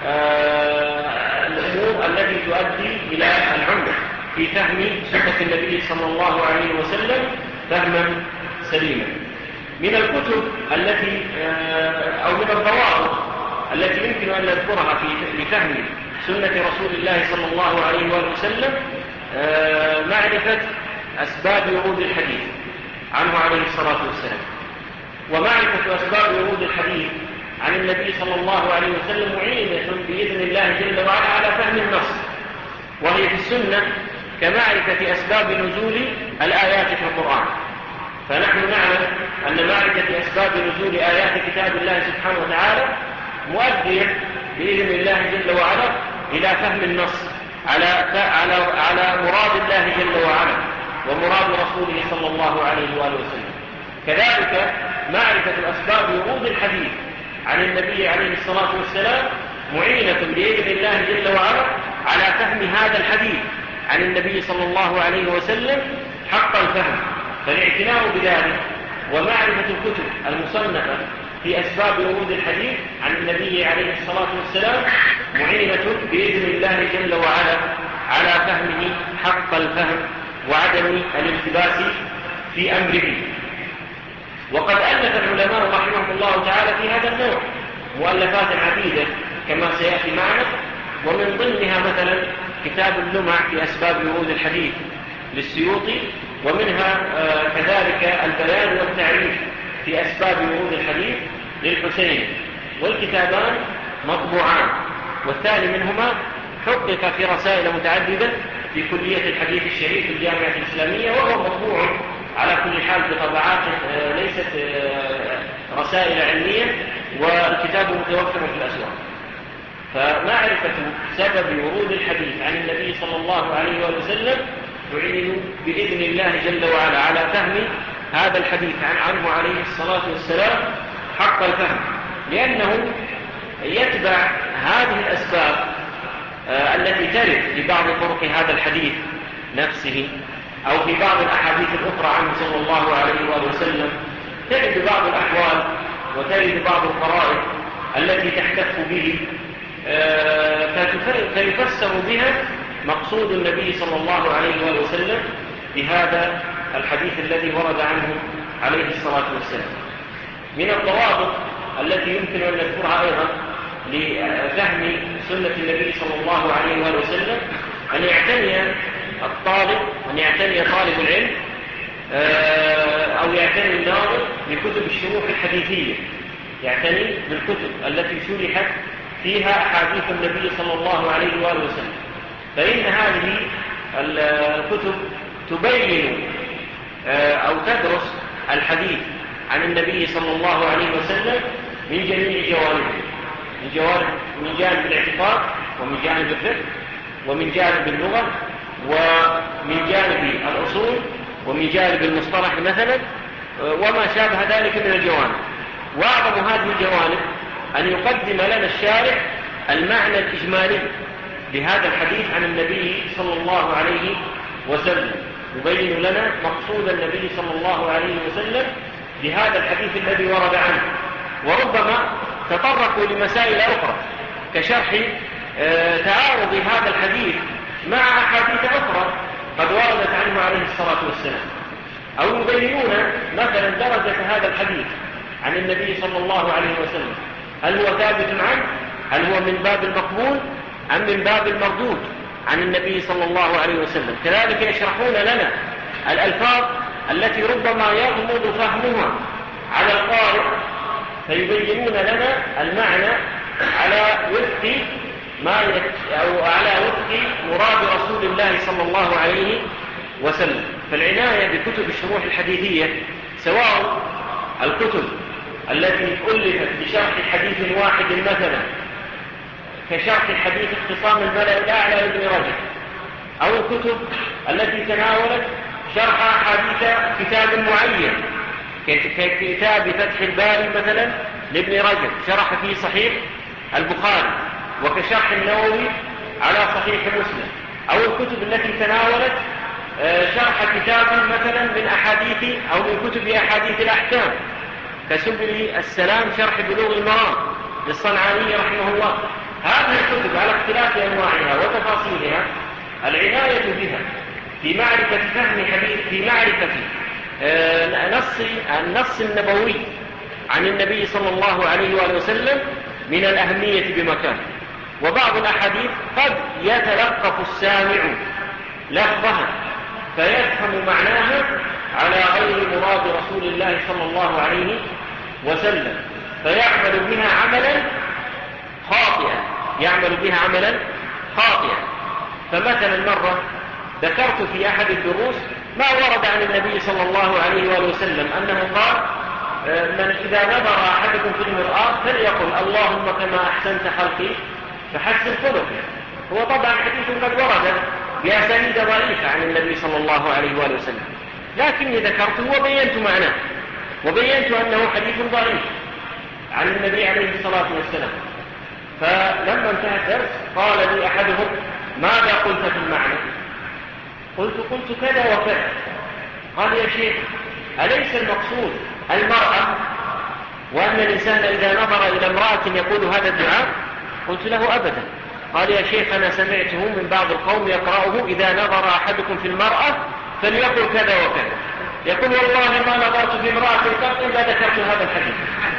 الأمور التي تؤدي إلى العمق في فهم سنة النبي صلى الله عليه وسلم فهما سليما. من الكتب التي أو من الضوابط التي يمكن أن نذكرها لفهم سنة رسول الله صلى الله عليه وآله وسلم معرفة أسباب ورود الحديث عنه عليه الصلاة والسلام. ومعرفة أسباب ورود الحديث عن النبي صلى الله عليه وسلم معينة بإذن الله جل وعلا على فهم النص، وهي في السنة كمعرفة أسباب نزول الآيات في القرآن. فنحن نعلم أن معرفة أسباب نزول آيات كتاب الله سبحانه وتعالى مؤدية بإذن الله جل وعلا إلى فهم النص على مراد الله جل وعلا ومراد رسوله صلى الله عليه وآله وسلم. كذلك معرفة أسباب ورود الحديث عن النبي عليه الصلاة والسلام معينة بإذن الله جل وعلا على فهم هذا الحديث عن النبي صلى الله عليه وسلم حق الفهم. فالاعتناء بذلك ومعرفة الكتب المصنفة في أسباب ورود الحديث عن النبي عليه الصلاة والسلام معينة بإذن الله جل وعلا على فهمه حق الفهم وعدم الالتباس في أمره. وقد ألف العلماء رحمهم الله تعالى في هذا النوع مؤلفات عديدة كما سيأتي معنا، ومن ضمنها مثلا كتاب اللمع في أسباب ورود الحديث للسيوطي، ومنها كذلك البيان والتعريف في أسباب ورود الحديث للحسين، والكتابان مطبوعان، والثاني منهما حقق في رسائل متعددة في كلية الحديث الشريف في الجامعة الإسلامية، وهو مطبوع على كل حال بطبعات ليست رسائل علمية، والكتاب متوفر في الأسواق. فمعرفة سبب ورود الحديث عن النبي صلى الله عليه وسلم تعين بإذن الله جل وعلا على فهم هذا الحديث عنه عليه الصلاة والسلام حق الفهم، لأنه يتبع هذه الأسباب التي ترد في بعض طرق هذا الحديث نفسه، أو في بعض الأحاديث الأخرى عنه صلى الله عليه وسلم، ترد بعض الأحوال وترد بعض القرائن التي تحتف به، فيفسر بها مقصود النبي صلى الله عليه وسلم بهذا الحديث الذي ورد عنه عليه الصلاة والسلام. من الضوابط التي يمكن أن نذكرها أيضا لفهم سنة النبي صلى الله عليه وسلم أن يعتني الطالب، أن يعتني طالب العلم أو يعتني الناظر بكتب الشروح الحديثية، يعتني بالكتب التي شرحت فيها أحاديث النبي صلى الله عليه وسلم، فإن هذه الكتب تبين أو تدرس الحديث عن النبي صلى الله عليه وسلم من جميع جوانبه، من جانب الاعتقاد، ومن جانب الفقه، ومن جانب اللغة، ومن جانب الأصول، ومن جانب المصطلح مثلا، وما شابه ذلك من الجوانب. وأعظم هذه الجوانب أن يقدم لنا الشارح المعنى الإجمالي لهذا الحديث عن النبي صلى الله عليه وسلم، يبين لنا مقصود النبي صلى الله عليه وسلم بهذا الحديث الذي ورد عنه. وربما تطرقوا لمسائل أخرى كشرح تعارض هذا الحديث مع أحاديث أخرى قد وردت عنه عليه الصلاة والسلام، أو يبينون مثلا درجة هذا الحديث عن النبي صلى الله عليه وسلم، هل هو ثابت عنه؟ هل هو من باب المقبول أم من باب المردود عن النبي صلى الله عليه وسلم؟ كذلك يشرحون لنا الألفاظ التي ربما يغمض فهمها على القارئ، فيبينون لنا المعنى على وفق أو على وفق مراد رسول الله صلى الله عليه وسلم. فالعناية بكتب الشروح الحديثية، سواء الكتب التي ألفت بشرح حديث واحد مثلا كشرح حديث اختصام الملأ الأعلى لابن رجب، أو الكتب التي تناولت شرح أحاديث كتاب معين ككتاب فتح الباري مثلا لابن رجب شرح فيه صحيح البخاري، وكشرح النووي على صحيح مسلم، أو الكتب التي تناولت شرح كتاب مثلا من أحاديث أو من كتب أحاديث الأحكام كسبل السلام شرح بلوغ المرام للصنعاني رحمه الله. هذه الكتب على اختلاف أنواعها وتفاصيلها العناية بها في معرفة فهم حديث، في معرفة النص النبوي عن النبي صلى الله عليه وسلم من الأهمية بمكان. وبعض الأحاديث قد يتلقف السامع لفظها فيفهم معناها على غير مراد رسول الله صلى الله عليه وسلم، فيعمل بها عملا خاطئا. فمثلا مرة ذكرت في أحد الدروس ما ورد عن النبي صلى الله عليه وسلم أنه قال: من إذا نظر أحدكم في المرآة فليقل اللهم كما أحسنت خلقي فحسن خلقي. هو طبعا حديث قد ورد بأسانيد ضعيفة عن النبي صلى الله عليه وسلم، لكني ذكرته وبينت معناه، وبينت أنه حديث ضعيف عن النبي عليه الصلاة والسلام. فلما انتهى الدرس قال لي أحدهم: ماذا قلت في المعنى؟ قلت كذا وكذا. قال: يا شيخ، أليس المقصود المرأة؟ وأن الإنسان إذا نظر إلى امرأة يقول هذا الدعاء؟ قلت له أبدا. قال يا شيخ أنا سمعته من بعض القوم يقرأه إذا نظر أحدكم في المرأة فليقل كذا وكذا. يقول والله ما نظرت في امرأة قط إلا ذكرت هذا الحديث.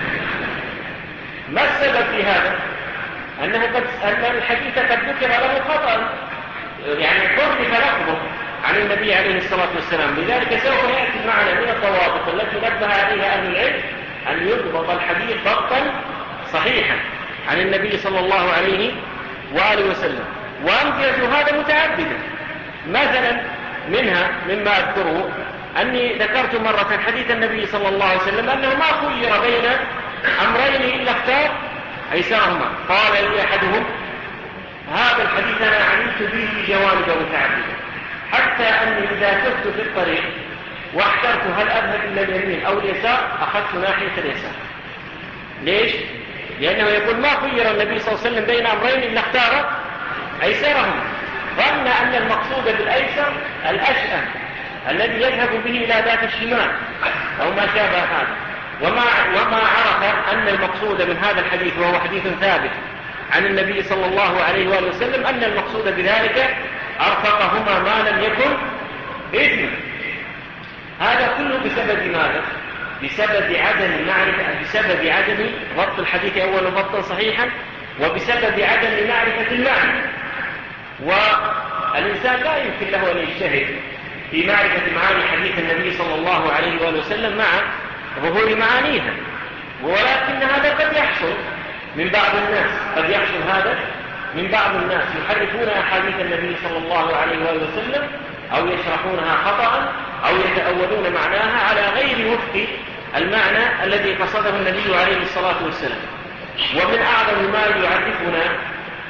ما السبب في هذا؟ أن الحديث قد ذكر له خطأ، يعني حرف لفظه عن النبي عليه الصلاة والسلام. لذلك سوف يأتي معنا من الضوابط التي نبه عليها أهل العلم أن يضبط الحديث ضبطا صحيحا عن النبي صلى الله عليه وآله وسلم. وأمثلة هذا متعددة. مثلا مما أذكره أني ذكرت مرة حديث النبي صلى الله عليه وسلم أنه ما خير بين أمرين إلا اختار أيسرهما. قال لي أحدهم هذا الحديث أنا عملت به جوانب متعددة، حتى أني إذا كنت في الطريق واحترت هل أذهب إلى اليمين أو اليسار أخذت ناحية اليسار. ليش؟ لأنه يقول ما خير النبي صلى الله عليه وسلم بين أمرين إلا اختار أيسرهما. ظن أن المقصود بالأيسر الأشأم الذي يذهب به إلى ذات الشمال أو ما شابه هذا، وما عرف أن المقصود من هذا الحديث وهو حديث ثابت عن النبي صلى الله عليه وآله وسلم أن المقصود بذلك أرفقهما ما لم يكن إثما. هذا كله بسبب ماذا؟ بسبب عدم معرفة، بسبب عدم ضبط الحديث أولا ضبطا صحيحا، وبسبب عدم معرفة المعنى. والإنسان لا يمكن له أن يجتهد في معرفة معاني حديث النبي صلى الله عليه وآله وسلم مع ظهور معانيها، ولكن هذا قد يحصل من بعض الناس، قد يحصل هذا من بعض الناس يحرفون أحاديث النبي صلى الله عليه وآله وسلم أو يشرحونها خطأ أو يتأولون معناها على غير وفق المعنى الذي قصده النبي عليه الصلاة والسلام. ومن أعظم ما يعرفنا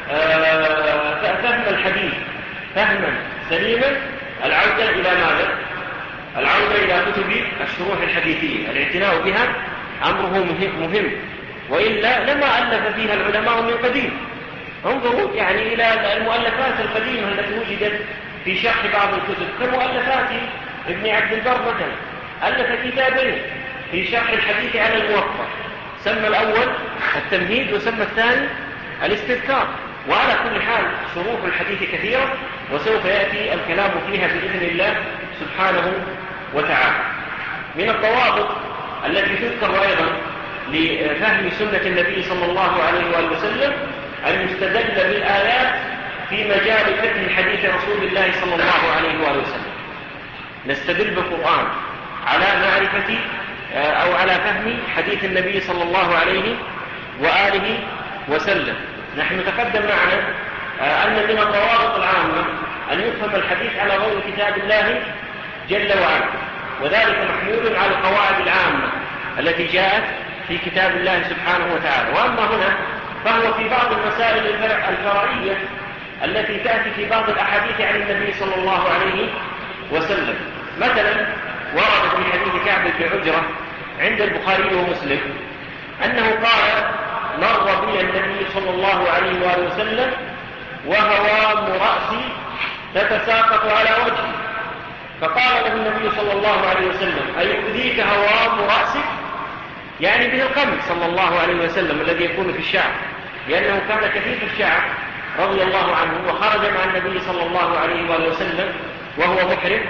فهم الحديث فهما سليما العودة إلى ماذا؟ العودة إلى كتب الشروح الحديثية. الاعتناء بها أمره مهم، وإلا لما ألف فيها العلماء من قديم. انظروا يعني إلى المؤلفات القديمة التي وجدت في شرح بعض الكتب كمؤلفات ابن عبد البر مثلا، ألف كتابين في شرح الحديث على الموطأ، سمى الأول التمهيد وسمى الثاني الاستذكار. وعلى كل حال شروح الحديث كثيرة وسوف يأتي الكلام فيها بإذن الله سبحانه وتعالى. من الضوابط التي تذكر أيضا لفهم سنة النبي صلى الله عليه وآله وسلم أن يستدل بالآيات في مجال فهم حديث رسول الله صلى الله عليه وآله وسلم. نستدل بالقرآن على معرفة أو على فهم حديث النبي صلى الله عليه وآله وسلم. نحن تقدم معنا أن من الضوابط العامة أن يفهم الحديث على ضوء كتاب الله جل وعلا، وذلك محمول على القواعد العامة التي جاءت في كتاب الله سبحانه وتعالى. وأما هنا فهو في بعض المسائل الفرعية التي تأتي في بعض الأحاديث عن النبي صلى الله عليه وسلم. مثلا ورد في حديث كعب بن عجرة عند البخاري ومسلم أنه قال مر بي النبي صلى الله عليه وآله وسلم وهوام رأسي تتساقط على وجهي، فقال له النبي صلى الله عليه وسلم أيؤذيك هوام رأسك؟ يعني به القمل صلى الله عليه وسلم الذي يكون في الشعر، لأنه كان كثيف الشعر رضي الله عنه، وخرج مع النبي صلى الله عليه وآله وسلم وهو محرم.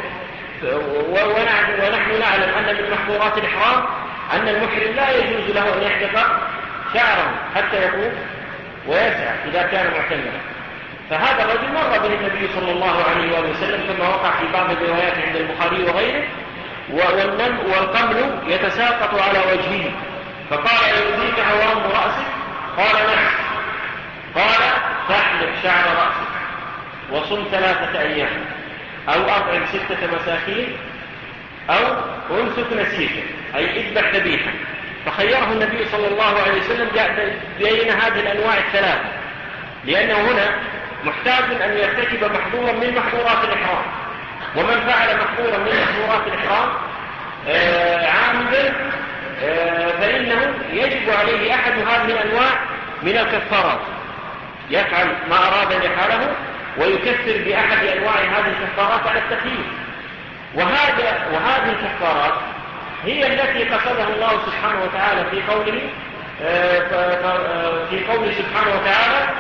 ونحن نعلم أن من محظورات الإحرام أن المحرم لا يجوز له أن يحلق شعره حتى يطوف ويسعى إذا كان معتمرا. فهذا الرجل مر به النبي صلى الله عليه وآله وسلم كما وقع في بعض الروايات عند البخاري وغيره، والقمل يتساقط على وجهه، فقال يؤذيك هوام رأسك؟ قال نعم. قال فاحلق شعر رأسك وصم 3 أيام أو أطعم 6 مساكين أو أنسك نسيكا، أي اذبح ذبيحا. فخيره النبي صلى الله عليه وسلم بين هذه الأنواع الثلاثة، لأنه هنا محتاج أن يرتكب محظورا من محظورات الإحرام، ومن فعل محظورا من محظورات الإحرام عامدا فإنه يجب عليه أحد هذه الأنواع من الكفارات، يفعل ما أراد أن يفعله ويكفر بأحد أنواع هذه الكفارات على التخيير. وهذه الكفارات هي التي قصدها الله سبحانه وتعالى في قوله سبحانه وتعالى.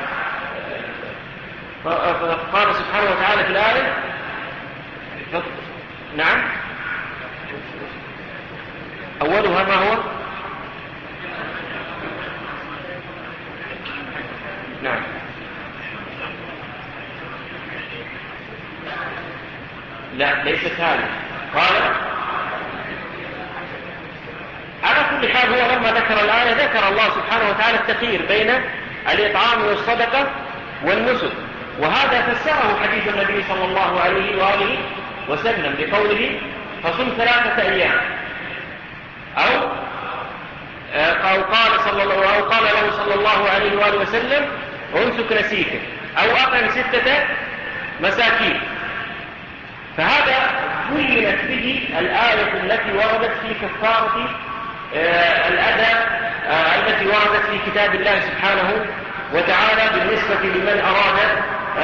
قال سبحانه وتعالى في الآية نعم أولها ما هو؟ نعم لا ليست هذه. قال على كل حال هو لما ذكر الآية ذكر الله سبحانه وتعالى التخيير بين الإطعام والصدقة والنسك، وهذا فسره حديث النبي صلى الله عليه وآله وسلم بقوله فصم 3 أيام أو قال له صلى الله عليه وآله وسلم انسك نسيك أو أطعم 6 مساكين. فهذا بينت به الآية التي وردت في كفارة الأذى التي وردت في كتاب الله سبحانه وتعالى بالنسبة لمن أراد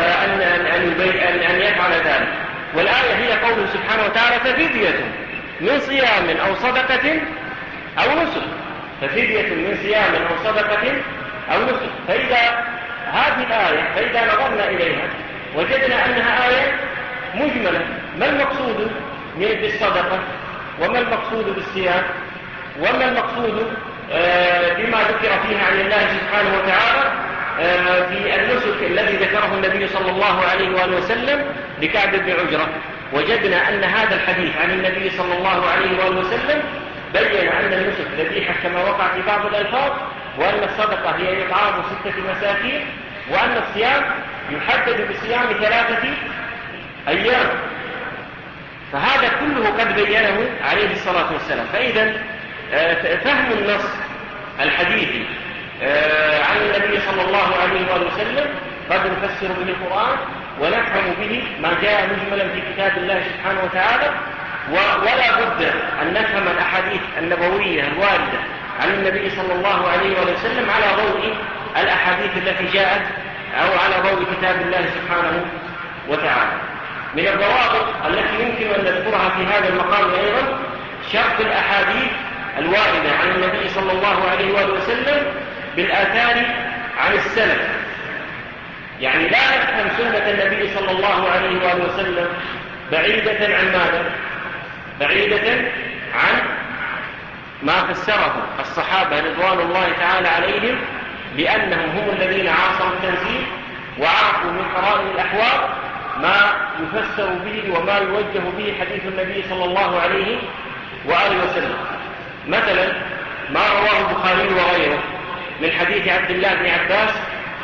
أن يفعل ذلك. والآية هي قوله سبحانه وتعالى ففدية من صيام أو صدقة أو نسك. ففدية من صيام أو صدقة أو نسك. فإذا هذه الآية فإذا نظرنا إليها وجدنا أنها آية مجملة. ما المقصود بالصدقة وما المقصود بالصيام وما المقصود بما ذكر فيها عن الله سبحانه وتعالى في النسك الذي ذكره النبي صلى الله عليه وآله وسلم لكعب بن عجرة. وجدنا أن هذا الحديث عن النبي صلى الله عليه وآله وسلم بين أن النسك ذبيحة كما وقع في بعض الألفاظ، وأن الصدقة هي إطعام 6 مساكين، وأن الصيام يحدد بصيام 3 أيام. فهذا كله قد بينه عليه الصلاة والسلام. فإذا فهم النص الحديثي عن النبي صلى الله عليه وآله وسلم قد نفسر به القرآن ونفهم به ما جاء مجملا في كتاب الله سبحانه وتعالى، ولا بد أن نفهم الأحاديث النبوية الواردة عن النبي صلى الله عليه وآله وسلم على ضوء الأحاديث التي جاءت أو على ضوء كتاب الله سبحانه وتعالى. من الضوابط التي يمكن أن نذكرها في هذا المقام أيضا شرط الأحاديث الواردة عن النبي صلى الله عليه وآله وسلم بالآثار عن السلف. يعني لا نفهم سنة النبي صلى الله عليه وآله وسلم بعيدة عن ماذا؟ بعيدة عن ما فسره الصحابة رضوان الله تعالى عليهم، لأنهم هم الذين عاصروا التنزيل وعرفوا من قرائن الأحوال ما يفسر به وما يوجه به حديث النبي صلى الله عليه وآله وسلم. مثلا ما رواه البخاري وغيره من حديث عبد الله بن عباس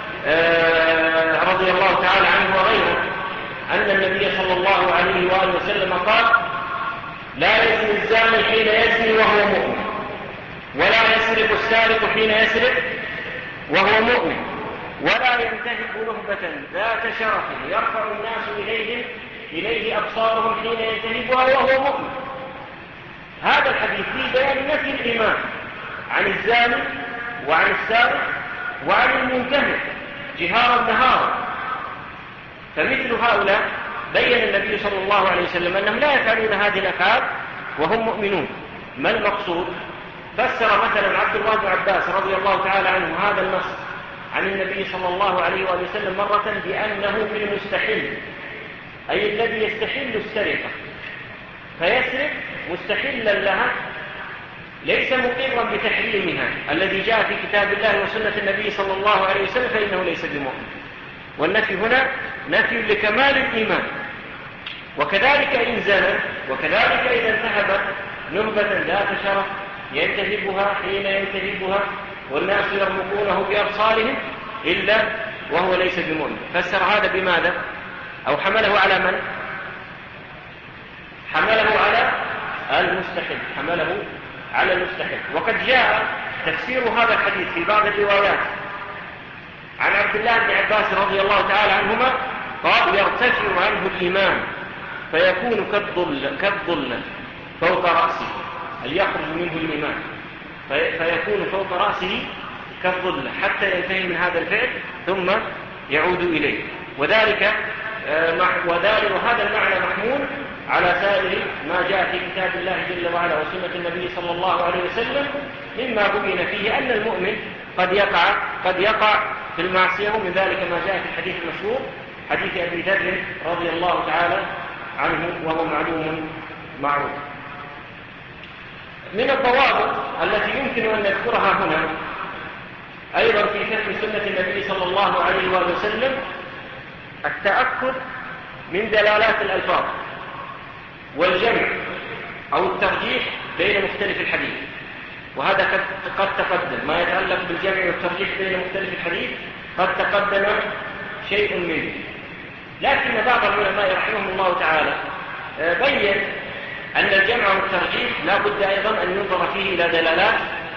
رضي الله تعالى عنه وغيره أن النبي صلى الله عليه وآله وسلم قال لا يزني الزاني حين يزني وهو مؤمن، ولا يسرق السارق حين يسرق وهو مؤمن، ولا ينتهب نهبة ذات شرف يرفع الناس إليه أبصارهم حين ينتهبها وهو مؤمن. هذا الحديث فيه بيان نفي الإيمان عن الزاني وعن السارق وعن المنتهب جهارا نهارا. فمثل هؤلاء بين النبي صلى الله عليه وسلم أنهم لا يفعلون هذه الأفعال وهم مؤمنون. ما المقصود؟ فسر مثلا عبد الله بن عباس رضي الله تعالى عنه هذا النص عن النبي صلى الله عليه وآله وسلم مرة بأنه في المستحل، أي الذي يستحل السرقة فيسرق مستحلا لها ليس مقرا بتحريمها الذي جاء في كتاب الله وسنة النبي صلى الله عليه وسلم، فإنه ليس بمؤمن. والنفي هنا نفي لكمال الإيمان. وكذلك إن زنى، وكذلك إذا انتهب نهبة ذات شرف ينتهبها حين ينتهبها والناس يرمقونه بأبصارهم إلا وهو ليس بمؤمن. فسر هذا بماذا؟ أو حمله على من؟ حمله على المستحيل، حمله على المستحيل. وقد جاء تفسير هذا الحديث في بعض الروايات عن عبد الله بن عباس رضي الله تعالى عنهما قال يرتفع عنه الإيمان فيكون كالظل فوق رأسه، أي يخرج منه الإيمان فيكون فوق رأسه كالظل حتى ينتهي من هذا الفعل ثم يعود إليه. وهذا المعنى محمول على سائر ما جاء في كتاب الله جل وعلا وسنة النبي صلى الله عليه وسلم، مما بين فيه أن المؤمن قد يقع في المعصية، ومن ذلك ما جاء في الحديث المشهور حديث أبي ذر رضي الله تعالى عنه وهو معلوم معروف. من الضوابط التي يمكن أن نذكرها هنا أيضا في فهم سنة النبي صلى الله عليه وآله وسلم التأكد من دلالات الألفاظ والجمع أو الترجيح بين مختلف الحديث، وهذا قد تقدم ما يتعلق بالجمع والترجيح بين مختلف الحديث، قد تقدم شيء منه. لكن بعض العلماء رحمهم الله تعالى بين أن الجمع والترجيح لا بد أيضا أن ينظر فيه إلى دلالات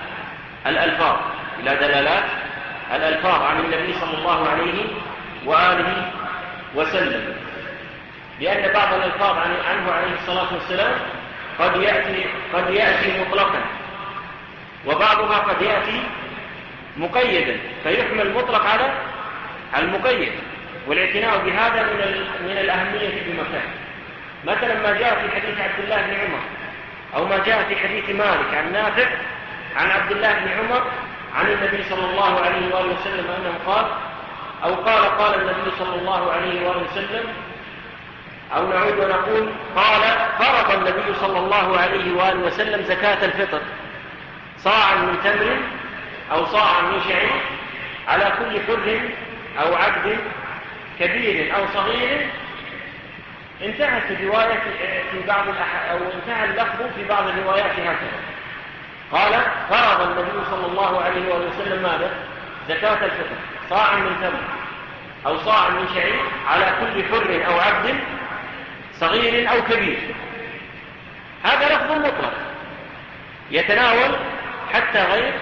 الألفاظ عن النبي صلى الله عليه وآله وسلم، لأن بعض الألفاظ عنه عليه الصلاة والسلام قد يأتي مطلقا، وبعضها قد يأتي مقيدا، فيحمل المطلق على المقيد، والاعتناء بهذا من الأهمية بمكان. مثلا ما جاء في حديث عبد الله بن عمر، أو ما جاء في حديث مالك عن نافع عن عبد الله بن عمر عن النبي صلى الله عليه وآله وسلم أنه قال، أو قال النبي صلى الله عليه وآله وسلم، أو نعود ونقول قال فرض النبي صلى الله عليه وآله وسلم زكاة الفطر صاعا من تمر أو صاعا من شعير على كل حر أو عبد كبير أو صغير. انتهت الرواية في بعض أو انتهى اللفظ في بعض الروايات هكذا، قال فرض النبي صلى الله عليه وآله وسلم ماذا؟ زكاة الفطر صاعا من تمر أو صاعا من شعير على كل حر أو عبد صغير أو كبير. هذا لفظ مطلق يتناول حتى غير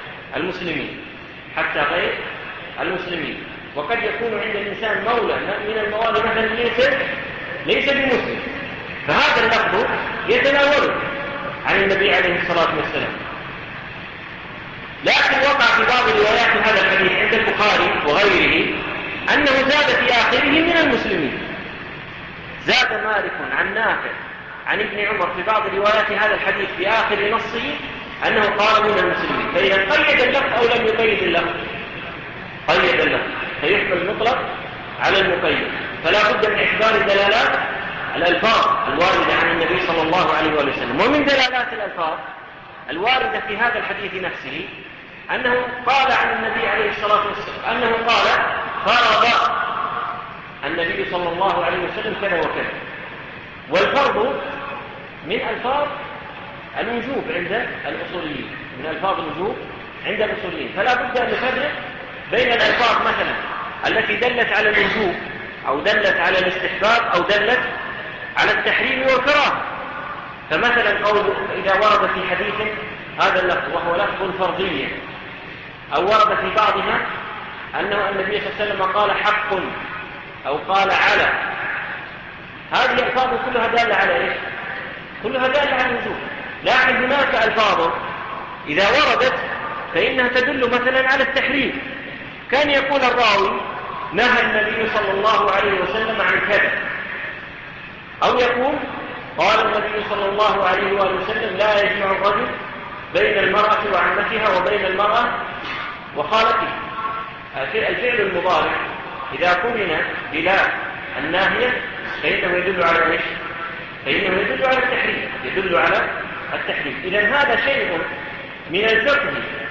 المسلمين، وقد يكون عند الإنسان مولى من الموالي مثلا ليس بمسلم، فهذا اللفظ يتناوله عن النبي عليه الصلاة والسلام. لكن وقع في بعض روايات هذا الحديث عند البخاري وغيره أنه زاد في آخره من المسلمين، زاد مالك عن نافع عن ابن عمر في بعض روايات هذا الحديث في آخر نصه أنه قال من المسلمين. فإذا قيد اللفظ أو لم يقيد اللفظ؟ قيد اللفظ، فيحمل المطلق على المقيد. فلا بد من إحضار دلالات الألفاظ الواردة عن النبي صلى الله عليه وسلم. ومن دلالات الألفاظ الواردة في هذا الحديث نفسه أنه قال عن النبي عليه الصلاة والسلام أنه قال فرض النبي صلى الله عليه وسلم كذا وكذا. والفرض من ألفاظ الوجوب عند الأصوليين، من ألفاظ الوجوب عند الأصوليين. فلا بد أن نفرق بين الألفاظ مثلا التي دلت على الوجوب أو دلت على الاستحباب أو دلت على التحريم والكراهة. فمثلا قول إذا ورد في حديث هذا اللفظ وهو لفظ فرضية، أو ورد في بعضها أنه النبي صلى الله عليه وسلم قال حق أو قال على، هذه الألفاظ كلها دالة على إيش؟ كلها دالة على الوجوب. لكن هناك ألفاظ إذا وردت فإنها تدل مثلا على التحريم، كان يقول الراوي نهى النبي صلى الله عليه وسلم عن كذا، أو يقول قال النبي صلى الله عليه وسلم لا يجمع الرجل بين المرأة وعمتها وبين المرأة وخالتها. الفعل المضارع إذا قرن بلا الناهية فإنه يدل على إيش؟ فإنه يدل على التحريم، يدل على التحريم. إذن هذا شيء من الفقه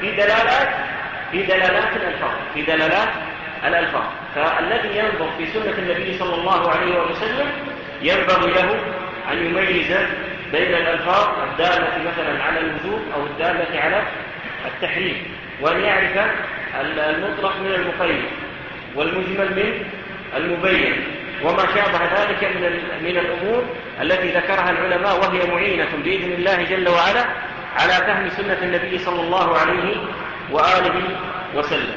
في دلالات الألفاظ. فالذي ينظر في سنة النبي صلى الله عليه وسلم ينبغي له أن يميز بين الألفاظ الدالة مثلا على الوجوب أو الدالة على التحريم، وأن يعرف المطلق من المقيد والمجمل من المبين وما شابه ذلك من الأمور التي ذكرها العلماء، وهي معينة بإذن الله جل وعلا على فهم سنة النبي صلى الله عليه وآله وسلم.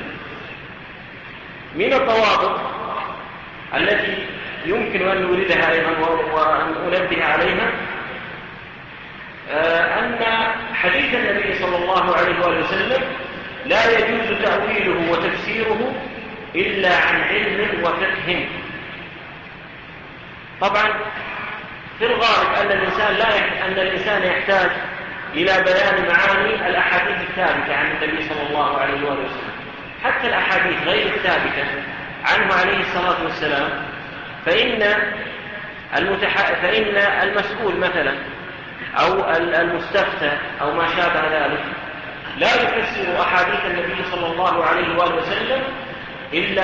من الضوابط التي يمكن أن نوردها أيضا وأن أنبه عليها أن حديث النبي صلى الله عليه وآله وسلم لا يجوز تأويله وتفسيره إلا عن علم وفقه. طبعا في الغالب أن الإنسان يحتاج إلى بيان معاني الأحاديث الثابتة عن النبي صلى الله عليه وسلم. حتى الأحاديث غير الثابتة عنه عليه الصلاة والسلام، فإن المسؤول مثلا أو المستفتى أو ما شابه ذلك لا يفسر أحاديث النبي صلى الله عليه وسلم إلا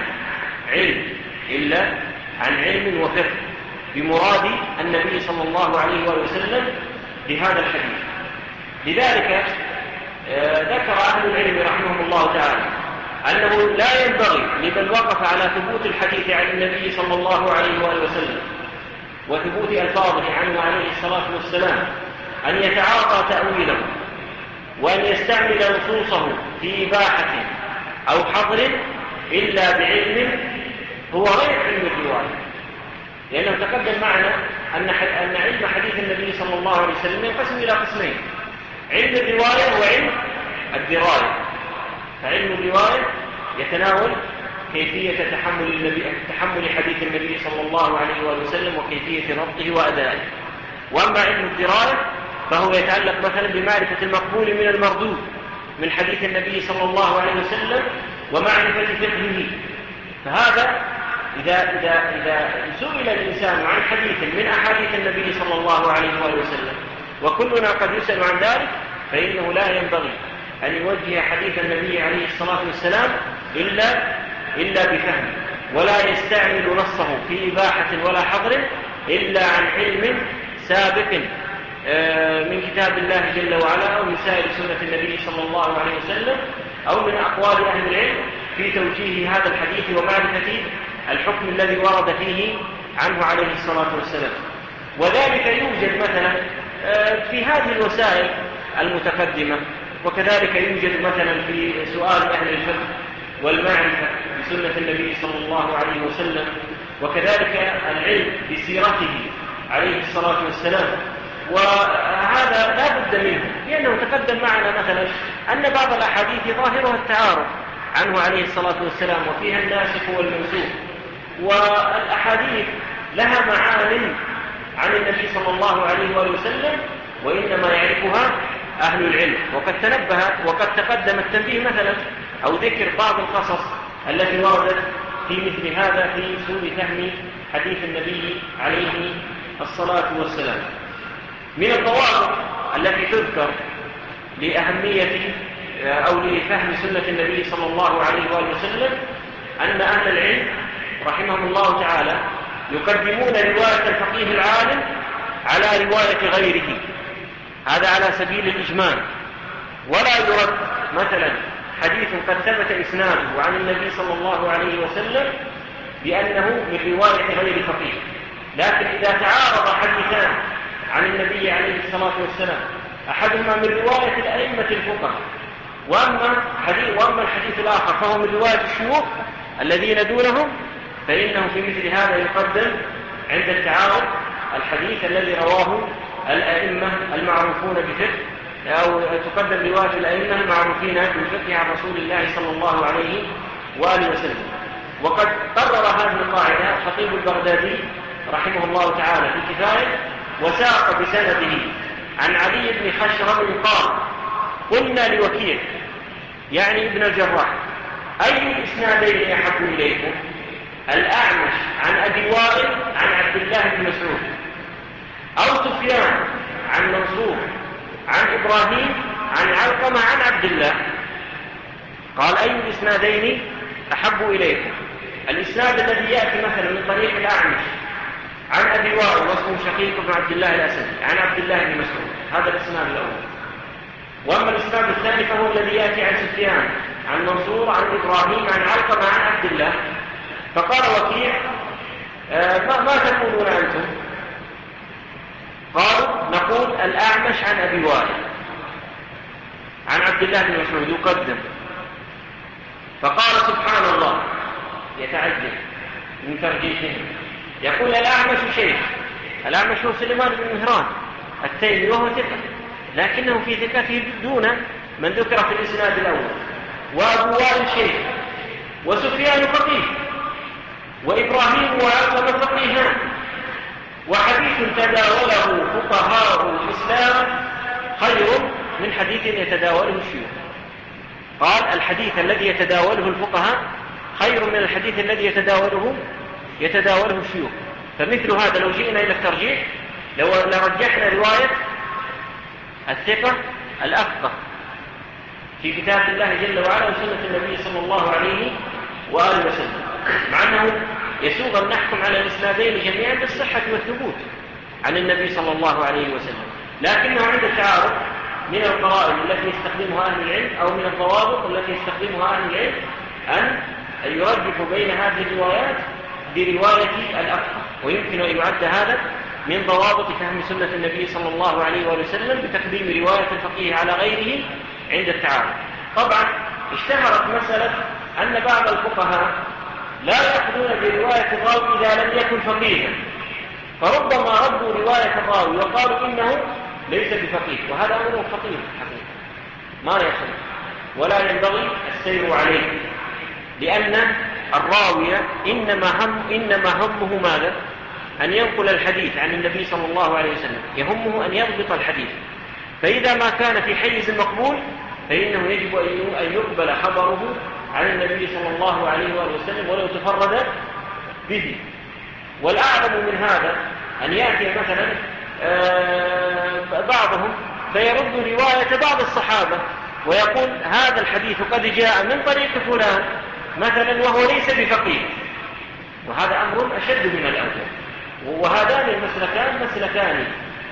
عن علم وفقه بمراد النبي صلى الله عليه وسلم بهذا الحديث. لذلك ذكر أهل العلم رحمهم الله تعالى أنه لا ينبغي لمن وقف على ثبوت الحديث عن النبي صلى الله عليه وسلم وثبوت ألفاظه عنه عليه الصلاة والسلام أن يتعاطى تأويله وأن يستعمل نصوصه في إباحة أو حظر إلا بعلم هو غير علم الرواية، لأنه تقدم معنا أن علم حديث النبي صلى الله عليه وسلم ينقسم إلى قسمين: علم الرواية وعلم الدراية. فعلم الرواية يتناول كيفية تحمل حديث النبي صلى الله عليه وسلم وكيفية ربطه وأدائه. وأما علم الدراية فهو يتعلق مثلا بمعرفة المقبول من المردود من حديث النبي صلى الله عليه وسلم ومعرفة فقهه. فهذا إذا سئل الإنسان عن حديث من أحاديث النبي صلى الله عليه وسلم وكلنا قد يسأل عن ذلك، فإنه لا ينبغي أن يوجه حديث النبي عليه الصلاة والسلام إلا بفهم، ولا يستعمل نصه في إباحة ولا حظر إلا عن علم سابق من كتاب الله جل وعلا أو من سائر سنة النبي صلى الله عليه وسلم أو من أقوال أهل العلم في توجيه هذا الحديث ومعرفة الحكم الذي ورد فيه عنه عليه الصلاة والسلام. وذلك يوجد مثلا في هذه الوسائل المتقدمة، وكذلك يوجد مثلا في سؤال أهل الفقه والمعرفة بسنة النبي صلى الله عليه وسلم، وكذلك العلم بسيرته عليه الصلاة والسلام. وهذا لا بد منه، لأنه تقدم معنا مثلا أن بعض الأحاديث ظاهرها التعارض عنه عليه الصلاة والسلام وفيها الناسخ والمنسوخ، والأحاديث لها معان عن النبي صلى الله عليه وسلم وإنما يعرفها أهل العلم. وقد تقدم التنبيه مثلا أو ذكر بعض القصص التي وردت في مثل هذا في سوء فهم حديث النبي عليه الصلاة والسلام. من الضوابط التي تذكر لأهمية أو لفهم سنة النبي صلى الله عليه وسلم أن أهل العلم رحمهم الله تعالى يقدمون رواية الفقيه العالم على رواية غيره، هذا على سبيل الإجمال. ولا يرد مثلا حديث قد ثبت إسناده عن النبي صلى الله عليه وسلم بأنه من رواية غير فقيه، لكن إذا تعارض حديثان عن النبي عليه الصلاة والسلام أحدهما من رواية الأئمة الفقهاء وأما الحديث الآخر فهو من رواية الشيوخ الذين دونهم، فإنه في مثل هذا يقدم عند التعارض الحديث الذي رواه الأئمة المعروفون بفقه، أو تقدم رواية الأئمة المعروفين بالفقه عن رسول الله صلى الله عليه وآله وسلم. وقد قرر هذه القاعدة الخطيب البغدادي رحمه الله تعالى في كفاية، وساق بسنده عن علي بن خشرم قال: قلنا لوكيع يعني ابن الجراح: أي الإسنادين أحب إليكم؟ الأعمش عن أبي وائل عن عبد الله بن مسعود، أو سفيان عن منصور عن إبراهيم عن علقمة عن عبد الله؟ قال: أي الإسنادين أحب إليكم؟ الإسناد الذي يأتي مثلا من طريق الأعمش عن أبي وائل واسمه شقيق بن عبد الله الأسدي عن عبد الله بن مسعود، هذا الإسناد الأول. وأما الإسناد الثاني فهو الذي يأتي عن سفيان عن منصور عن إبراهيم عن علقمة عن عبد الله. فقال وكيع: ما تقولون أنتم؟ قالوا: نقول الأعمش عن أبي وائل عن عبد الله بن مسعود يقدم. فقال: سبحان الله، يتعجب من ترجيحهم، يقول الأعمش شيخ، الأعمش هو سليمان بن مهران التيمي وهو ثقة، لكنه في ثقته دون من ذكر في الإسناد الأول. وأبو وائل شيخ، وسفيان فقيه، وإبراهيم وعلقمة فقيهان، وحديث تداوله فقهاء الإسلام خير من حديث يتداوله الشيوخ. قال الحديث الذي يتداوله الفقهاء خير من الحديث الذي يتداوله الشيوخ. فمثل هذا لو جئنا إلى الترجيح لرجحنا رواية الثقة الأفقه في كتاب الله جل وعلا وسنة النبي صلى الله عليه وآله وسلم، مع أنه يسوغ أن نحكم على الإسنادين جميعا بالصحة والثبوت عن النبي صلى الله عليه وسلم، لكنه عند التعارض من القرائن التي يستخدمها أهل العلم أو من الضوابط التي يستخدمها أهل العلم أن يرجح بين هذه الروايات برواية الأفقه، ويمكن أن يعد هذا من ضوابط فهم سنة النبي صلى الله عليه وآله وسلم بتقديم رواية الفقيه على غيره عند التعارض. طبعا اشتهرت مسألة أن بعض الفقهاء لا يأخذون برواية الراوي إذا لم يكن فقيها، فربما ردوا رواية الراوي وقالوا إنه ليس بفقيه، وهذا أمر خطير حقيقة ما يحصل ولا ينبغي السير عليه، لأن الراوي إنما همه ماذا؟ أن ينقل الحديث عن النبي صلى الله عليه وسلم، يهمه أن يضبط الحديث، فإذا ما كان في حيز مقبول فإنه يجب أن يقبل خبره عن النبي صلى الله عليه وآله وسلم ولو تفرد به. والأعظم من هذا أن يأتي مثلا بعضهم فيرد رواية بعض الصحابة ويقول هذا الحديث قد جاء من طريق فلان مثلا وهو ليس بفقيه، وهذا أمر أشد من الأول. وهذان المسلكان مسلكان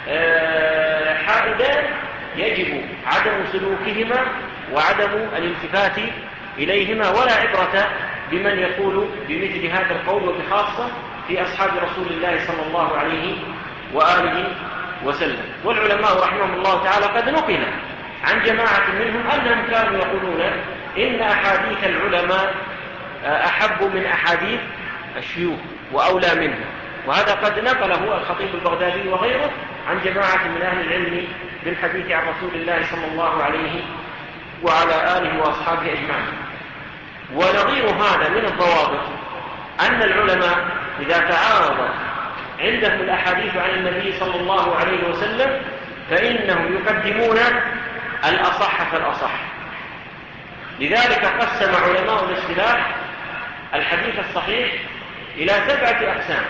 حائدان يجب عدم سلوكهما وعدم الالتفات إليهما، ولا عبرة بمن يقول بمثل هذا القول، وبخاصة في أصحاب رسول الله صلى الله عليه وآله وسلم. والعلماء رحمهم الله تعالى قد نقل عن جماعة منهم أنهم كانوا يقولون إن أحاديث العلماء أحب من أحاديث الشيوخ وأولى منهم، وهذا قد نقله الخطيب البغدادي وغيره عن جماعة من أهل العلم بالحديث عن رسول الله صلى الله عليه وعلى آله وأصحابه أجمعين. ونظير هذا من الضوابط أن العلماء إذا تعارض عندهم الأحاديث عن النبي صلى الله عليه وسلم فإنهم يقدمون الأصح فالأصح. لذلك قسم علماء الاصطلاح الحديث الصحيح إلى 7 أقسام،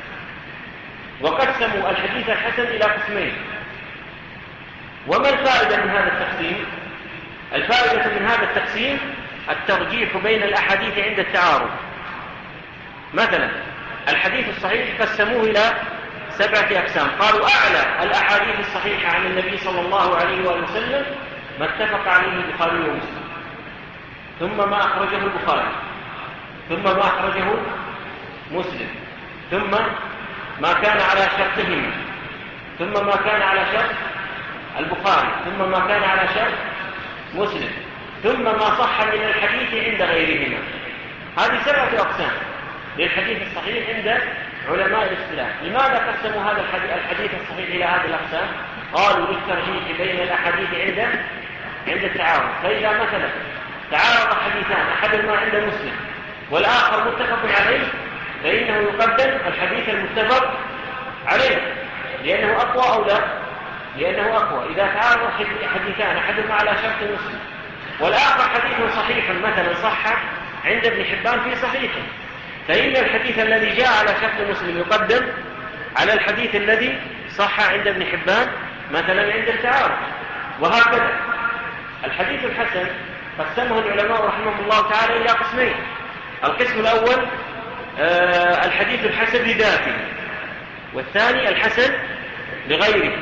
وقسموا الحديث الحسن إلى قسمين. وما الفائدة من هذا التقسيم؟ الفائدة من هذا التقسيم الترجيح بين الأحاديث عند التعارض. مثلا الحديث الصحيح قسموه إلى 7 أقسام، قالوا أعلى الأحاديث الصحيحة عن النبي صلى الله عليه وآله وسلم ما اتفق عليه البخاري ومسلم، ثم ما أخرجه البخاري، ثم ما أخرجه مسلم، ثم ما كان على شرطهما، ثم ما كان على شرط البخاري، ثم ما كان على شرط مسلم، ثم ما صح من الحديث عند غيرهما. هذه 7 أقسام للحديث الصحيح عند علماء الاصطلاح. لماذا قسموا هذا الحديث الصحيح إلى هذه الأقسام؟ قالوا للترجيح بين الأحاديث عند التعارض. فإذا مثلا تعارض حديثان أحدهما عند مسلم والآخر متفق عليه فإنه يقدم الحديث المتفق عليه لأنه أقوى أو لا؟ لأنه أقوى. إذا تعارض حديثان أحدهما على شرط مسلم والآخر حديث صحيح مثلا صح عند ابن حبان في صحيحه، فإن الحديث الذي جاء على شرط مسلم يقدم على الحديث الذي صح عند ابن حبان مثلا عند التعارض. وهكذا الحديث الحسن قسمه العلماء رحمهم الله تعالى إلى قسمين. القسم الأول الحديث الحسن لذاته، والثاني الحسن لغيره.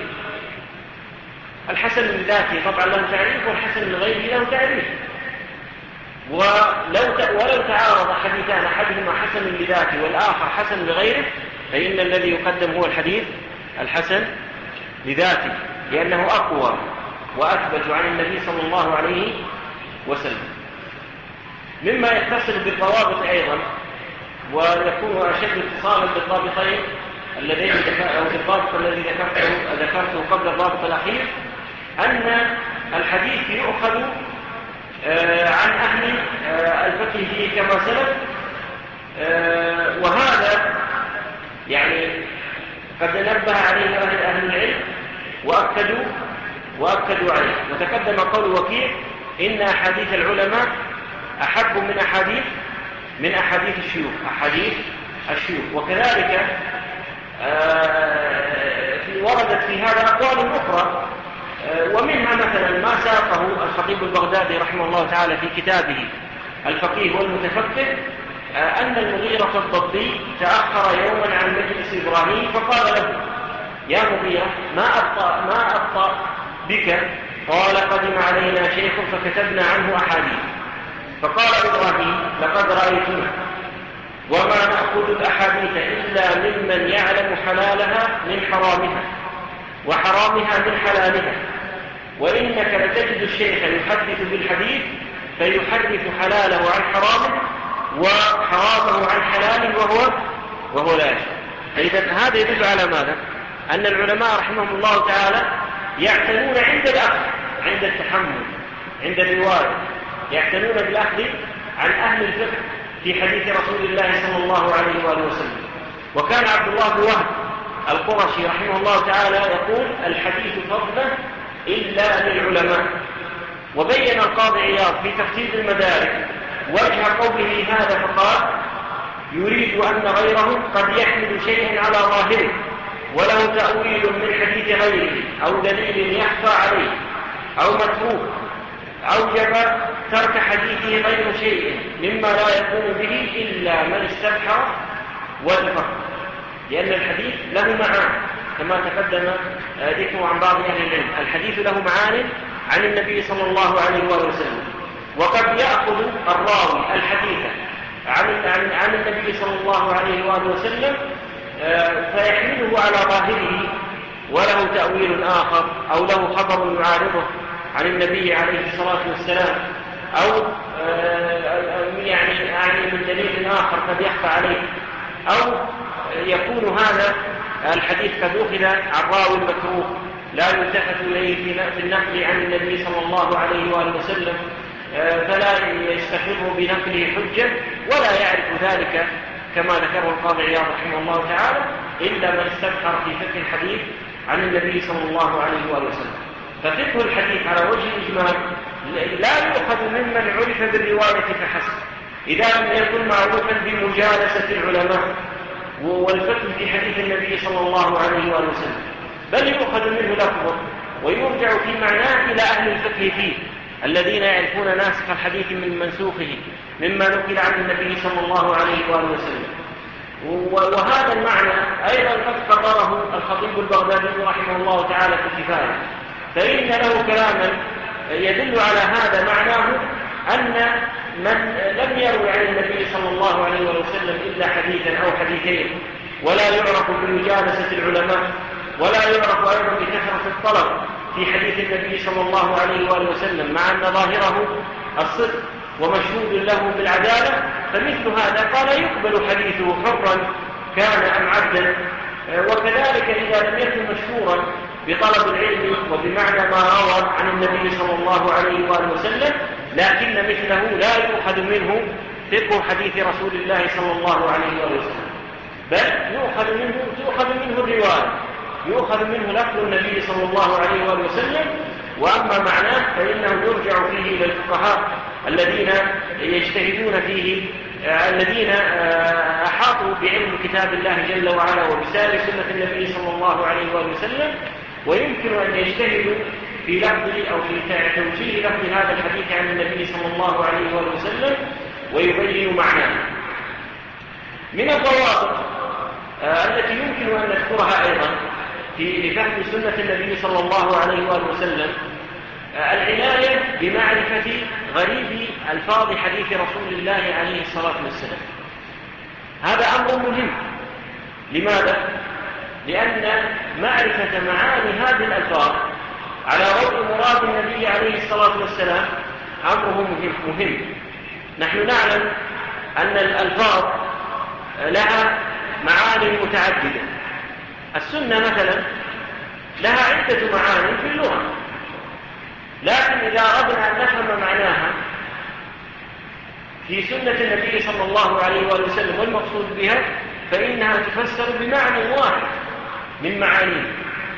الحسن لذاته طبعا له تعريف، والحسن لغيره له تعريف. ولو تعارض حديثان أحدهما حسن لذاته والآخر حسن لغيره فإن الذي يقدم هو الحديث الحسن لذاته لأنه أقوى وأثبت عن النبي صلى الله عليه وسلم. مما يتصل بالضوابط أيضا ويكون أشد اتصالا بالضابطين اللذين أو بالضابط الذي ذكرته قبل الضابط الأخير أن الحديث يؤخذ عن أهل الفقه فيه كما سلف، وهذا يعني قد نبه عليه أهل العلم وأكدوا عليه. وتقدم قول وكيع إن أحاديث العلماء أحب من أحاديث الشيوخ. وكذلك وردت في هذا أقوال أخرى، ومنها مثلا ما ساقه الخطيب البغدادي رحمه الله تعالى في كتابه الفقيه والمتفقه، أن المغيرة الضبي تأخر يوما عن مجلس إبراهيم فقال له: يا مغيرة، ما أبطأ بك؟ قال: قدم علينا شيخ فكتبنا عنه أحاديث. فقال إبراهيم: لقد رأيتنا وما نأخذ الأحاديث إلا ممن يعلم حلالها من حرامها وحرامها من حلالها، وإنك لتجد الشيخ يحدث بالحديث فيحدث حلاله عن حرامه وحرامه عن حلاله وهو لا يشعر. إذن هذا يدل على ماذا؟ أن العلماء رحمهم الله تعالى يعتنون عند الأخذ، عند التحمل، عند الرواية، يعتنون بالأخذ عن أهل الفقه في حديث رسول الله صلى الله عليه وآله وسلم. وكان عبد الله بن وهب القرشي رحمه الله تعالى يقول: الحديث فضله إلا للعلماء. وبين القاضي عياض في تفسير المدارك وجه قوله هذا فقال: يريد أن غيرهم قد يحمل شيئا على ظاهره وله تأويل من حديث غيره أو دليل يخفى عليه أو متروك أوجب ترك حديثه غير شيء مما لا يكون به إلا من استبحر واتفق، لأن الحديث له معاني كما تقدم ذكره عن بعض أهل العلم. الحديث له معاني عن النبي صلى الله عليه وسلم، وقد يأخذ الراوي الحديث عن النبي صلى الله عليه وسلم فيحمله على ظاهره وله تأويل آخر أو له خبر يعارضه عن النبي عليه الصلاة والسلام، أو يعني من دليل آخر قد يخفى عليه، أو يكون هذا الحديث قد أخذ عن راوي متروك لا يلتفت إليه في النقل عن النبي صلى الله عليه وآله وسلم، فلا يستقر بنقله حجة ولا يعرف ذلك كما ذكره القاضي عياض رحمه الله تعالى إلا من استبحر في فقه الحديث عن النبي صلى الله عليه وآله وسلم. ففقه الحديث على وجه الإجمال لا يؤخذ ممن عرف بالرواية فحسب إذا لم يكن معروفا بمجالسة العلماء والفقه في حديث النبي صلى الله عليه وآله وسلم، بل يؤخذ منه لفظه ويرجع في معناه إلى أهل الفقه فيه الذين يعرفون ناسخ الحديث من منسوخه مما نقل عن النبي صلى الله عليه وآله وسلم. وهذا المعنى أيضا قد قرره الخطيب البغدادي رحمه الله تعالى في الكفاية، فإن له كلاما يدل على هذا معناه أن من لم يروي عن النبي صلى الله عليه وسلم إلا حديثا أو حديثين ولا يعرف بمجالسة العلماء ولا يعرف أيضا بكثرة الطلب في حديث النبي صلى الله عليه وآله وسلم مع أن ظاهره الصدق ومشهود له بالعدالة، فمثل هذا قال يقبل حديثه حرا كان أم عبدا. وكذلك إذا لم يكن مشهورا بطلب العلم وبمعنى ما روى عن النبي صلى الله عليه وآله وسلم لكن مثله لا يؤخذ منه فقه حديث رسول الله صلى الله عليه وآله وسلم، بل تؤخذ منه الرواية، يؤخذ منه لفظ النبي صلى الله عليه وآله وسلم، وأما معناه فإنه يرجع فيه إلى الفقهاء الذين يجتهدون فيه، الذين أحاطوا بعلم كتاب الله جل وعلا وبسائر سنة النبي صلى الله عليه وآله وسلم، ويمكن أن يجتهدوا في لفظ أو في توجيه لفظ هذا الحديث عن النبي صلى الله عليه وآله وسلم ويبين معناه. من الضوابط التي يمكن أن نذكرها أيضا في فهم سنة النبي صلى الله عليه وآله وسلم العناية بمعرفة غريب ألفاظ حديث رسول الله عليه الصلاة والسلام. هذا أمر مهم. لماذا؟ لأن معرفة معاني هذه الألفاظ على ضوء مراد النبي عليه الصلاة والسلام أمره مهم. نحن نعلم أن الألفاظ لها معاني متعددة. السنة مثلا لها عدة معاني في اللغة، لكن إذا أردنا أن نفهم معناها في سنة النبي صلى الله عليه وسلم والمقصود بها فإنها تفسر بمعنى واحد من معانيه.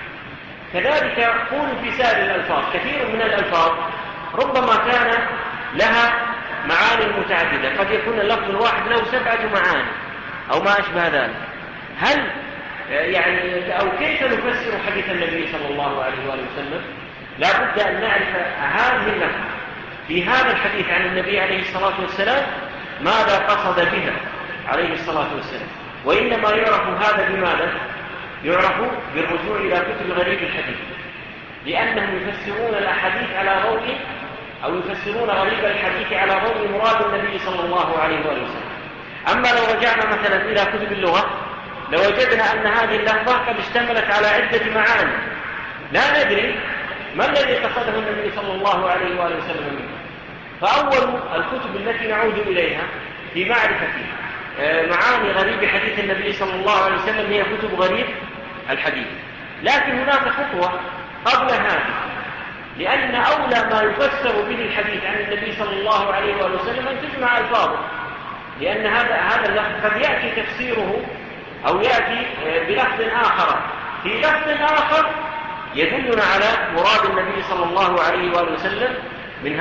كذلك قولوا في سائر الألفاظ، كثير من الألفاظ ربما كان لها معاني متعددة، قد يكون اللفظ الواحد له 7 معاني أو ما أشبه ذلك. هل يعني أو كيف نفسر حديث النبي صلى الله عليه وآله وسلم؟ لا بد أن نعرف هذه اللفظة في هذا الحديث عن النبي عليه الصلاة والسلام ماذا قصد بها عليه الصلاة والسلام. وإنما يعرف هذا بماذا؟ يعرف بالرجوع إلى كتب غريب الحديث، لأنهم يفسرون الأحاديث على ضوء أو يفسرون غريب الحديث على ضوء مراد النبي صلى الله عليه وآله وسلم. أما لو رجعنا مثلا إلى كتب اللغة لوجدنا أن هذه اللفظة قد اشتملت على عدة معاني لا ندري ما الذي قصده النبي صلى الله عليه وآله وسلم منه. فأول الكتب التي نعود إليها في معرفة معاني غريب حديث النبي صلى الله عليه وسلم هي كتب غريب الحديث. لكن هناك خطوة قبل هذا، لأن أولى ما يفسر به الحديث عن النبي صلى الله عليه وآله وسلم أن تجمع ألفاظه، لأن هذا اللفظ قد يأتي تفسيره أو يأتي بلفظ آخر في لفظ آخر يدلنا على مراد النبي صلى الله عليه وآله وسلم من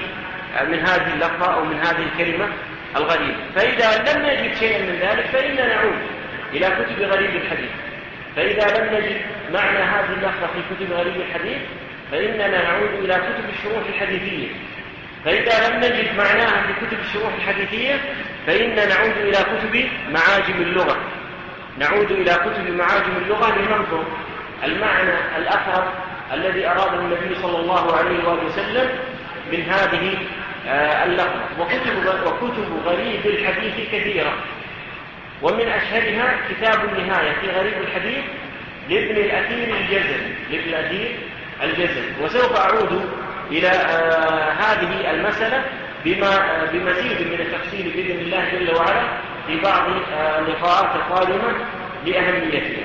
هذه اللفظة أو من هذه الكلمة الغريبة. فإذا لم نجد شيئا من ذلك فإننا نعود إلى كتب غريب الحديث. فإذا لم نجد معنى هذه اللفظة في كتب غريب الحديث فإننا نعود إلى كتب الشروح الحديثية. فإذا لم نجد معناها في كتب الشروح الحديثية فإننا نعود إلى كتب معاجم اللغة. نعود إلى كتب معاجم اللغة لننظر المعنى الأقرب الذي أراده النبي صلى الله عليه وآله وسلم من هذه اللفظة. وكتب غريب الحديث كثيرة، ومن أشهرها كتاب النهاية في غريب الحديث لابن الأثير الجزري. وسوف أعود إلى هذه المسألة بمزيد من التفصيل بإذن الله جل وعلا في بعض اللقاءات القادمة لأهميتها.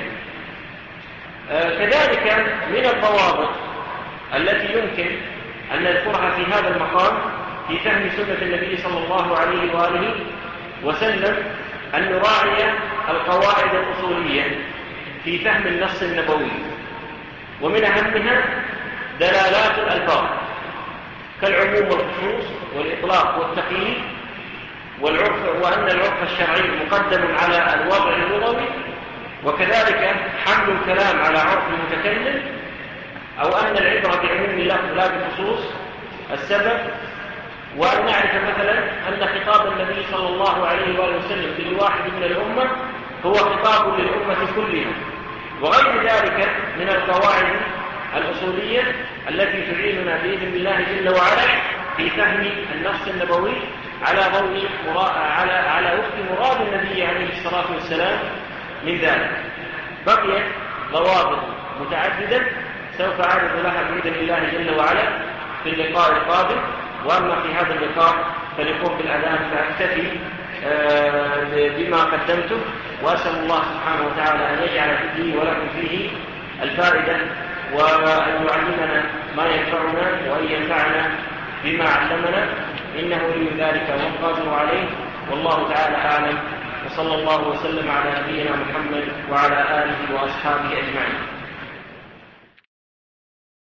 كذلك من الضوابط التي يمكن أن نذكرها في هذا المقام في فهم سنة النبي صلى الله عليه وآله وسلم أن نراعي القواعد الأصولية في فهم النص النبوي، ومن أهمها دلالات الألفاظ كالعموم والخصوص والإطلاق والتقييد والعرف، وأن العرف الشرعي مقدم على الوضع اللغوي، وكذلك حمل الكلام على عرف المتكلم، أو أن العبرة بعموم اللفظ لا بخصوص السبب، وأن نعرف مثلا أن خطاب النبي صلى الله عليه وآله وسلم للواحد من الأمة هو خطاب للأمة كلها، وغير ذلك من القواعد الأصولية التي تعيننا بإذن الله جل وعلا في فهم النص النبوي على ضوء على وفق مراد النبي عليه الصلاة والسلام من ذلك. بقيت ضوابط متعددة سوف أعرض لها بإذن الله جل وعلا في اللقاء القادم. وأما في هذا اللقاء فلقوم بالأذان فأكتفي بما قدمته، وأسأل الله سبحانه وتعالى أن يجعل لي ولكم فيه الفائدة، وأن يعلمنا ما ينفعنا وأن ينفعنا بما علمنا، إنه ولي ذلك والقادر عليه، والله تعالى أعلم. وصلى الله وسلم على نبينا محمد وعلى آله وأصحابه أجمعين.